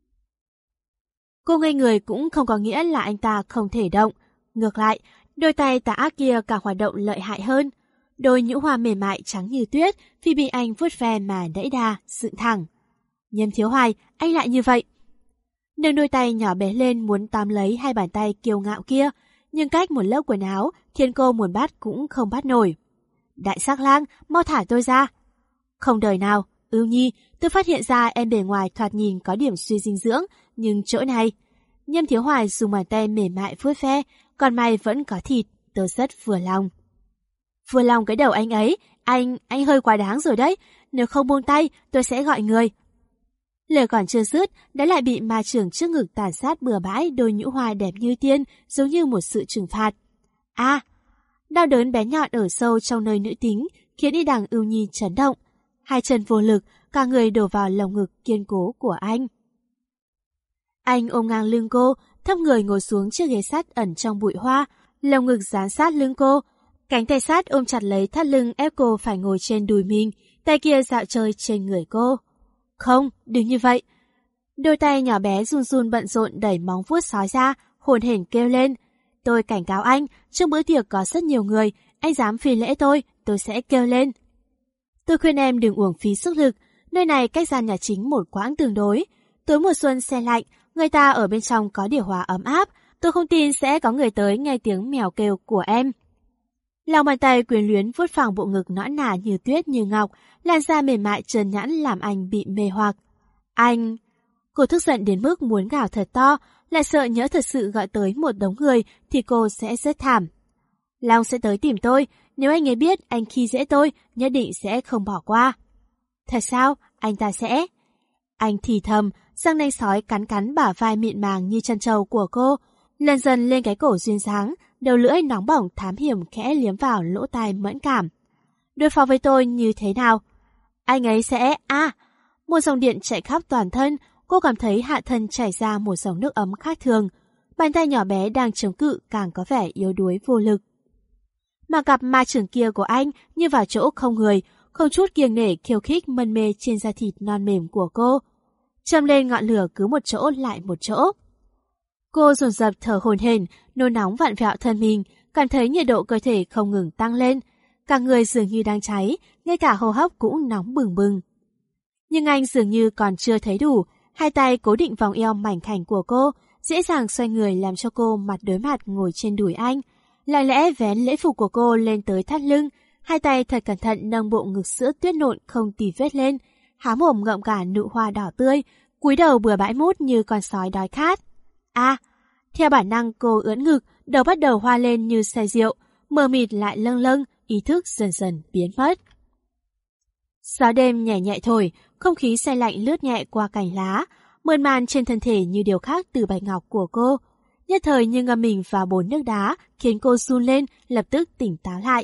Cô ngây người cũng không có nghĩa là anh ta không thể động. Ngược lại, đôi tay tà ác kia càng hoạt động lợi hại hơn. Đôi nhũ hoa mềm mại trắng như tuyết vì bị anh vuốt ve mà đẫy đà, dựng thẳng. Nhâm Thiếu Hoài, anh lại như vậy. Nâng đôi tay nhỏ bé lên muốn tóm lấy hai bàn tay kiêu ngạo kia, nhưng cách một lớp quần áo khiến cô muốn bắt cũng không bắt nổi. Đại sắc lang, mau thả tôi ra. Không đời nào, Ưu Nhi, tôi phát hiện ra em bề ngoài thoạt nhìn có điểm suy dinh dưỡng, nhưng chỗ này. Nhâm Thiếu Hoài dùng bàn tay mềm mại vuốt ve, còn mày vẫn có thịt, tôi rất vừa lòng. Vừa lòng cái đầu anh ấy, anh hơi quá đáng rồi đấy, nếu không buông tay tôi sẽ gọi người. Lời còn chưa dứt, đã lại bị ma trưởng trước ngực tàn sát bừa bãi đôi nhũ hoa đẹp như tiên, giống như một sự trừng phạt. Đau đớn bé nhọn ở sâu trong nơi nữ tính, khiến Y Đằng Ưu Nhi chấn động. Hai chân vô lực, cả người đổ vào lồng ngực kiên cố của anh. Anh ôm ngang lưng cô, thấp người ngồi xuống chiếc ghế sắt ẩn trong bụi hoa, lồng ngực dán sát lưng cô. Cánh tay sát ôm chặt lấy thắt lưng ép cô phải ngồi trên đùi mình, tay kia dạo chơi trên người cô. Không, đừng như vậy. Đôi tay nhỏ bé run run bận rộn đẩy móng vuốt sói ra, hồn hển kêu lên. Tôi cảnh cáo anh, trước bữa tiệc có rất nhiều người, anh dám phi lễ tôi sẽ kêu lên. Tôi khuyên em đừng uổng phí sức lực, nơi này cách gian nhà chính một quãng tương đối. Tối mùa xuân se lạnh, người ta ở bên trong có điều hòa ấm áp, tôi không tin sẽ có người tới nghe tiếng mèo kêu của em. Lòng bàn tay quyến luyến vuốt phẳng bộ ngực nõn nà như tuyết như ngọc, làn da mềm mại trơn nhẵn làm anh bị mê hoặc. Anh... Cô tức giận đến mức muốn gào thật to, lại sợ nhỡ thật sự gọi tới một đống người thì cô sẽ rất thảm. Long sẽ tới tìm tôi, nếu anh ấy biết anh khi dễ tôi, nhất định sẽ không bỏ qua. Thật sao? Anh ta sẽ... Anh thì thầm, răng nanh sói cắn cắn bả vai mịn màng như chân trâu của cô, lần dần lên cái cổ duyên dáng, đầu lưỡi nóng bỏng thám hiểm khẽ liếm vào lỗ tai mẫn cảm. Đối phó với tôi như thế nào? Anh ấy sẽ... Một dòng điện chạy khắp toàn thân, cô cảm thấy hạ thân chảy ra một dòng nước ấm khác thường. Bàn tay nhỏ bé đang chống cự càng có vẻ yếu đuối vô lực. Mà cặp ma trưởng kia của anh như vào chỗ không người, không chút kiêng nể khiêu khích mân mê trên da thịt non mềm của cô. Châm lên ngọn lửa cứ một chỗ lại một chỗ. Cô dồn dập thở hổn hển, nôn nóng vặn vẹo thân mình, cảm thấy nhiệt độ cơ thể không ngừng tăng lên. Cả người dường như đang cháy, ngay cả hô hấp cũng nóng bừng bừng. Nhưng anh dường như còn chưa thấy đủ, hai tay cố định vòng eo mảnh khảnh của cô, dễ dàng xoay người làm cho cô mặt đối mặt ngồi trên đùi anh. Lặng lẽ vén lễ phục của cô lên tới thắt lưng, hai tay thật cẩn thận nâng bộ ngực sữa tuyết nộn không tì vết lên, há mồm ngậm cả nụ hoa đỏ tươi, cúi đầu bừa bãi mút như con sói đói khát. Theo bản năng cô ưỡn ngực, đầu bắt đầu hoa lên như say rượu, mờ mịt lại lâng lâng, ý thức dần dần biến mất. Gió đêm nhẹ nhẹ thổi, không khí se lạnh lướt nhẹ qua cành lá, mơn man trên thân thể như điều khác từ bạch ngọc của cô. Nhất thời như ngâm mình vào bồn nước đá, khiến cô run lên, lập tức tỉnh táo lại.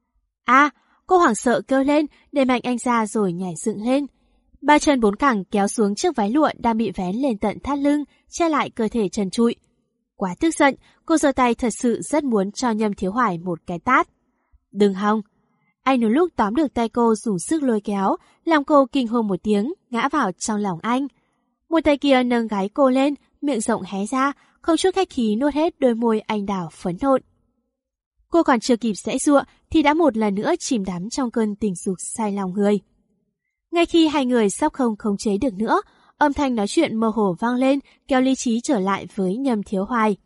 Cô hoảng sợ kêu lên, đẩy mạnh anh ra rồi nhảy dựng lên. Ba chân bốn cẳng kéo xuống chiếc váy lụa đang bị vén lên tận thắt lưng, che lại cơ thể trần trụi. Quá tức giận, cô giơ tay thật sự rất muốn cho Nhâm Thiếu Hoài một cái tát. Đừng hòng! Anh đúng lúc tóm được tay cô dùng sức lôi kéo, làm cô kinh hô một tiếng, ngã vào trong lòng anh. Một tay kia nâng gáy cô lên, miệng rộng hé ra, không chút khách khí nuốt hết đôi môi anh đào phấn nộn. Cô còn chưa kịp giãy giụa thì đã một lần nữa chìm đắm trong cơn tình dục say lòng người. Ngay khi hai người sắp không khống chế được nữa, âm thanh nói chuyện mơ hồ vang lên, kéo lý trí trở lại với Nhâm Thiếu Hoài.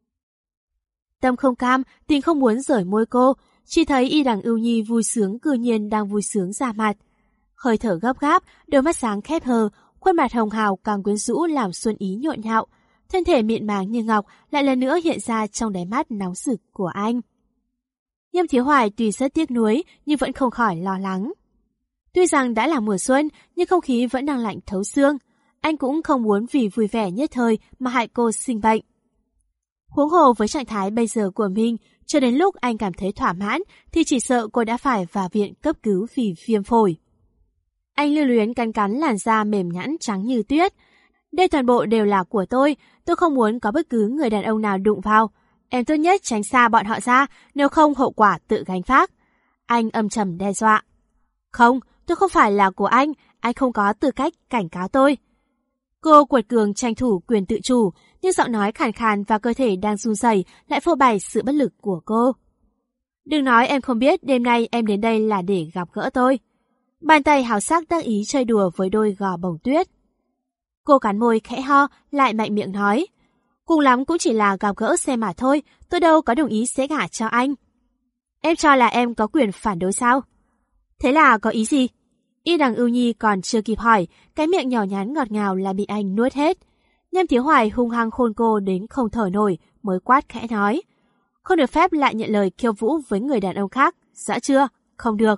Tâm không cam, tình không muốn rời môi cô, chỉ thấy y đằng ưu nhi vui sướng cư nhiên đang vui sướng ra mặt. Hơi thở gấp gáp, đôi mắt sáng khép hờ, khuôn mặt hồng hào càng quyến rũ làm Xuân Ý nhộn nhạo. Thân thể mịn màng như ngọc lại lần nữa hiện ra trong đáy mắt nóng rực của anh. Nhâm Thiếu Hoài tuy rất tiếc nuối nhưng vẫn không khỏi lo lắng. Tuy rằng đã là mùa xuân nhưng không khí vẫn đang lạnh thấu xương. Anh cũng không muốn vì vui vẻ nhất thời mà hại cô sinh bệnh. Huống hồ với trạng thái bây giờ của mình, cho đến lúc anh cảm thấy thỏa mãn thì chỉ sợ cô đã phải vào viện cấp cứu vì viêm phổi. Anh lưu luyến cắn cắn làn da mềm nhẵn trắng như tuyết. Đây toàn bộ đều là của tôi không muốn có bất cứ người đàn ông nào đụng vào. Em tốt nhất tránh xa bọn họ ra, nếu không hậu quả tự gánh vác. Anh âm trầm đe dọa. Không, tôi không phải là của anh không có tư cách cảnh cáo tôi. Cô quật cường tranh thủ quyền tự chủ, nhưng giọng nói khàn khàn và cơ thể đang run rẩy lại phô bày sự bất lực của cô. Đừng nói em không biết đêm nay em đến đây là để gặp gỡ tôi. Bàn tay hào sắc đắc ý chơi đùa với đôi gò bồng tuyết. Cô cắn môi khẽ ho, lại mạnh miệng nói. Cùng lắm cũng chỉ là gặp gỡ xem mà thôi, tôi đâu có đồng ý sẽ gả cho anh. Em cho là em có quyền phản đối sao? Thế là có ý gì? Y đằng ưu nhi còn chưa kịp hỏi, cái miệng nhỏ nhắn ngọt ngào là bị anh nuốt hết. Nhâm Thiếu Hoài hung hăng khôn cô đến không thở nổi, mới quát khẽ nói. Không được phép lại nhận lời khiêu vũ với người đàn ông khác, rõ chưa? Không được.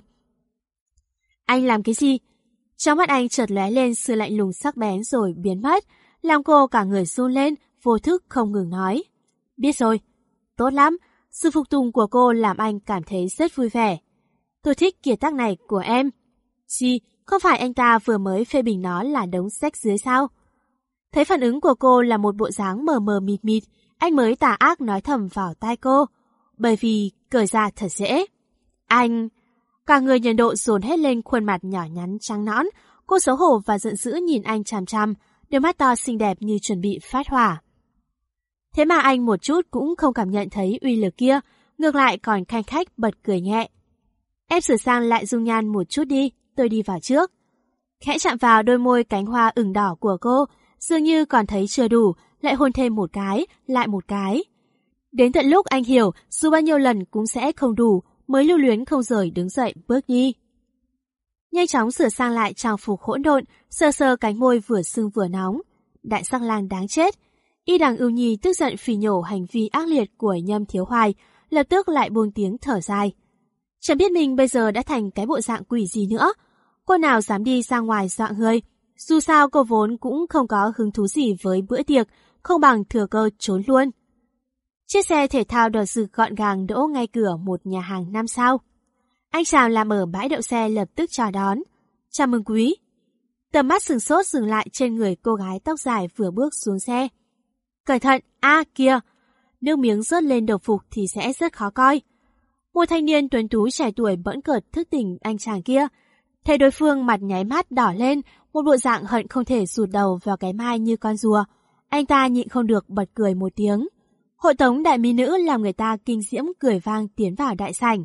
Anh làm cái gì? Trong mắt anh chợt lóe lên sự lạnh lùng sắc bén rồi biến mất, làm cô cả người run lên, vô thức không ngừng nói. Biết rồi. Tốt lắm, sự phục tùng của cô làm anh cảm thấy rất vui vẻ. Tôi thích kiệt tác này của em. Gì, không phải anh ta vừa mới phê bình nó là đống rách dưới sao? Thấy phản ứng của cô là một bộ dáng mờ mờ mịt mịt, anh mới tà ác nói thầm vào tai cô. Bởi vì cởi ra thật dễ. Anh... Cả người nhiệt độ dồn hết lên khuôn mặt nhỏ nhắn trắng nõn, cô xấu hổ và giận dữ nhìn anh chằm chằm, đôi mắt to xinh đẹp như chuẩn bị phát hỏa. Thế mà anh một chút cũng không cảm nhận thấy uy lực kia, ngược lại còn khanh khách bật cười nhẹ. Em sửa sang lại dung nhan một chút đi, tôi đi vào trước. Khẽ chạm vào đôi môi cánh hoa ửng đỏ của cô, dường như còn thấy chưa đủ, lại hôn thêm một cái, lại một cái. Đến tận lúc anh hiểu dù bao nhiêu lần cũng sẽ không đủ, mới lưu luyến không rời đứng dậy bước đi. Nhanh chóng sửa sang lại trang phục hỗn độn, sờ sờ cánh môi vừa sưng vừa nóng. Đại sắc lang đáng chết. Y Đằng Ưu Nhi tức giận phỉ nhổ hành vi ác liệt của Nhâm Thiếu Hoài, lập tức lại buông tiếng thở dài. Chẳng biết mình bây giờ đã thành cái bộ dạng quỷ gì nữa. Cô nào dám đi ra ngoài dọa người. Dù sao cô vốn cũng không có hứng thú gì với bữa tiệc, không bằng thừa cơ trốn luôn. Chiếc xe thể thao đỏ rực gọn gàng đỗ ngay cửa một nhà hàng 5 sao. Anh chàng làm ở bãi đậu xe lập tức chào đón. Chào mừng quý. Tầm mắt sửng sốt dừng lại trên người cô gái tóc dài vừa bước xuống xe. Cẩn thận, kìa. Nước miếng rớt lên đồng phục thì sẽ rất khó coi. Một thanh niên tuấn tú trẻ tuổi bỡn cợt thức tỉnh anh chàng kia. Thấy đối phương mặt nháy mắt đỏ lên, một bộ dạng hận không thể rụt đầu vào cái mai như con rùa. Anh ta nhịn không được bật cười một tiếng. Hội tống đại mỹ nữ làm người ta kinh diễm cười vang tiến vào đại sảnh.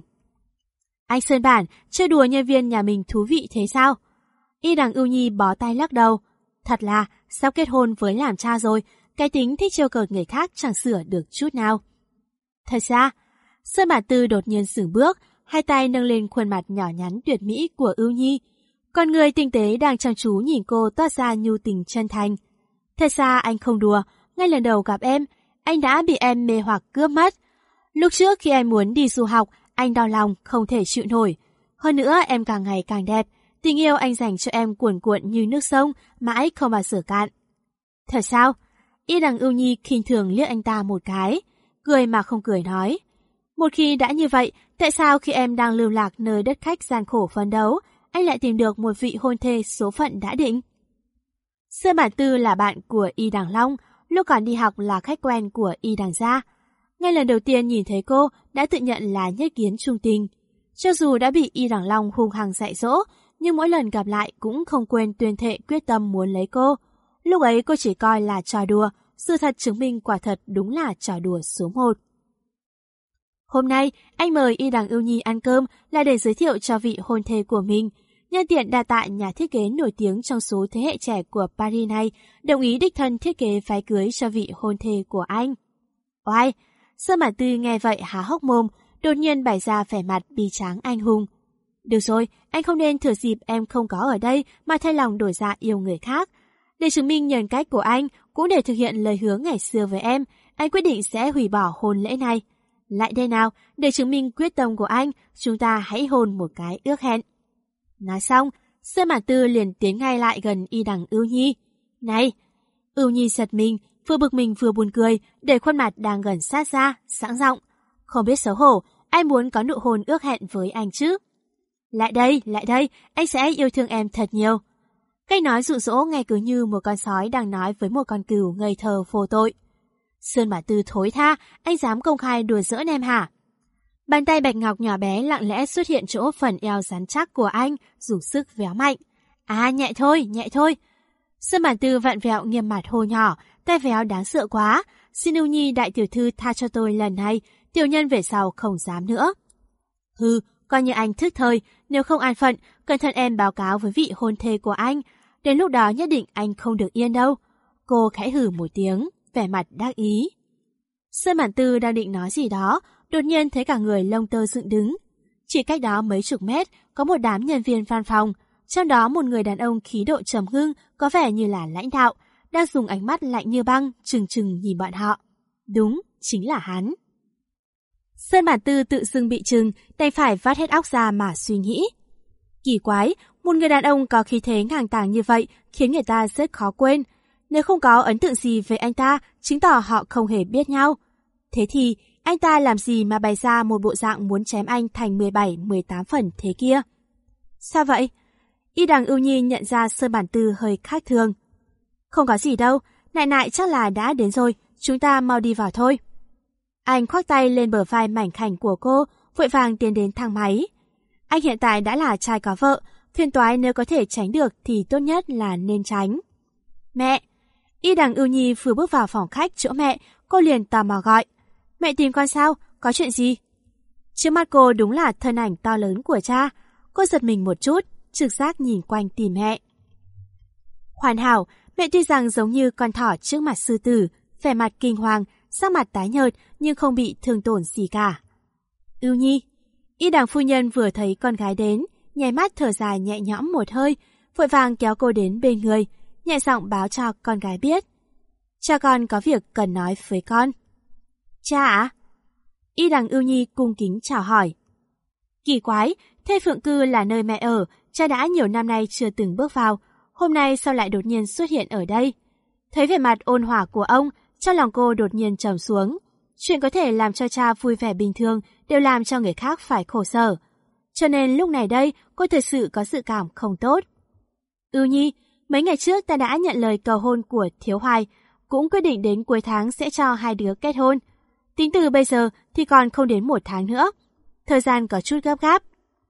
Anh Sơn Bản, chơi đùa nhân viên nhà mình thú vị thế sao? Y Đằng Ưu Nhi bó tay lắc đầu. Thật là, sắp kết hôn với làm cha rồi, cái tính thích trêu cợt người khác chẳng sửa được chút nào. Thật ra, Sơn Bản Tư đột nhiên dừng bước, hai tay nâng lên khuôn mặt nhỏ nhắn tuyệt mỹ của Ưu Nhi. Con người tinh tế đang chăm chú nhìn cô toát ra nhu tình chân thành. Thật ra anh không đùa, ngay lần đầu gặp em, anh đã bị em mê hoặc cướp mất. Lúc trước khi em muốn đi du học, anh đau lòng không thể chịu nổi. Hơn nữa em càng ngày càng đẹp, tình yêu anh dành cho em cuồn cuộn như nước sông, mãi không bao giờ cạn. Thật sao? Y Đằng Ưu Nhi khinh thường liếc anh ta một cái, cười mà không cười nói. Một khi đã như vậy, tại sao khi em đang lưu lạc nơi đất khách gian khổ phấn đấu, anh lại tìm được một vị hôn thê số phận đã định? Sơn Bản Tư là bạn của Y Đằng Long, lúc còn đi học là khách quen của Y Đằng gia. Ngay lần đầu tiên nhìn thấy cô đã tự nhận là nhất kiến trung tình. Cho dù đã bị Y Đằng Long hung hăng dạy dỗ, nhưng mỗi lần gặp lại cũng không quên tuyên thệ quyết tâm muốn lấy cô. Lúc ấy cô chỉ coi là trò đùa, sự thật chứng minh quả thật đúng là trò đùa số 1. Hôm nay, anh mời Y Đằng Ưu Nhi ăn cơm là để giới thiệu cho vị hôn thê của mình. Nhân tiện đa tạ nhà thiết kế nổi tiếng trong số thế hệ trẻ của Paris này đồng ý đích thân thiết kế váy cưới cho vị hôn thê của anh. Oai! Sơn Bản Tư nghe vậy há hốc mồm, đột nhiên bày ra vẻ mặt bi tráng anh hùng. Được rồi, anh không nên thừa dịp em không có ở đây mà thay lòng đổi dạ yêu người khác. Để chứng minh nhân cách của anh, cũng để thực hiện lời hứa ngày xưa với em, anh quyết định sẽ hủy bỏ hôn lễ này. Lại đây nào, để chứng minh quyết tâm của anh, chúng ta hãy hôn một cái ước hẹn. Nói xong, Sơn Bản Tư liền tiến ngay lại gần Y Đằng Ưu Nhi. Này! Ưu Nhi giật mình, vừa bực mình vừa buồn cười, để khuôn mặt đang gần sát ra, sẵn giọng. Không biết xấu hổ, ai muốn có nụ hôn ước hẹn với anh chứ? Lại đây, anh sẽ yêu thương em thật nhiều. Cách nói dụ dỗ nghe cứ như một con sói đang nói với một con cừu ngây thơ vô tội. Sơn Bản Tư thối tha, anh dám công khai đùa giỡn em hả? Bàn tay bạch ngọc nhỏ bé lặng lẽ xuất hiện chỗ phần eo rắn chắc của anh, dùng sức véo mạnh. Nhẹ thôi. Sơn Bản Tư vặn vẹo nghiêm mặt hô nhỏ, tay véo đáng sợ quá. Xin Ưu Nhi đại tiểu thư tha cho tôi lần này, tiểu nhân về sau không dám nữa. Hừ, coi như anh thức thời, nếu không an phận, cẩn thận em báo cáo với vị hôn thê của anh. Đến lúc đó nhất định anh không được yên đâu. Cô khẽ hừ một tiếng, vẻ mặt đắc ý. Sơn Bản Tư đang định nói gì đó, đột nhiên thấy cả người lông tơ dựng đứng. Chỉ cách đó mấy chục mét có một đám nhân viên văn phòng, trong đó một người đàn ông khí độ trầm ngưng, có vẻ như là lãnh đạo, đang dùng ánh mắt lạnh như băng, trừng trừng nhìn bọn họ. Đúng, chính là hắn. Sơn Bản Tư tự dưng bị trừng, đành phải vắt hết óc ra mà suy nghĩ. Kỳ quái, một người đàn ông có khí thế ngang tàng như vậy khiến người ta rất khó quên. Nếu không có ấn tượng gì về anh ta, chứng tỏ họ không hề biết nhau. Thế thì, anh ta làm gì mà bày ra một bộ dạng muốn chém anh thành 17-18 phần thế kia? Sao vậy? Y Đằng Ưu Nhi nhận ra Sơn Bản Tư hơi khác thường. Không có gì đâu, nại chắc là đã đến rồi, chúng ta mau đi vào thôi. Anh khoác tay lên bờ vai mảnh khảnh của cô, vội vàng tiến đến thang máy. Anh hiện tại đã là trai có vợ, phiền toái nếu có thể tránh được thì tốt nhất là nên tránh. Mẹ! Y Đằng Ưu Nhi vừa bước vào phòng khách chỗ mẹ, cô liền tò mò gọi. Mẹ tìm con sao? Có chuyện gì? Trước mắt cô đúng là thân ảnh to lớn của cha. Cô giật mình một chút, trực giác nhìn quanh tìm mẹ. Hoàn hảo, mẹ tuy rằng giống như con thỏ trước mặt sư tử, vẻ mặt kinh hoàng, sắc mặt tái nhợt nhưng không bị thương tổn gì cả. Ưu Nhi. Y Đằng phu nhân vừa thấy con gái đến, nháy mắt thở dài nhẹ nhõm một hơi, vội vàng kéo cô đến bên người, nhẹ giọng báo cho con gái biết. Cha con có việc cần nói với con. Cha ạ? Y Đằng Ưu Nhi cung kính chào hỏi. Kỳ quái, thế Phượng Cư là nơi mẹ ở, cha đã nhiều năm nay chưa từng bước vào, hôm nay sao lại đột nhiên xuất hiện ở đây? Thấy vẻ mặt ôn hòa của ông, trong lòng cô đột nhiên trầm xuống. Chuyện có thể làm cho cha vui vẻ bình thường đều làm cho người khác phải khổ sở. Cho nên lúc này đây, cô thật sự có dự cảm không tốt. Ưu Nhi, mấy ngày trước ta đã nhận lời cầu hôn của Thiếu Hoài, cũng quyết định đến cuối tháng sẽ cho hai đứa kết hôn. Tính từ bây giờ thì còn không đến 1 tháng nữa. Thời gian có chút gấp gáp.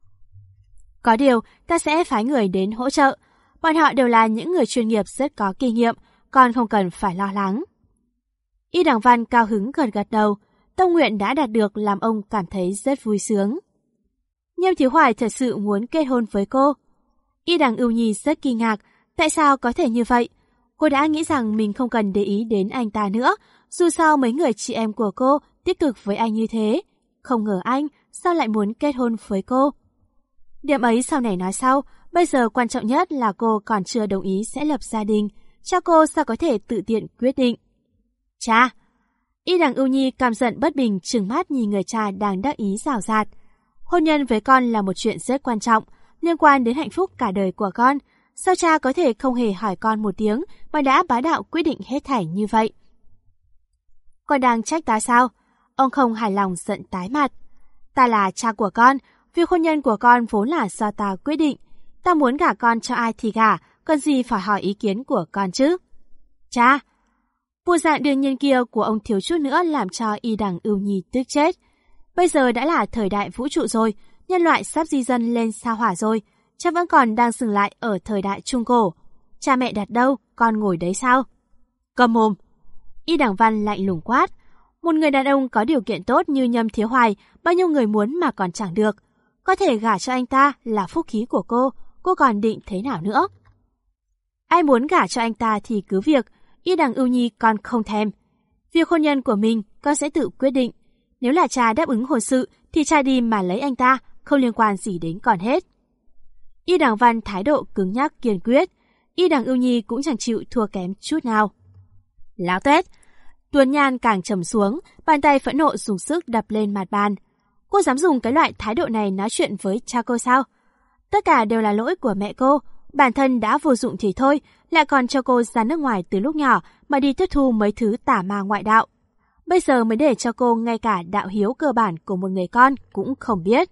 Có điều, ta sẽ phái người đến hỗ trợ. Bọn họ đều là những người chuyên nghiệp rất có kinh nghiệm, còn không cần phải lo lắng. Y Đằng Văn cao hứng gật đầu, tâm nguyện đã đạt được làm ông cảm thấy rất vui sướng. Nhâm Thiếu Hoài thật sự muốn kết hôn với cô. Y Đằng Ưu Nhi rất kinh ngạc, tại sao có thể như vậy? Cô đã nghĩ rằng mình không cần để ý đến anh ta nữa, dù sao mấy người chị em của cô tích cực với anh như thế. Không ngờ anh sao lại muốn kết hôn với cô? Điểm ấy sau này nói sau, bây giờ quan trọng nhất là cô còn chưa đồng ý sẽ lập gia đình, cha cô sao có thể tự tiện quyết định. Cha! Y Đằng Ưu Nhi căm giận bất bình trừng mắt nhìn người cha đang đắc ý rào rạt. Hôn nhân với con là một chuyện rất quan trọng, liên quan đến hạnh phúc cả đời của con. Sao cha có thể không hề hỏi con một tiếng mà đã bá đạo quyết định hết thảy như vậy? Con đang trách ta sao? Ông không hài lòng giận tái mặt. Ta là cha của con, việc hôn nhân của con vốn là do ta quyết định. Ta muốn gả con cho ai thì gả, cần gì phải hỏi ý kiến của con chứ? Cha! Bộ dạng đương nhiên kia của ông thiếu chút nữa làm cho Y Đằng Ưu Nhi tức chết. Bây giờ đã là thời đại vũ trụ rồi, nhân loại sắp di dân lên sao hỏa rồi, cha vẫn còn đang dừng lại ở thời đại Trung Cổ. Cha mẹ đặt đâu, con ngồi đấy sao? Câm mồm! Y Đằng Văn lạnh lùng quát. Một người đàn ông có điều kiện tốt như Nhâm Thiếu Hoài, bao nhiêu người muốn mà còn chẳng được. Có thể gả cho anh ta là phúc khí của cô còn định thế nào nữa? Ai muốn gả cho anh ta thì cứ việc, Y Đằng Ưu Nhi con không thèm. Việc hôn nhân của mình con sẽ tự quyết định. Nếu là cha đáp ứng hôn sự thì cha đi mà lấy anh ta, không liên quan gì đến con hết. Y Đằng Văn thái độ cứng nhắc kiên quyết, Y Đằng Ưu Nhi cũng chẳng chịu thua kém chút nào. Láo tét! Tuấn Nhan càng trầm xuống, bàn tay phẫn nộ dùng sức đập lên mặt bàn. Cô dám dùng cái loại thái độ này nói chuyện với cha cô sao? Tất cả đều là lỗi của mẹ cô, bản thân đã vô dụng thì thôi, lại còn cho cô ra nước ngoài từ lúc nhỏ mà đi tiếp thu mấy thứ tả ma ngoại đạo. Bây giờ mới để cho cô ngay cả đạo hiếu cơ bản của một người con cũng không biết.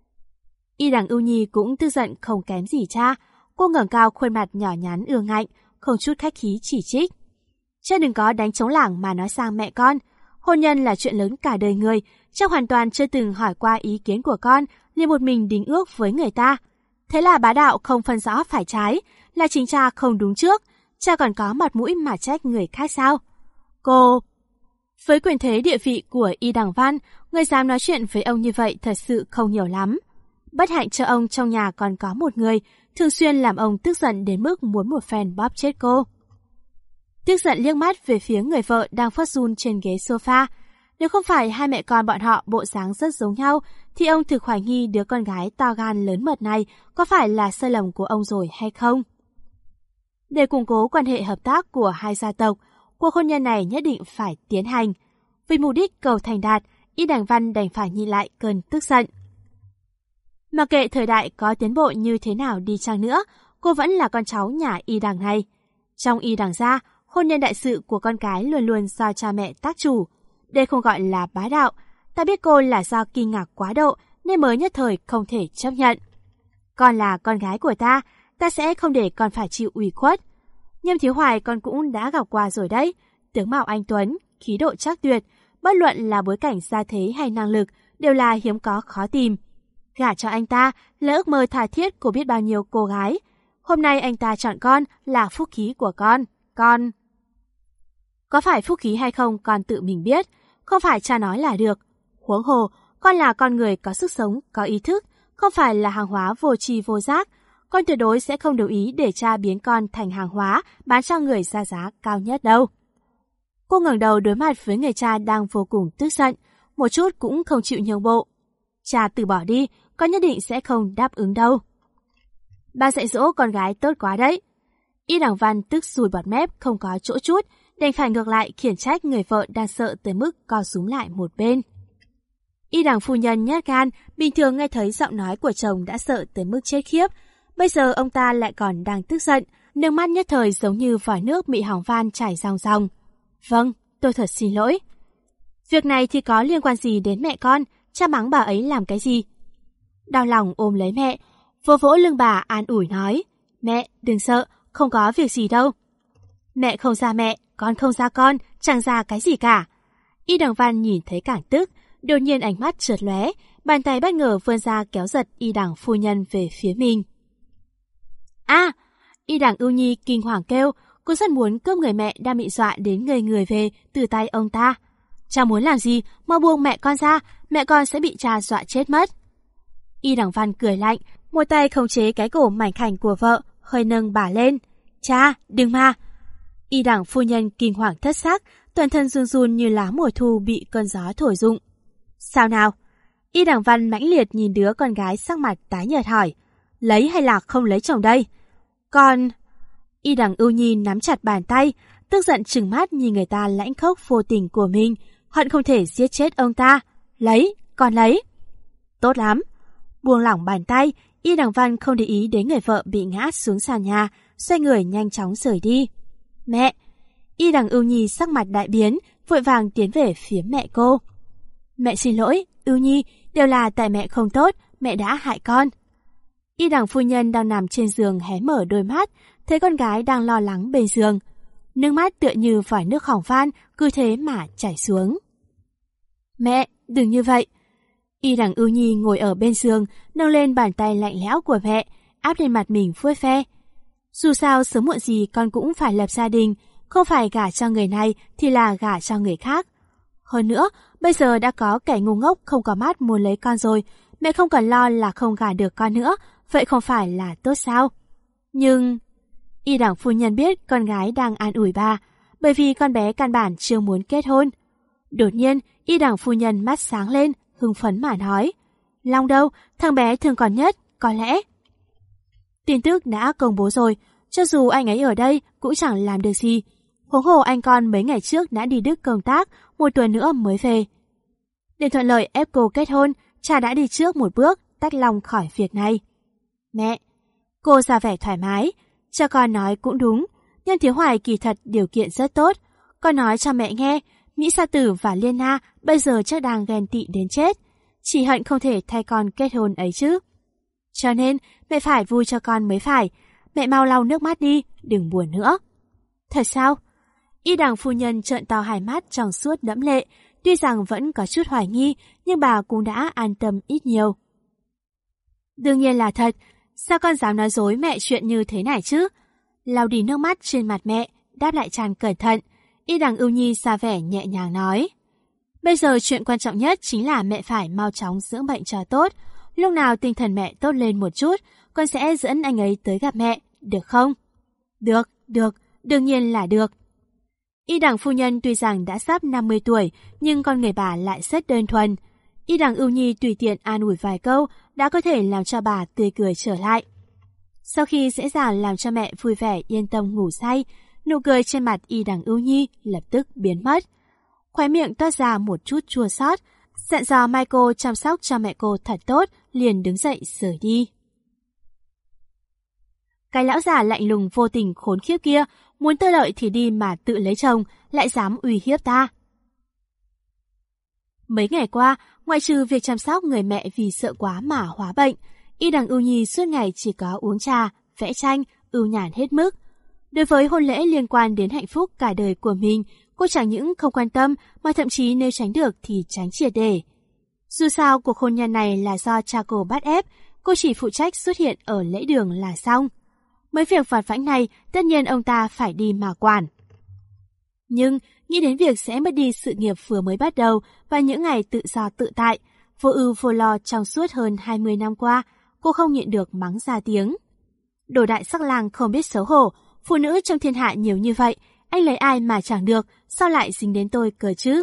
Y Đằng Ưu Nhi cũng tức giận không kém gì cha, cô ngẩng cao khuôn mặt nhỏ nhắn ương ngạnh, không chút khách khí chỉ trích. Cha đừng có đánh trống lảng mà nói sang mẹ con, hôn nhân là chuyện lớn cả đời người, cha hoàn toàn chưa từng hỏi qua ý kiến của con, liền một mình đính ước với người ta. Thế là bá đạo không phân rõ phải trái, là chính cha không đúng trước, cha còn có mặt mũi mà trách người khác sao? Cô... Với quyền thế địa vị của Y Đằng Văn, người dám nói chuyện với ông như vậy thật sự không nhiều lắm. Bất hạnh cho ông trong nhà còn có một người, thường xuyên làm ông tức giận đến mức muốn một phen bóp chết cô. Tức giận liếc mắt về phía người vợ đang phớt run trên ghế sofa. Nếu không phải hai mẹ con bọn họ bộ dáng rất giống nhau, thì ông thực hoài nghi đứa con gái to gan lớn mật này có phải là sai lầm của ông rồi hay không. Để củng cố quan hệ hợp tác của hai gia tộc, cuộc hôn nhân này nhất định phải tiến hành. Vì mục đích cầu thành đạt, Y Đằng Văn đành phải nhìn lại cơn tức giận. Mặc kệ thời đại có tiến bộ như thế nào đi chăng nữa, cô vẫn là con cháu nhà Y Đằng này. Trong Y Đằng gia, hôn nhân đại sự của con cái luôn luôn do cha mẹ tác chủ. Đây không gọi là bá đạo, ta biết cô là do kinh ngạc quá độ nên mới nhất thời không thể chấp nhận. Con là con gái của ta sẽ không để con phải chịu ủy khuất. Nhâm Thiếu Hoài con cũng đã gặp qua rồi đấy, tướng mạo anh tuấn, khí độ chắc tuyệt, bất luận là bối cảnh gia thế hay năng lực đều là hiếm có khó tìm. Gả cho anh ta là ước mơ tha thiết của biết bao nhiêu cô gái. Hôm nay anh ta chọn con là phúc khí của con. Có phải phúc khí hay không con tự mình biết, không phải cha nói là được. Huống hồ, con là con người có sức sống, có ý thức, không phải là hàng hóa vô tri vô giác. Con tuyệt đối sẽ không đồng ý để cha biến con thành hàng hóa bán cho người ra giá cao nhất đâu. Cô ngẩng đầu đối mặt với người cha đang vô cùng tức giận, một chút cũng không chịu nhường bộ. Cha từ bỏ đi, con nhất định sẽ không đáp ứng đâu. Ba dạy dỗ con gái tốt quá đấy. Y Đằng Văn tức sùi bọt mép không có chỗ chút, đành phải ngược lại khiển trách người vợ đang sợ tới mức co rúm lại một bên. Y Đằng phu nhân nhát gan, bình thường nghe thấy giọng nói của chồng đã sợ tới mức chết khiếp. Bây giờ ông ta lại còn đang tức giận, nước mắt nhất thời giống như vòi nước bị hỏng van chảy ròng ròng. Vâng, tôi thật xin lỗi. Việc này thì có liên quan gì đến mẹ con, cha mắng bà ấy làm cái gì? Đau lòng ôm lấy mẹ, vỗ vỗ lưng bà an ủi nói, mẹ đừng sợ, không có việc gì đâu. Mẹ không ra mẹ, con không ra con, chẳng ra cái gì cả. Y Đằng Văn nhìn thấy càng tức, đột nhiên ánh mắt chợt lóe, bàn tay bất ngờ vươn ra kéo giật Y Đằng phu nhân về phía mình. À! Y Đằng Ưu Nhi kinh hoàng kêu, cô rất muốn cướp người mẹ đang bị dọa đến ngây người về từ tay ông ta. Cha muốn làm gì, mau buông mẹ con ra, mẹ con sẽ bị cha dọa chết mất. Y Đằng Văn cười lạnh, một tay khống chế cái cổ mảnh khảnh của vợ, hơi nâng bà lên. Cha, đừng mà! Y Đằng phu nhân kinh hoàng thất xác, toàn thân run run như lá mùa thu bị cơn gió thổi rụng. Sao nào? Y Đằng Văn mãnh liệt nhìn đứa con gái sắc mặt tái nhợt hỏi, lấy hay là không lấy chồng đây? Con... Y Đằng Ưu Nhi nắm chặt bàn tay, tức giận trừng mắt nhìn người ta lãnh khốc vô tình của mình, hận không thể giết chết ông ta. Lấy, con lấy. Tốt lắm. Buông lỏng bàn tay, Y Đằng Văn không để ý đến người vợ bị ngã xuống sàn nhà, xoay người nhanh chóng rời đi. Mẹ! Y Đằng Ưu Nhi sắc mặt đại biến, vội vàng tiến về phía mẹ cô. Mẹ xin lỗi, Ưu Nhi, đều là tại mẹ không tốt, mẹ đã hại con. Y Đằng phu nhân đang nằm trên giường hé mở đôi mắt, thấy con gái đang lo lắng bên giường. Nước mắt tựa như vòi nước hỏng van, cứ thế mà chảy xuống. Mẹ, đừng như vậy. Y Đằng Ưu Nhi ngồi ở bên giường, nâng lên bàn tay lạnh lẽo của mẹ, áp lên mặt mình vuốt ve. Dù sao sớm muộn gì con cũng phải lập gia đình, không phải gả cho người này thì là gả cho người khác. Hơn nữa, bây giờ đã có kẻ ngu ngốc không có mắt muốn lấy con rồi, mẹ không cần lo là không gả được con nữa, vậy không phải là tốt sao? Nhưng... Y Đằng phu nhân biết con gái đang an ủi bà, bởi vì con bé căn bản chưa muốn kết hôn. Đột nhiên, Y Đằng phu nhân mắt sáng lên, hưng phấn mà nói. Long đâu, thằng bé thương con nhất, có lẽ. Tin tức đã công bố rồi, cho dù anh ấy ở đây cũng chẳng làm được gì. Huống hồ anh con mấy ngày trước đã đi Đức công tác, một tuần nữa mới về. Để thuận lợi ép cô kết hôn, cha đã đi trước một bước, tách Long khỏi việc này. Mẹ! Cô ra vẻ thoải mái. Cha con nói cũng đúng, Nhân Thiếu Hoài kỳ thật điều kiện rất tốt. Con nói cho mẹ nghe, Mỹ Sa Tử và Liên Na bây giờ chắc đang ghen tị đến chết. Chỉ hận không thể thay con kết hôn ấy chứ. Cho nên, mẹ phải vui cho con mới phải. Mẹ mau lau nước mắt đi, đừng buồn nữa. Thật sao? Y Đằng phu nhân trợn to hai mắt trong suốt đẫm lệ. Tuy rằng vẫn có chút hoài nghi, nhưng bà cũng đã an tâm ít nhiều. Đương nhiên là thật. Sao con dám nói dối mẹ chuyện như thế này chứ? Lau đi nước mắt trên mặt mẹ, đáp lại Tràn cẩn thận. Y Đằng Ưu Nhi ra vẻ nhẹ nhàng nói. Bây giờ chuyện quan trọng nhất chính là mẹ phải mau chóng dưỡng bệnh cho tốt. Lúc nào tinh thần mẹ tốt lên một chút, con sẽ dẫn anh ấy tới gặp mẹ, được không? Được, đương nhiên là được. Y Đằng phu nhân tuy rằng đã sắp 50 tuổi, nhưng con người bà lại rất đơn thuần. Y Đằng Ưu Nhi tùy tiện an ủi vài câu đã có thể làm cho bà tươi cười trở lại. Sau khi dễ dàng làm cho mẹ vui vẻ yên tâm ngủ say, nụ cười trên mặt Y Đằng Ưu Nhi lập tức biến mất. Khóe miệng toát ra một chút chua xót, dặn dò Michael chăm sóc cho mẹ cô thật tốt, liền đứng dậy rời đi. Cái lão già lạnh lùng vô tình khốn khiếp kia, muốn tư lợi thì đi mà tự lấy chồng, lại dám uy hiếp ta. Mấy ngày qua, ngoại trừ việc chăm sóc người mẹ vì sợ quá mà hóa bệnh, Y Đằng Ưu Nhi suốt ngày chỉ có uống trà, vẽ tranh, ưu nhàn hết mức. Đối với hôn lễ liên quan đến hạnh phúc cả đời của mình, cô chẳng những không quan tâm mà thậm chí nếu tránh được thì tránh triệt để. Dù sao cuộc hôn nhân này là do cha cô bắt ép, cô chỉ phụ trách xuất hiện ở lễ đường là xong. Mấy việc vặt vãnh này tất nhiên ông ta phải đi mà quản. Nhưng nghĩ đến việc sẽ mất đi sự nghiệp vừa mới bắt đầu và những ngày tự do tự tại, vô ưu vô lo trong suốt hơn 20 năm qua, cô không nhịn được mắng ra tiếng. Đồ đại sắc lang không biết xấu hổ, phụ nữ trong thiên hạ nhiều như vậy, anh lấy ai mà chẳng được, sao lại dính đến tôi cơ chứ?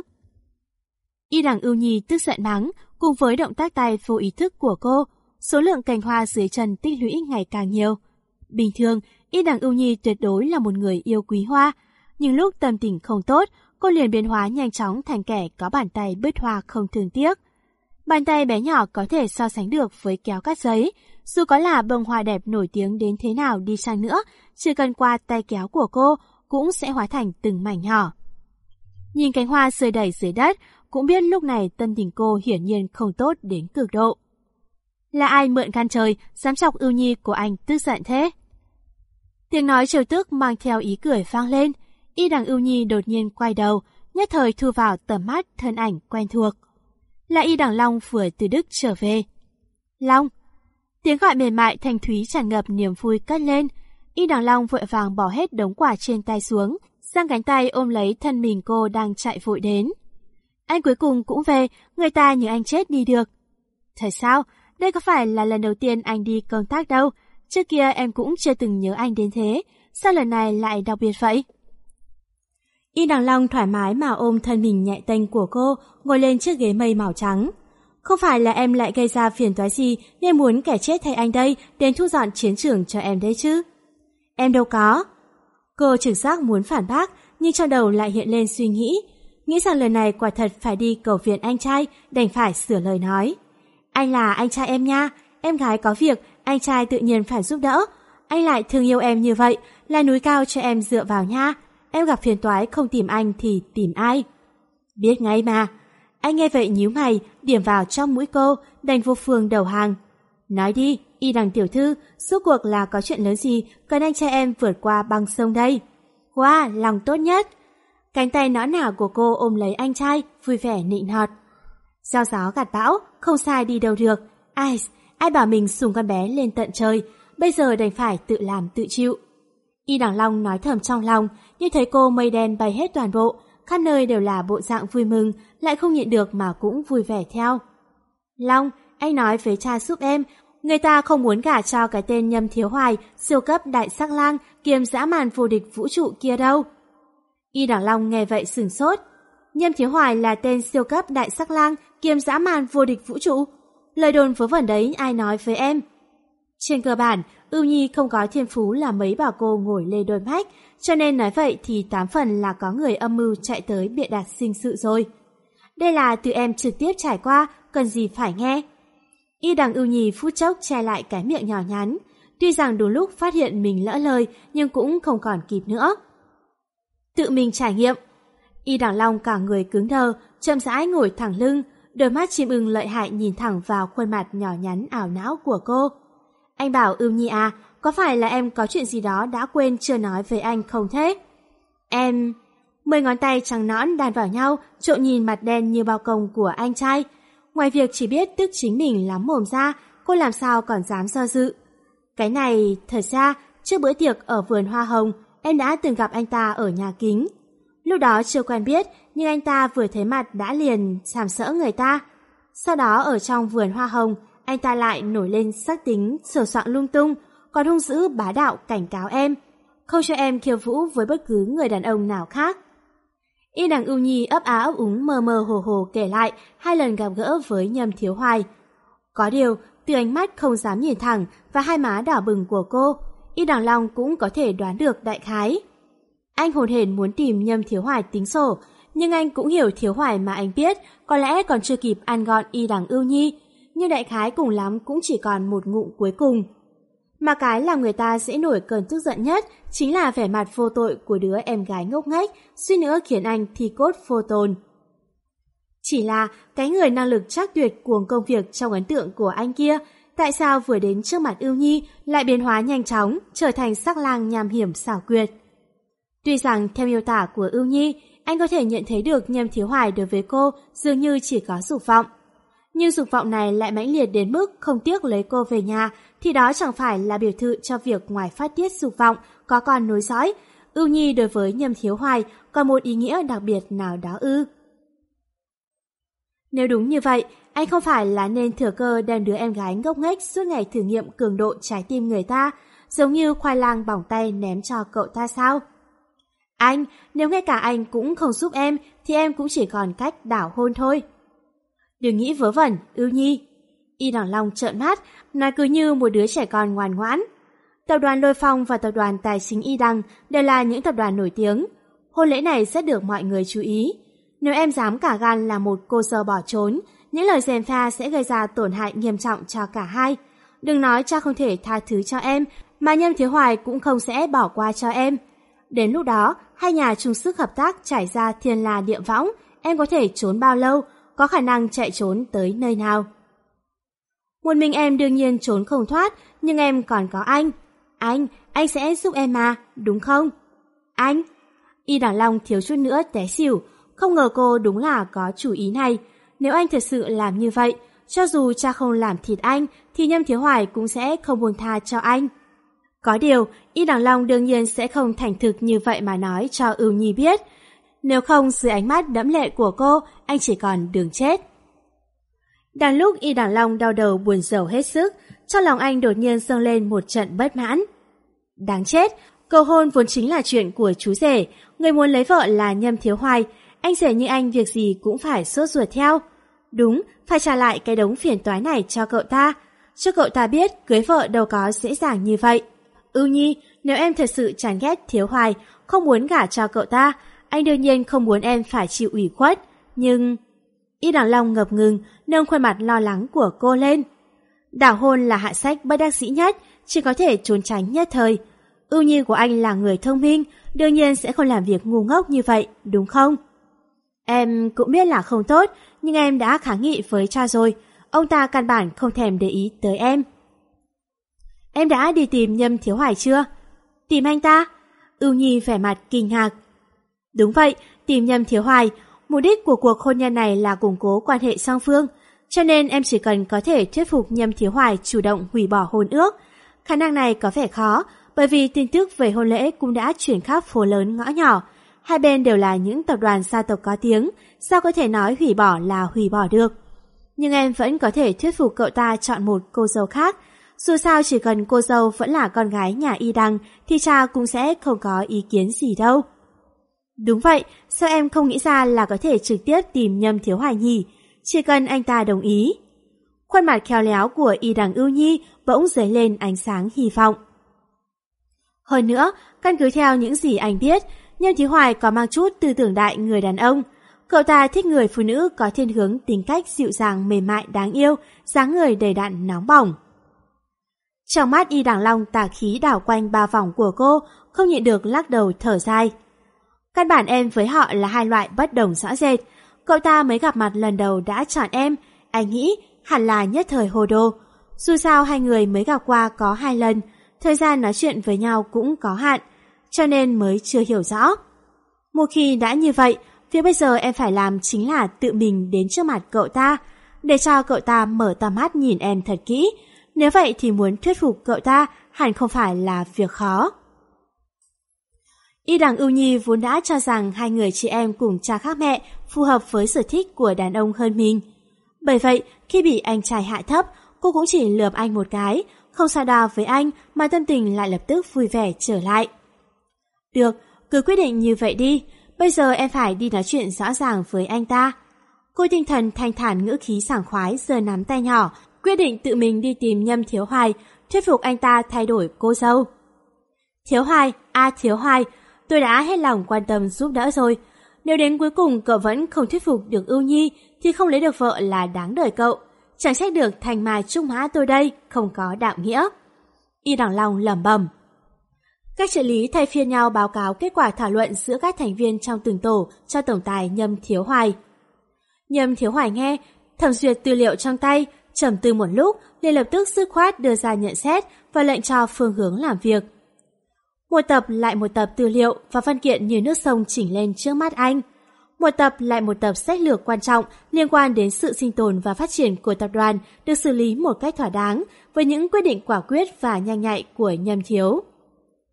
Y Đằng Ưu Nhi tức giận mắng, cùng với động tác tay vô ý thức của cô, số lượng cành hoa dưới chân tích lũy ngày càng nhiều. Bình thường, Y Đằng Ưu Nhi tuyệt đối là một người yêu quý hoa, nhưng lúc tâm tình không tốt, cô liền biến hóa nhanh chóng thành kẻ có bàn tay bứt hoa không thương tiếc. Bàn tay bé nhỏ có thể so sánh được với kéo cắt giấy, dù có là bông hoa đẹp nổi tiếng đến thế nào đi chăng nữa, chỉ cần qua tay kéo của cô cũng sẽ hóa thành từng mảnh nhỏ. Nhìn cánh hoa rơi đầy dưới đất, cũng biết lúc này tâm tình cô hiển nhiên không tốt đến cực độ. Là ai mượn gan trời, dám chọc Ưu Nhi của anh tức giận thế? Tiếng nói trêu tức mang theo ý cười vang lên, Y Đằng Ưu Nhi đột nhiên quay đầu, nhất thời thu vào tầm mắt thân ảnh quen thuộc. Là Y Đằng Long vừa từ Đức trở về. Long! Tiếng gọi mềm mại thanh thúy tràn ngập niềm vui cất lên. Y Đằng Long vội vàng bỏ hết đống quả trên tay xuống, giang cánh tay ôm lấy thân mình cô đang chạy vội đến. Anh cuối cùng cũng về, người ta nhớ anh chết đi được. Thật sao? Đây có phải là lần đầu tiên anh đi công tác đâu. Trước kia em cũng chưa từng nhớ anh đến thế. Sao lần này lại đặc biệt vậy? Y Đằng Long thoải mái mà ôm thân mình nhẹ tênh của cô, ngồi lên chiếc ghế mây màu trắng. Không phải là em lại gây ra phiền toái gì nên muốn kẻ chết thay anh đây đến thu dọn chiến trường cho em đấy chứ? Em đâu có. Cô trực giác muốn phản bác, nhưng trong đầu lại hiện lên suy nghĩ rằng lần này quả thật phải đi cầu viện anh trai, đành phải sửa lời nói. Anh là anh trai em nha, em gái có việc, anh trai tự nhiên phải giúp đỡ. Anh lại thương yêu em như vậy, là núi cao cho em dựa vào nha. Em gặp phiền toái không tìm anh thì tìm ai? Biết ngay mà. Anh nghe vậy nhíu mày, điểm vào trong mũi cô, đành vô phương đầu hàng. Nói đi, Y Đằng tiểu thư, suốt cuộc là có chuyện lớn gì cần anh trai em vượt qua băng sông đây? Wow, lòng tốt nhất. Cánh tay nõn nả của cô ôm lấy anh trai, vui vẻ nịnh nọt. Gieo gió gặt bão, không sai đi đâu được. Ai bảo mình sùng con bé lên tận trời, bây giờ đành phải tự làm tự chịu. Y Đằng Long nói thầm trong lòng, nhưng thấy cô mây đen bay hết toàn bộ, khắp nơi đều là bộ dạng vui mừng, lại không nhịn được mà cũng vui vẻ theo. Long, anh nói với cha giúp em, người ta không muốn gả cho cái tên Nhâm Thiếu Hoài, siêu cấp đại sắc lang, kiêm dã man vô địch vũ trụ kia đâu. Y Đằng Long nghe vậy sửng sốt. Nhâm Thiếu Hoài là tên siêu cấp đại sắc lang, kiêm dã man vô địch vũ trụ. Lời đồn vớ vẩn đấy ai nói với em? Trên cơ bản, Ưu Nhi không có thiên phú là mấy bảo cô ngồi lê đôi mách, cho nên nói vậy thì 8 phần là có người âm mưu chạy tới bịa đặt sinh sự rồi. Đây là từ em trực tiếp trải qua, cần gì phải nghe. Y Đằng Ưu Nhi phút chốc che lại cái miệng nhỏ nhắn, tuy rằng đúng lúc phát hiện mình lỡ lời nhưng cũng không còn kịp nữa. Tự mình trải nghiệm. Y Đằng Long cả người cứng đờ, chậm rãi ngồi thẳng lưng, đôi mắt chim ưng lợi hại nhìn thẳng vào khuôn mặt nhỏ nhắn ảo não của cô. Anh bảo Ưu Nhi à, có phải là em có chuyện gì đó đã quên chưa nói với anh không thế? Em... 10 ngón tay trắng nõn đan vào nhau, trộn nhìn mặt đen như bao công của anh trai. Ngoài việc chỉ biết tức chính mình lắm mồm ra, cô làm sao còn dám do dự. Cái này, thật ra, trước bữa tiệc ở vườn hoa hồng, em đã từng gặp anh ta ở nhà kính. Lúc đó chưa quen biết, nhưng anh ta vừa thấy mặt đã liền sàm sỡ người ta. Sau đó ở trong vườn hoa hồng, anh ta lại nổi lên sắc tính, sờ soạng lung tung, còn hung dữ bá đạo cảnh cáo em, không cho em khiêu vũ với bất cứ người đàn ông nào khác. Y Đằng Ưu Nhi ấp á ấp úng mơ mơ hồ hồ kể lại 2 lần gặp gỡ với Nhâm Thiếu Hoài. Có điều, từ ánh mắt không dám nhìn thẳng và hai má đỏ bừng của cô, Y Đằng Long cũng có thể đoán được đại khái. Anh hồn hển muốn tìm Nhâm Thiếu Hoài tính sổ, nhưng anh cũng hiểu Thiếu Hoài mà anh biết có lẽ còn chưa kịp ăn gọn Y Đằng Ưu Nhi, nhưng đại khái cùng lắm cũng chỉ còn một ngụm cuối cùng. Mà cái làm người ta dễ nổi cơn tức giận nhất chính là vẻ mặt vô tội của đứa em gái ngốc nghếch, suýt nữa khiến anh thi cốt vô tồn. Chỉ là cái người năng lực trắc tuyệt cuồng công việc trong ấn tượng của anh kia, tại sao vừa đến trước mặt Ưu Nhi lại biến hóa nhanh chóng, trở thành sắc lang nham hiểm xảo quyệt. Tuy rằng theo miêu tả của Ưu Nhi, anh có thể nhận thấy được Nhâm Thiếu Hoài đối với cô dường như chỉ có dục vọng. Nhưng dục vọng này lại mãnh liệt đến mức không tiếc lấy cô về nhà, thì đó chẳng phải là biểu tượng cho việc ngoài phát tiết dục vọng có con nối dõi, Ưu Nhi đối với Nhâm Thiếu Hoài còn một ý nghĩa đặc biệt nào đó ư? Nếu đúng như vậy, anh không phải là nên thừa cơ đem đứa em gái ngốc nghếch suốt ngày thử nghiệm cường độ trái tim người ta, giống như khoai lang bỏng tay ném cho cậu ta sao? Anh, nếu ngay cả anh cũng không giúp em, thì em cũng chỉ còn cách đảo hôn thôi. Đừng nghĩ vớ vẩn, Ưu Nhi. Y Đằng Long trợn mắt, nói cứ như một đứa trẻ con ngoan ngoãn. Tập đoàn Lôi Phong và tập đoàn Tài chính Y Đằng đều là những tập đoàn nổi tiếng. Hôn lễ này rất được mọi người chú ý. Nếu em dám cả gan là một cô dâu bỏ trốn, những lời gièm pha sẽ gây ra tổn hại nghiêm trọng cho cả hai. Đừng nói cha không thể tha thứ cho em, mà Nhâm Thiếu Hoài cũng không sẽ bỏ qua cho em. Đến lúc đó, hai nhà chung sức hợp tác trải ra thiên la địa võng, em có thể trốn bao lâu, có khả năng chạy trốn tới nơi nào. Một mình em đương nhiên trốn không thoát, nhưng em còn có anh. Anh sẽ giúp em mà, đúng không? Anh? Y Đằng Long thiếu chút nữa té xỉu, không ngờ cô đúng là có chủ ý này. Nếu anh thật sự làm như vậy, cho dù cha không làm thịt anh, thì Nhâm Thiếu Hoài cũng sẽ không buông tha cho anh. Có điều, Y Đằng Long đương nhiên sẽ không thành thực như vậy mà nói cho Ưu Nhi biết. Nếu không, dưới ánh mắt đẫm lệ của cô, anh chỉ còn đường chết. Đang lúc Y Đằng Long đau đầu buồn rầu hết sức, trong lòng anh đột nhiên dâng lên một trận bất mãn. Đáng chết, cầu hôn vốn chính là chuyện của chú rể, người muốn lấy vợ là Nhâm Thiếu Hoài, anh rể như anh việc gì cũng phải sốt ruột theo. Đúng, phải trả lại cái đống phiền toái này cho cậu ta biết cưới vợ đâu có dễ dàng như vậy. Ưu Nhi, nếu em thật sự chán ghét Thiếu Hoài, không muốn gả cho cậu ta, anh đương nhiên không muốn em phải chịu ủy khuất, nhưng... Y Đằng Long ngập ngừng, nâng khuôn mặt lo lắng của cô lên. Đảo hôn là hạ sách bất đắc dĩ nhất, chỉ có thể trốn tránh nhất thời. Ưu Nhi của anh là người thông minh, đương nhiên sẽ không làm việc ngu ngốc như vậy, đúng không? Em cũng biết là không tốt, nhưng em đã kháng nghị với cha rồi, ông ta căn bản không thèm để ý tới em. Em đã đi tìm Nhâm Thiếu Hoài chưa? Tìm anh ta? Ưu Nhi vẻ mặt kinh ngạc. Đúng vậy, tìm Nhâm Thiếu Hoài. Mục đích của cuộc hôn nhân này là củng cố quan hệ song phương, cho nên em chỉ cần có thể thuyết phục Nhâm Thiếu Hoài chủ động hủy bỏ hôn ước. Khả năng này có vẻ khó, bởi vì tin tức về hôn lễ cũng đã chuyển khắp phố lớn ngõ nhỏ. Hai bên đều là những tập đoàn gia tộc có tiếng, sao có thể nói hủy bỏ là hủy bỏ được. Nhưng em vẫn có thể thuyết phục cậu ta chọn một cô dâu khác. Dù sao chỉ cần cô dâu vẫn là con gái nhà Y Đằng thì cha cũng sẽ không có ý kiến gì đâu. Đúng vậy, sao em không nghĩ ra là có thể trực tiếp tìm Nhâm Thiếu Hoài nhỉ? Chỉ cần anh ta đồng ý. Khuôn mặt khéo léo của Y Đằng Ưu Nhi bỗng dấy lên ánh sáng hy vọng. Hơn nữa, căn cứ theo những gì anh biết, Nhâm Thiếu Hoài có mang chút tư tưởng đại người đàn ông. Cậu ta thích người phụ nữ có thiên hướng tính cách dịu dàng mềm mại đáng yêu, dáng người đầy đặn nóng bỏng. Trong mắt Y Đằng Long tà khí đảo quanh ba vòng của cô, không nhịn được lắc đầu thở dài. Căn bản em với họ là hai loại bất đồng rõ rệt. Cậu ta mới gặp mặt lần đầu đã chọn em, anh nghĩ hẳn là nhất thời hồ đồ. Dù sao hai người mới gặp qua có 2 lần, thời gian nói chuyện với nhau cũng có hạn, cho nên mới chưa hiểu rõ. Một khi đã như vậy, việc bây giờ em phải làm chính là tự mình đến trước mặt cậu ta, để cho cậu ta mở tầm mắt nhìn em thật kỹ. Nếu vậy thì muốn thuyết phục cậu ta hẳn không phải là việc khó. Y Đằng Ưu Nhi vốn đã cho rằng hai người chị em cùng cha khác mẹ phù hợp với sở thích của đàn ông hơn mình. Bởi vậy, khi bị anh trai hạ thấp, cô cũng chỉ lườm anh một cái, không so đo với anh mà tâm tình lại lập tức vui vẻ trở lại. Được, cứ quyết định như vậy đi, bây giờ em phải đi nói chuyện rõ ràng với anh ta. Cô tinh thần thanh thản ngữ khí sảng khoái giơ nắm tay nhỏ, quyết định tự mình đi tìm Nhâm Thiếu Hoài, thuyết phục anh ta thay đổi cô dâu. Thiếu Hoài, Thiếu Hoài, tôi đã hết lòng quan tâm giúp đỡ rồi. Nếu đến cuối cùng cậu vẫn không thuyết phục được Ưu Nhi thì không lấy được vợ là đáng đời cậu. Chẳng trách được thành mai trúc mã tôi đây không có đạo nghĩa. Y Đằng Long lẩm bẩm. Các trợ lý thay phiên nhau báo cáo kết quả thảo luận giữa các thành viên trong từng tổ cho tổng tài Nhâm Thiếu Hoài. Nhâm Thiếu Hoài nghe, thẩm duyệt tư liệu trong tay, trầm tư một lúc liền lập tức dứt khoát đưa ra nhận xét và lệnh cho phương hướng làm việc. Một tập lại một tập tư liệu và văn kiện như nước sông chỉnh lên trước mắt anh. Một tập lại một tập sách lược quan trọng liên quan đến sự sinh tồn và phát triển của tập đoàn được xử lý một cách thỏa đáng với những quyết định quả quyết và nhanh nhạy của Nhâm Thiếu.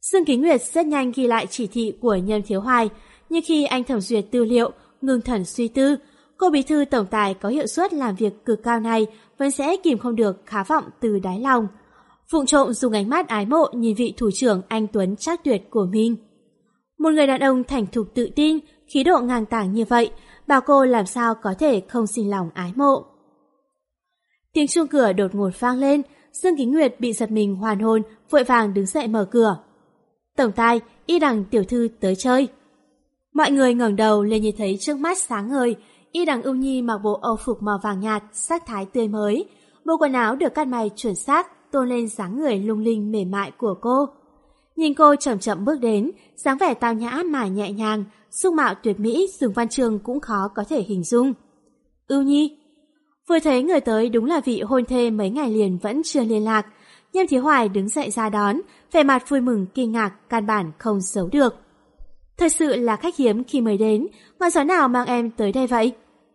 Dương Kính Nguyệt rất nhanh ghi lại chỉ thị của Nhâm Thiếu Hoài, nhưng khi anh thẩm duyệt tư liệu, ngưng thần suy tư, cô bí thư tổng tài có hiệu suất làm việc cực cao này vẫn sẽ kìm không được khát vọng từ đáy lòng. Vụng trộm dùng ánh mắt ái mộ nhìn vị thủ trưởng anh tuấn trác tuyệt của mình. Một người đàn ông thành thục tự tin, khí độ ngang tàng như vậy, bảo cô làm sao có thể không sinh lòng ái mộ. Tiếng chuông cửa đột ngột vang lên, Dương Kính Nguyệt bị giật mình hoàn hồn, vội vàng đứng dậy mở cửa. Tổng tài, Y Đằng tiểu thư tới chơi. Mọi người ngẩng đầu lên nhìn thấy trước mắt sáng ngời, Y Đằng Ưu Nhi mặc bộ âu phục màu vàng nhạt, sắc thái tươi mới. Bộ quần áo được cắt may chuẩn xác, tôn lên dáng người lung linh mềm mại của cô. Nhìn cô chậm chậm bước đến, dáng vẻ tao nhã mà nhẹ nhàng, dung mạo tuyệt mỹ, Dương Văn Trường cũng khó có thể hình dung. Ưu Nhi. Vừa thấy người tới đúng là vị hôn thê mấy ngày liền vẫn chưa liên lạc. Nhâm Thiếu Hoài đứng dậy ra đón, vẻ mặt vui mừng kinh ngạc, căn bản không giấu được. Thật sự là khách hiếm khi mới đến, ngọn gió nào mang em tới đây vậy?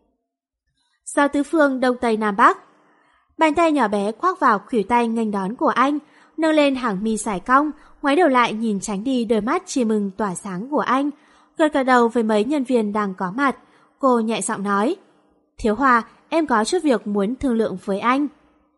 Gió tứ phương đông tây nam bắc. Bàn tay nhỏ bé khoác vào khuỷu tay nghênh đón của anh, nâng lên hàng mi sải cong, ngoái đầu lại nhìn tránh đi đôi mắt chỉ mừng tỏa sáng của anh, gật gật đầu với mấy nhân viên đang có mặt. Cô nhẹ giọng nói, Thiếu Hòa, em có chút việc muốn thương lượng với anh.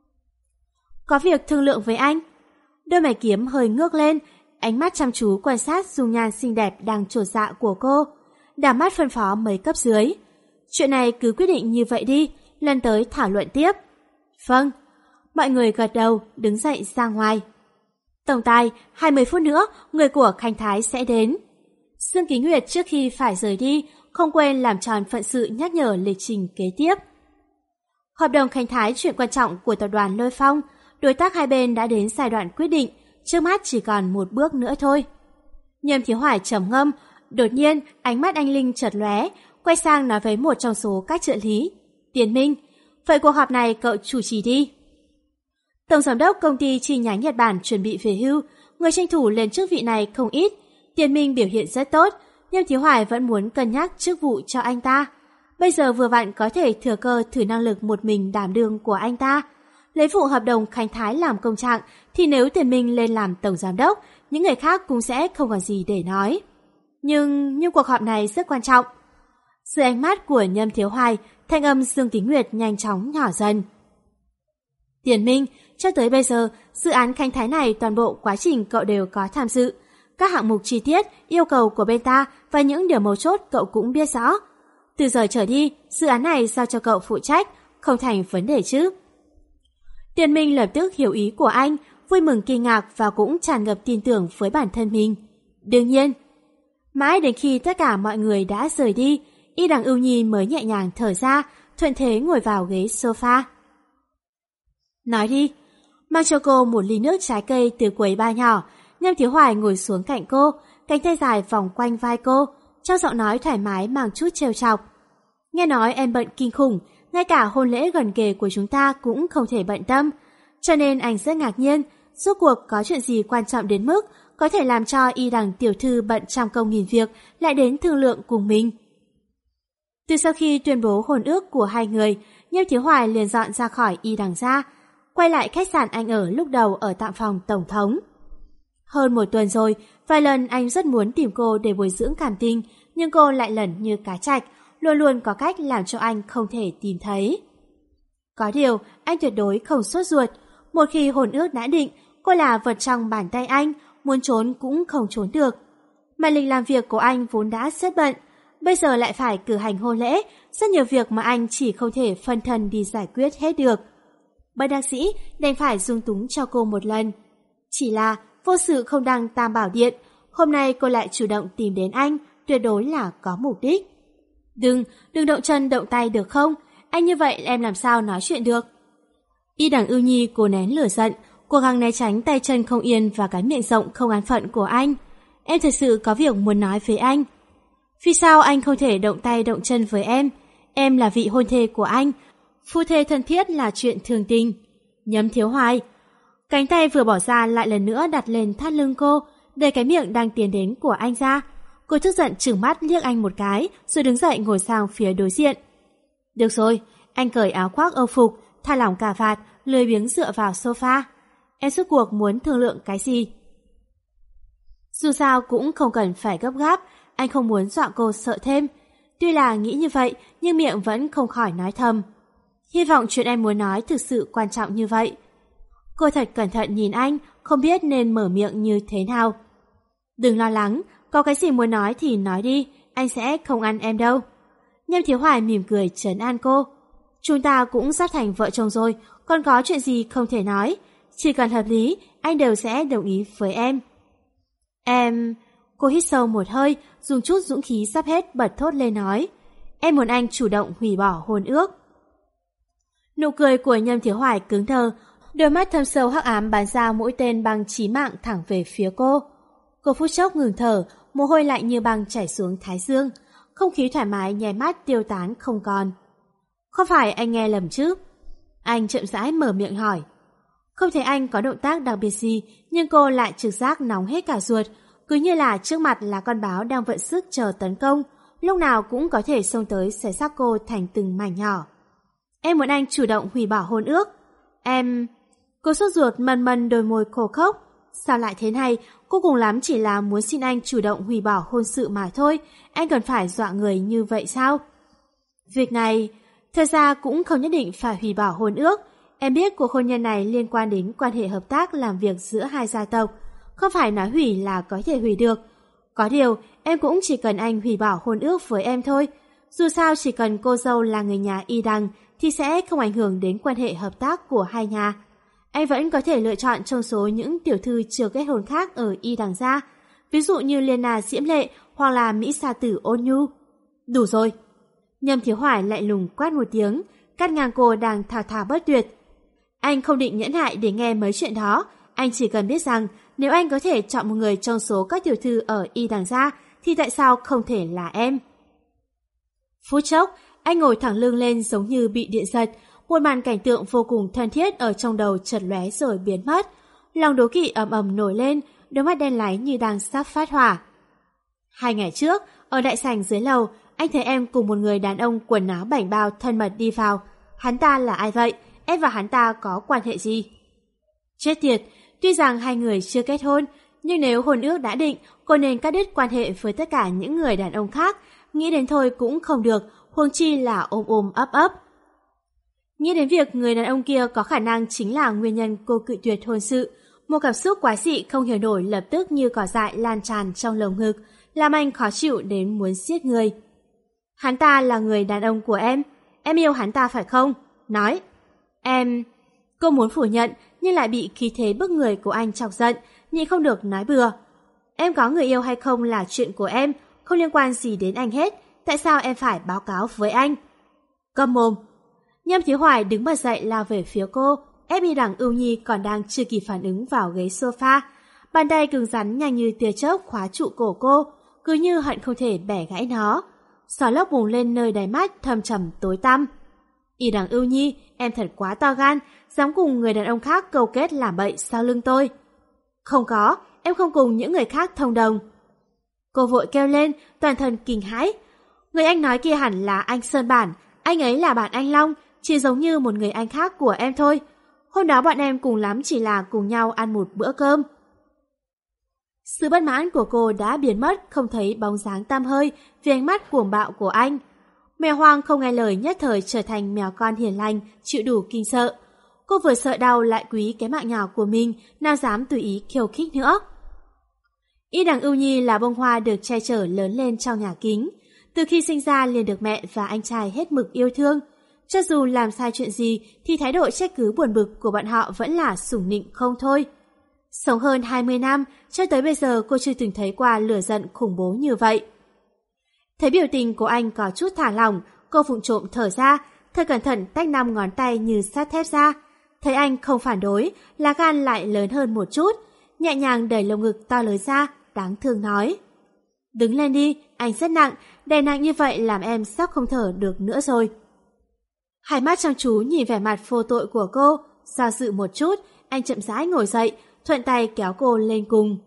Có việc thương lượng với anh? Đôi mày kiếm hơi ngước lên, ánh mắt chăm chú quan sát dung nhan xinh đẹp đang chột dạ của cô, đảo mắt phân phó mấy cấp dưới. Chuyện này cứ quyết định như vậy đi, lần tới thảo luận tiếp. Vâng. Mọi người gật đầu, đứng dậy ra ngoài. Tổng tài, 20 phút nữa, người của Khanh Thái sẽ đến. Dương Kính Nguyệt trước khi phải rời đi, không quên làm tròn phận sự nhắc nhở lịch trình kế tiếp. Hợp đồng Khanh Thái chuyện quan trọng của tập đoàn Lôi Phong, đối tác hai bên đã đến giai đoạn quyết định, trước mắt chỉ còn một bước nữa thôi. Nhâm Thiếu Hoài trầm ngâm, đột nhiên ánh mắt anh Linh chợt lóe, quay sang nói với một trong số các trợ lý. Tiền Minh, vậy cuộc họp này cậu chủ trì đi. Tổng giám đốc công ty chi nhánh Nhật Bản chuẩn bị về hưu, người tranh thủ lên chức vị này không ít. Tiền Minh biểu hiện rất tốt, nhưng Thiếu Hoài vẫn muốn cân nhắc chức vụ cho anh ta. Bây giờ vừa vặn có thể thừa cơ thử năng lực một mình đảm đương của anh ta. Lấy vụ hợp đồng Khánh Thái làm công trạng thì nếu Tiền Minh lên làm tổng giám đốc, những người khác cũng sẽ không còn gì để nói. Nhưng cuộc họp này rất quan trọng. Dưới ánh mắt của Nhâm Thiếu Hoài, thanh âm Dương Kính Nguyệt nhanh chóng nhỏ dần. Tiền Minh, cho tới bây giờ, dự án Khánh Thái này toàn bộ quá trình cậu đều có tham dự. Các hạng mục chi tiết, yêu cầu của bên ta và những điều mấu chốt cậu cũng biết rõ. Từ giờ trở đi, dự án này giao cho cậu phụ trách, không thành vấn đề chứ. Tiền Minh lập tức hiểu ý của anh, vui mừng kinh ngạc và cũng tràn ngập tin tưởng với bản thân mình. Đương nhiên, mãi đến khi tất cả mọi người đã rời đi, Y Đằng Ưu Nhi mới nhẹ nhàng thở ra, thuận thế ngồi vào ghế sofa. Nói đi. Mang cho cô một ly nước trái cây từ quầy bar nhỏ. Nhâm Thiếu Hoài ngồi xuống cạnh cô, cánh tay dài vòng quanh vai cô, trong giọng nói thoải mái mang chút trêu chọc. Nghe nói em bận kinh khủng, ngay cả hôn lễ gần kề của chúng ta cũng không thể bận tâm. Cho nên anh rất ngạc nhiên, rốt cuộc có chuyện gì quan trọng đến mức có thể làm cho Y Đằng tiểu thư bận trăm công nghìn việc lại đến thương lượng cùng mình. Từ sau khi tuyên bố hôn ước của hai người, Nhâm Thiếu Hoài liền dọn ra khỏi Y Đằng ra, quay lại khách sạn anh ở lúc đầu ở tạm phòng tổng thống. Hơn một tuần rồi, vài lần anh rất muốn tìm cô để bồi dưỡng cảm tình, nhưng cô lại lẩn như cá trạch, luôn luôn có cách làm cho anh không thể tìm thấy. Có điều, anh tuyệt đối không sốt ruột. Một khi hôn ước đã định, cô là vật trong bàn tay anh, muốn trốn cũng không trốn được. Mà lịch làm việc của anh vốn đã rất bận, bây giờ lại phải cử hành hôn lễ, rất nhiều việc mà anh chỉ không thể phân thân đi giải quyết hết được. Bất đắc dĩ đành phải dung túng cho cô một lần. Chỉ là vô sự không đăng tam bảo điện, hôm nay cô lại chủ động tìm đến anh, tuyệt đối là có mục đích. Đừng động chân động tay được không? Anh như vậy em làm sao nói chuyện được? Y Đằng Ưu Nhi cố nén lửa giận, cố gắng né tránh tay chân không yên và cái miệng rộng không an phận của anh. Em thật sự có việc muốn nói với anh. Vì sao anh không thể động tay động chân với em? Em là vị hôn thê của anh. Phu thê thân thiết là chuyện thường tình. Nhâm Thiếu Hoài. Cánh tay vừa bỏ ra lại lần nữa đặt lên thắt lưng cô, đẩy cái miệng đang tiến đến của anh ra. Cô tức giận trừng mắt liếc anh một cái, rồi đứng dậy ngồi sang phía đối diện. Được rồi, anh cởi áo khoác âu phục, thả lỏng cà vạt, lười biếng dựa vào sofa. Em suốt cuộc muốn thương lượng cái gì? Dù sao cũng không cần phải gấp gáp, anh không muốn dọa cô sợ thêm. Tuy là nghĩ như vậy, nhưng miệng vẫn không khỏi nói thầm. Hy vọng chuyện em muốn nói thực sự quan trọng như vậy. Cô thật cẩn thận nhìn anh, không biết nên mở miệng như thế nào. Đừng lo lắng, có cái gì muốn nói thì nói đi, anh sẽ không ăn em đâu. Nhâm Thiếu Hoài mỉm cười trấn an cô. Chúng ta cũng sắp thành vợ chồng rồi, còn có chuyện gì không thể nói. Chỉ cần hợp lý, anh đều sẽ đồng ý với em. Em... Cô hít sâu một hơi, dùng chút dũng khí sắp hết bật thốt lên nói. Em muốn anh chủ động hủy bỏ hôn ước. Nụ cười của Nhâm Thiếu Hoài cứng đờ, đôi mắt thâm sâu hắc ám bắn ra mũi tên băng chí mạng thẳng về phía cô. Cô phút chốc ngừng thở, mồ hôi lạnh như băng chảy xuống thái dương, không khí thoải mái nháy mắt tiêu tán không còn. Không phải anh nghe lầm chứ? Anh chậm rãi mở miệng hỏi. Không thấy anh có động tác đặc biệt gì, nhưng cô lại trực giác nóng hết cả ruột, cứ như là trước mặt là con báo đang vận sức chờ tấn công, lúc nào cũng có thể xông tới xé xác cô thành từng mảnh nhỏ. Em muốn anh chủ động hủy bỏ hôn ước. Em... Cô sốt ruột mân mân đôi môi khô khốc. Sao lại thế này? Cô cùng lắm chỉ là muốn xin anh chủ động hủy bỏ hôn sự mà thôi. Anh cần phải dọa người như vậy sao? Việc này, thật ra cũng không nhất định phải hủy bỏ hôn ước. Em biết cuộc hôn nhân này liên quan đến quan hệ hợp tác làm việc giữa hai gia tộc. Không phải nói hủy là có thể hủy được. Có điều, em cũng chỉ cần anh hủy bỏ hôn ước với em thôi. Dù sao chỉ cần cô dâu là người nhà Y Đằng thì sẽ không ảnh hưởng đến quan hệ hợp tác của hai nhà. Anh vẫn có thể lựa chọn trong số những tiểu thư chưa kết hôn khác ở Y Đằng gia, ví dụ như Liên Na Diễm Lệ hoặc là Mỹ Sa Tử Ôn Nhu. Đủ rồi. Nhâm Thiếu Hoài lại lùng quát một tiếng, cắt ngang cô đang thao thao bất tuyệt. Anh không định nhẫn nại để nghe mấy chuyện đó, anh chỉ cần biết rằng nếu anh có thể chọn một người trong số các tiểu thư ở Y Đằng gia thì tại sao không thể là em? Phút chốc, anh ngồi thẳng lưng lên giống như bị điện giật, một màn cảnh tượng vô cùng thân thiết ở trong đầu chợt lóe rồi biến mất. Lòng đố kỵ ầm ầm nổi lên, đôi mắt đen láy như đang sắp phát hỏa. 2 ngày trước, ở đại sảnh dưới lầu, anh thấy em cùng một người đàn ông quần áo bảnh bao thân mật đi vào. Hắn ta là ai vậy? Em và hắn ta có quan hệ gì? Chết tiệt, tuy rằng hai người chưa kết hôn, nhưng nếu hôn ước đã định, cô nên cắt đứt quan hệ với tất cả những người đàn ông khác. Nghĩ đến thôi cũng không được, huống chi là ôm ôm ấp ấp. Nghĩ đến việc người đàn ông kia có khả năng chính là nguyên nhân cô cự tuyệt hôn sự, một cảm xúc quái dị không hiểu nổi lập tức như cỏ dại lan tràn trong lồng ngực, làm anh khó chịu đến muốn giết người. Hắn ta là người đàn ông của em yêu hắn ta phải không? Nói. Em... Cô muốn phủ nhận nhưng lại bị khí thế bức người của anh chọc giận, nhịn không được nói bừa. Em có người yêu hay không là chuyện của em, không liên quan gì đến anh hết, tại sao em phải báo cáo với anh? Câm mồm. Nhâm Thiếu Hoài đứng bật dậy lao về phía cô, ép Y Đằng Ưu Nhi còn đang chưa kịp phản ứng vào ghế sofa. Bàn tay cứng rắn nhanh như tia chớp khóa trụ cổ cô, cứ như hận không thể bẻ gãy nó. Gió lốc bùng lên nơi đáy mắt thâm trầm tối tăm. Y Đằng Ưu Nhi, em thật quá to gan, dám cùng người đàn ông khác câu kết làm bậy sau lưng tôi. Không có, em không cùng những người khác thông đồng. Cô vội kêu lên, toàn thân kinh hãi. Người anh nói kia hẳn là anh Sơn Bản, anh ấy là bạn anh Long, chỉ giống như một người anh khác của em thôi. Hôm đó bọn em cùng lắm chỉ là cùng nhau ăn một bữa cơm. Sự bất mãn của cô đã biến mất, không thấy bóng dáng tăm hơi vì ánh mắt cuồng bạo của anh. Mèo hoang không nghe lời nhất thời trở thành mèo con hiền lành, chịu đủ kinh sợ. Cô vừa sợ đau lại quý cái mạng nhỏ của mình, nào dám tùy ý khiêu khích nữa. Y Đằng Ưu Nhi là bông hoa được che chở lớn lên trong nhà kính. Từ khi sinh ra liền được mẹ và anh trai hết mực yêu thương. Cho dù làm sai chuyện gì thì thái độ trách cứ buồn bực của bọn họ vẫn là sủng nịnh không thôi. Sống hơn 20 năm, cho tới bây giờ cô chưa từng thấy qua lửa giận khủng bố như vậy. Thấy biểu tình của anh có chút thả lỏng, cô vụng trộm thở ra, thật cẩn thận tách 5 ngón tay như sắt thép ra. Thấy anh không phản đối, lá gan lại lớn hơn một chút, nhẹ nhàng đẩy lồng ngực to lớn ra, đáng thương nói. Đứng lên đi, anh rất nặng, đè nặng như vậy làm em sắp không thở được nữa rồi. Hai mắt chăm chú nhìn vẻ mặt vô tội của cô, do dự một chút, anh chậm rãi ngồi dậy, thuận tay kéo cô lên cùng.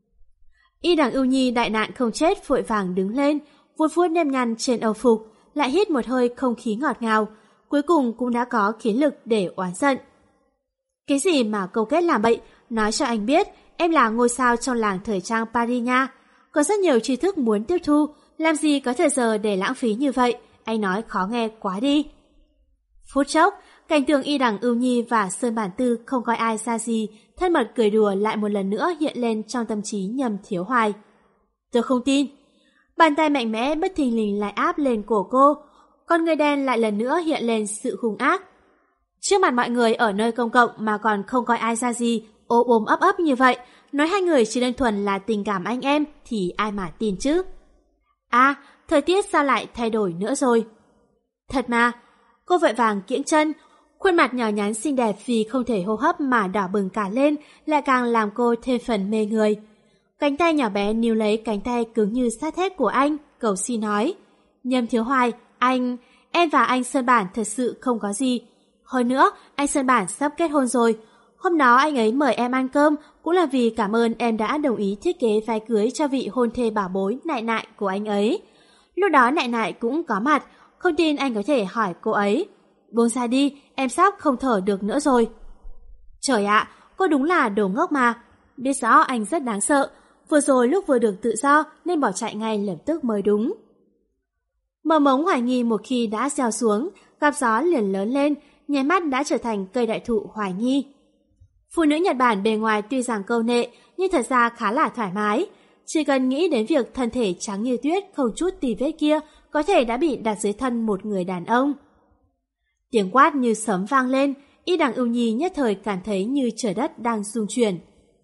Y Đằng Ưu Nhi đại nạn không chết vội vàng đứng lên, vuốt vuốt nếp nhăn trên âu phục, lại hít một hơi không khí ngọt ngào, cuối cùng cũng đã có khí lực để oán giận. Cái gì mà câu kết làm bậy, nói cho anh biết, em là ngôi sao trong làng thời trang Paris nha. Có rất nhiều tri thức muốn tiếp thu, làm gì có thời giờ để lãng phí như vậy, anh nói khó nghe quá đi. Phút chốc, cảnh tượng Y Đằng Ưu Nhi và Sơn Bản Tư không coi ai ra gì, thân mật cười đùa lại một lần nữa hiện lên trong tâm trí Nhâm Thiếu Hoài. Tôi không tin. Bàn tay mạnh mẽ bất thình lình lại áp lên cổ cô, con người đen lại lần nữa hiện lên sự hung ác. Trước mặt mọi người ở nơi công cộng mà còn không coi ai ra gì, ôm ôm ấp như vậy, nói hai người chỉ đơn thuần là tình cảm anh em thì ai mà tin chứ. À, thời tiết sao lại thay đổi nữa rồi? Thật mà, cô vội vàng kiễng chân, khuôn mặt nhỏ nhắn xinh đẹp vì không thể hô hấp mà đỏ bừng cả lên, lại càng làm cô thêm phần mê người. Cánh tay nhỏ bé níu lấy cánh tay cứng như sắt thép của anh, cầu xin nói. Nhâm Thiếu Hoài, em và anh Sơn Bản thật sự không có gì. Hơn nữa, anh Sơn Bản sắp kết hôn rồi. Hôm đó anh ấy mời em ăn cơm cũng là vì cảm ơn em đã đồng ý thiết kế váy cưới cho vị hôn thê bảo bối Nại Nại của anh ấy. Lúc đó Nại Nại cũng có mặt, không tin anh có thể hỏi cô ấy. Buông ra đi, em sắp không thở được nữa rồi. Trời ạ, cô đúng là đồ ngốc mà. Biết rõ anh rất đáng sợ, vừa rồi lúc vừa được tự do nên bỏ chạy ngay lập tức mới đúng. Mầm mống hoài nghi một khi đã gieo xuống, gặp gió liền lớn lên, nháy mắt đã trở thành cây đại thụ hoài nghi. Phụ nữ Nhật Bản bề ngoài tuy rằng câu nệ, nhưng thật ra khá là thoải mái. Chỉ cần nghĩ đến việc thân thể trắng như tuyết không chút tì vết kia có thể đã bị đặt dưới thân một người đàn ông. Tiếng quát như sấm vang lên, Y Đằng Ưu Nhi nhất thời cảm thấy như trời đất đang rung chuyển.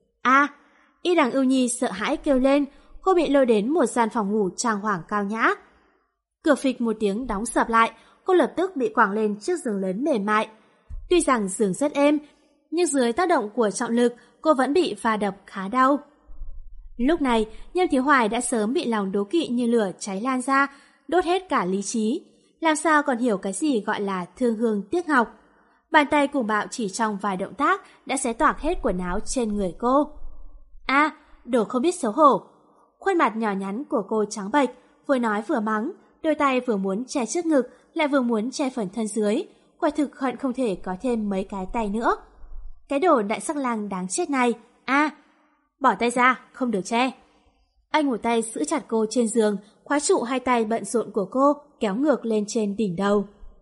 Y Đằng Ưu Nhi sợ hãi kêu lên, cô bị lôi đến một gian phòng ngủ trang hoàng cao nhã. Cửa phịch một tiếng đóng sập lại, cô lập tức bị quẳng lên chiếc giường lớn mềm mại. Tuy rằng giường rất êm, nhưng dưới tác động của trọng lực, cô vẫn bị va đập khá đau. Lúc này, Nhâm Thiếu Hoài đã sớm bị lòng đố kỵ như lửa cháy lan ra, đốt hết cả lý trí. Làm sao còn hiểu cái gì gọi là thương hương tiếc ngọc. Bàn tay cùng bạo chỉ trong vài động tác đã xé toạc hết quần áo trên người cô. Đồ không biết xấu hổ. Khuôn mặt nhỏ nhắn của cô trắng bệch, vừa nói vừa mắng, đôi tay vừa muốn che trước ngực, lại vừa muốn che phần thân dưới. Quả thực hận không thể có thêm mấy cái tay nữa. Cái đồ đại sắc lang đáng chết này. Bỏ tay ra, không được che. Anh một tay giữ chặt cô trên giường, khóa trụ hai tay bận rộn của cô, kéo ngược lên trên đỉnh đầu.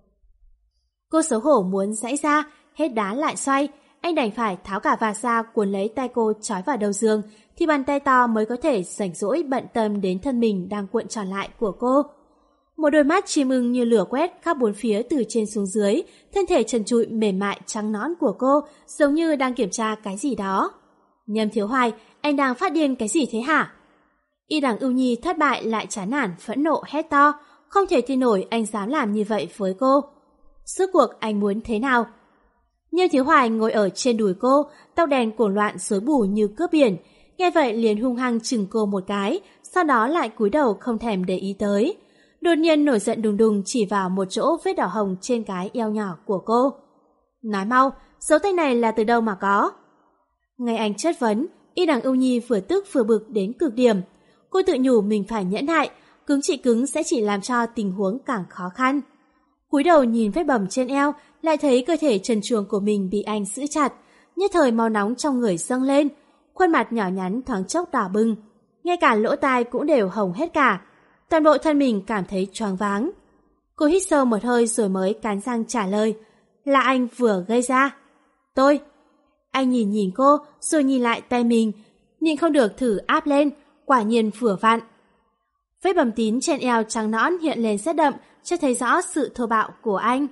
Cô xấu hổ muốn giãy ra, hết đá lại xoay. Anh đành phải tháo cả vạt ra cuốn lấy tay cô trói vào đầu giường, thì bàn tay to mới có thể rảnh rỗi bận tâm đến thân mình đang cuộn tròn lại của cô. Một đôi mắt chim ưng như lửa quét khắp bốn phía từ trên xuống dưới, thân thể trần trụi mềm mại trắng nõn của cô giống như đang kiểm tra cái gì đó. Nhâm Thiếu Hoài, anh đang phát điên cái gì thế hả? Y Đằng Ưu Nhi thất bại lại chán nản phẫn nộ hét to, không thể tin nổi anh dám làm như vậy với cô. Rốt cuộc anh muốn thế nào? Nhâm Thiếu Hoài ngồi ở trên đùi cô, tóc đen cuồng loạn rối bù như cướp biển, nghe vậy liền hung hăng chừng cô một cái, sau đó lại cúi đầu không thèm để ý tới. Đột nhiên nổi giận đùng đùng chỉ vào một chỗ vết đỏ hồng trên cái eo nhỏ của cô. Nói mau, dấu tay này là từ đâu mà có? Nghe anh chất vấn, Y Đằng Ưu Nhi vừa tức vừa bực đến cực điểm. Cô tự nhủ mình phải nhẫn nại, cứng chị cứng sẽ chỉ làm cho tình huống càng khó khăn. Cúi đầu nhìn vết bầm trên eo, lại thấy cơ thể trần truồng của mình bị anh giữ chặt, nhất thời máu nóng trong người dâng lên, khuôn mặt nhỏ nhắn thoáng chốc đỏ bừng, ngay cả lỗ tai cũng đều hồng hết cả. Toàn bộ thân mình cảm thấy choáng váng. Cô hít sâu một hơi rồi mới cắn răng trả lời. Là anh vừa gây ra. Tôi. Anh nhìn cô rồi nhìn lại tay mình, nhìn không được thử áp lên, quả nhiên vừa vặn. Vết bầm tím trên eo trắng nõn hiện lên rất đậm, cho thấy rõ sự thô bạo của anh.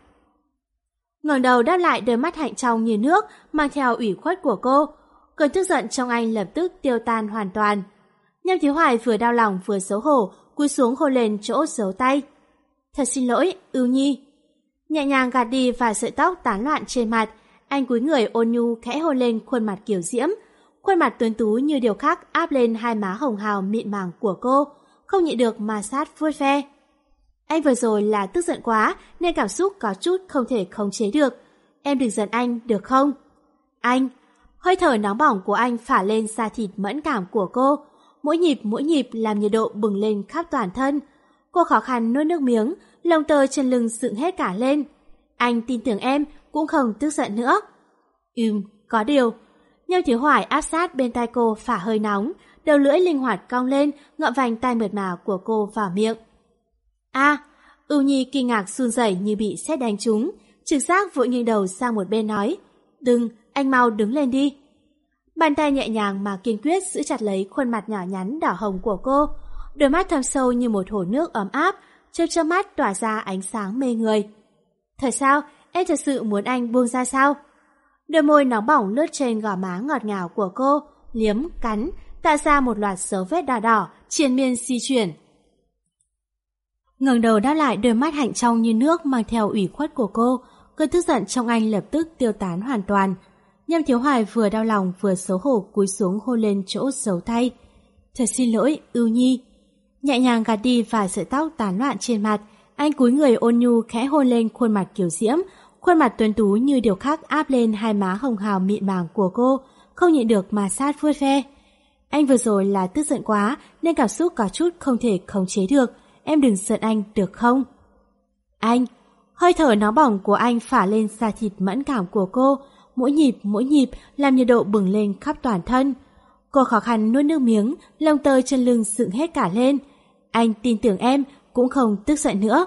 Ngẩng đầu đáp lại đôi mắt hạnh trong như nước, mang theo ủy khuất của cô. Cơn tức giận trong anh lập tức tiêu tan hoàn toàn. Nhâm Thiếu Hoài vừa đau lòng vừa xấu hổ, cúi xuống hôn lên chỗ giấu tay. Thật xin lỗi, Ưu Nhi. Nhẹ nhàng gạt đi vài sợi tóc tán loạn trên mặt, anh cúi người ôn nhu khẽ hôn lên khuôn mặt kiều diễm. Khuôn mặt tuấn tú như điều khác áp lên hai má hồng hào mịn màng của cô, không nhịn được mà sát vuốt ve. Anh vừa rồi là tức giận quá nên cảm xúc có chút không thể khống chế được. Em đừng giận anh được không? Anh. Hơi thở nóng bỏng của anh phả lên da thịt mẫn cảm của cô. Mỗi nhịp làm nhiệt độ bừng lên khắp toàn thân. Cô khó khăn nuốt nước miếng, lông tơ trên lưng dựng hết cả lên. Anh tin tưởng em cũng không tức giận nữa. Có điều. Nhâm Thiếu Hoài áp sát bên tai cô phả hơi nóng, đầu lưỡi linh hoạt cong lên, ngậm vành tai mượt mà của cô vào miệng. Ưu Nhi kinh ngạc run rẩy như bị sét đánh trúng, trực giác vội nghiêng đầu sang một bên nói, đừng, anh mau đứng lên đi. Bàn tay nhẹ nhàng mà kiên quyết giữ chặt lấy khuôn mặt nhỏ nhắn đỏ hồng của cô, đôi mắt thâm sâu như một hồ nước ấm áp, chớp mắt tỏa ra ánh sáng mê người. Thật sao? Em thật sự muốn anh buông ra sao? Đôi môi nóng bỏng lướt trên gò má ngọt ngào của cô, liếm, cắn, tạo ra một loạt dấu vết đỏ đỏ, triền miên di chuyển. Ngẩng đầu đáp lại đôi mắt hạnh trong như nước mang theo ủy khuất của cô, cơn tức giận trong anh lập tức tiêu tán hoàn toàn. Nhâm Thiếu Hoài vừa đau lòng vừa xấu hổ cúi xuống hôn lên chỗ giấu tay. Thật xin lỗi, Ưu Nhi. Nhẹ nhàng gạt đi vài sợi tóc tán loạn trên mặt, anh cúi người ôn nhu khẽ hôn lên khuôn mặt kiều diễm, khuôn mặt tuấn tú như điều khắc áp lên hai má hồng hào mịn màng của cô, không nhịn được mà sát vuốt ve. Anh vừa rồi là tức giận quá nên cảm xúc có chút không thể khống chế được, em đừng giận anh được không? Anh, hơi thở nóng bỏng của anh phả lên da thịt mẫn cảm của cô, mỗi nhịp làm nhiệt độ bừng lên khắp toàn thân. Cô khó khăn nuốt nước miếng, lông tơ chân lưng dựng hết cả lên. Anh tin tưởng em, cũng không tức giận nữa.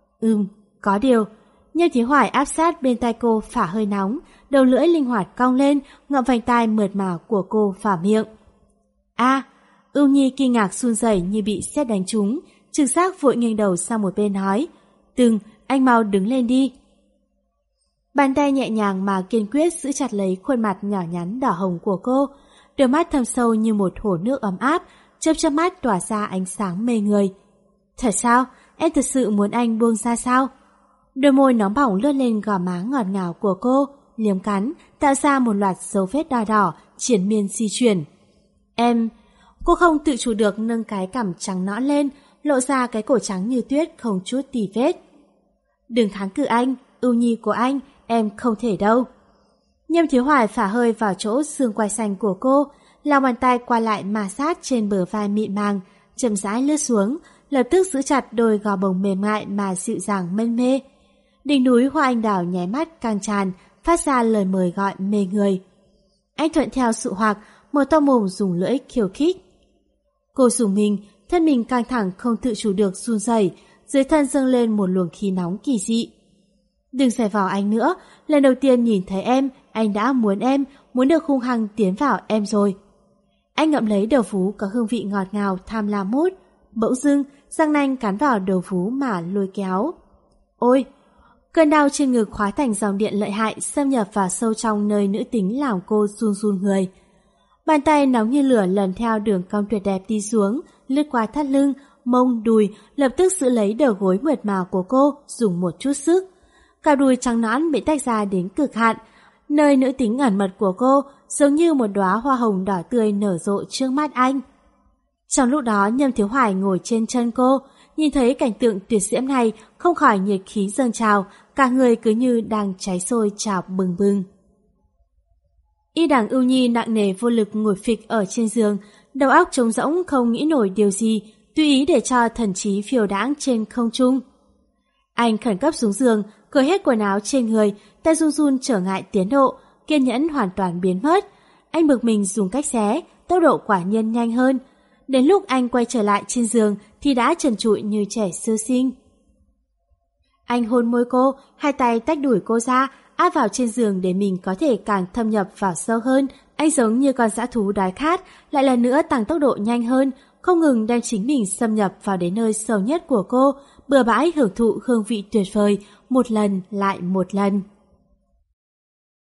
Có điều. Nhâm Thiếu Hoài áp sát bên tai cô phả hơi nóng, đầu lưỡi linh hoạt cong lên, ngậm vành tai mượt mà của cô vào miệng. Ưu Nhi kinh ngạc run rẩy như bị sét đánh trúng, trực giác vội nghiêng đầu sang một bên nói, đừng, anh mau đứng lên đi. Bàn tay nhẹ nhàng mà kiên quyết giữ chặt lấy khuôn mặt nhỏ nhắn đỏ hồng của cô, đôi mắt thâm sâu như một hồ nước ấm áp, chớp mắt tỏa ra ánh sáng mê người. Thật sao? Em thật sự muốn anh buông ra sao? Đôi môi nóng bỏng lướt lên gò má ngọt ngào của cô, liếm cắn, tạo ra một loạt dấu vết đỏ đỏ, triền miên di chuyển. Cô không tự chủ được nâng cái cằm trắng nõn lên, lộ ra cái cổ trắng như tuyết không chút tì vết. Đừng kháng cự anh, Ưu Nhi của anh, em không thể đâu. Nhâm Thiếu Hoài phả hơi vào chỗ xương quai xanh của cô, lòng bàn tay qua lại ma sát trên bờ vai mịn màng, chậm rãi lướt xuống, lập tức giữ chặt đôi gò bồng mềm mại mà dịu dàng mân mê. Đỉnh núi hoa anh đào nháy mắt căng tràn, phát ra lời mời gọi mê người. Anh thuận theo sự hoặc, một to mồm dùng lưỡi khiêu khích. Cô rùng mình, thân mình căng thẳng không tự chủ được run rẩy, dưới thân dâng lên một luồng khí nóng kỳ dị. Đừng xẻ vào anh nữa, lần đầu tiên nhìn thấy em, anh đã muốn được hung hăng tiến vào em rồi. Anh ngậm lấy đầu vú có hương vị ngọt ngào tham lam mút, bỗng dưng răng nanh cắn vào đầu vú mà lôi kéo. Ôi! Cơn đau trên ngực hóa thành dòng điện lợi hại xâm nhập vào sâu trong nơi nữ tính làm cô run run người. Bàn tay nóng như lửa lần theo đường cong tuyệt đẹp đi xuống, lướt qua thắt lưng, mông, đùi, lập tức giữ lấy đầu gối mượt mà của cô, dùng một chút sức. Cả đùi trắng nõn bị tách ra đến cực hạn, nơi nữ tính ẩn mật của cô giống như một đóa hoa hồng đỏ tươi nở rộ trước mắt anh. Trong lúc đó Nhâm Thiếu Hoài ngồi trên chân cô, nhìn thấy cảnh tượng tuyệt diễm này không khỏi nhiệt khí dâng trào, cả người cứ như đang cháy sôi trào bừng bừng. Y Đằng Ưu Nhi nặng nề vô lực ngồi phịch ở trên giường, đầu óc trống rỗng không nghĩ nổi điều gì, tùy ý để cho thần trí phiêu đãng trên không trung. Anh khẩn cấp xuống giường, cởi hết quần áo trên người, tay run run trở ngại tiến độ, kiên nhẫn hoàn toàn biến mất. Anh bực mình dùng cách xé, tốc độ quả nhiên nhanh hơn. Đến lúc anh quay trở lại trên giường thì đã trần trụi như trẻ sơ sinh. Anh hôn môi cô, hai tay tách đuổi cô ra, áp vào trên giường để mình có thể càng thâm nhập vào sâu hơn. Anh giống như con dã thú đói khát, lại lần nữa tăng tốc độ nhanh hơn, không ngừng đem chính mình xâm nhập vào đến nơi sâu nhất của cô, bừa bãi hưởng thụ hương vị tuyệt vời, một lần lại một lần.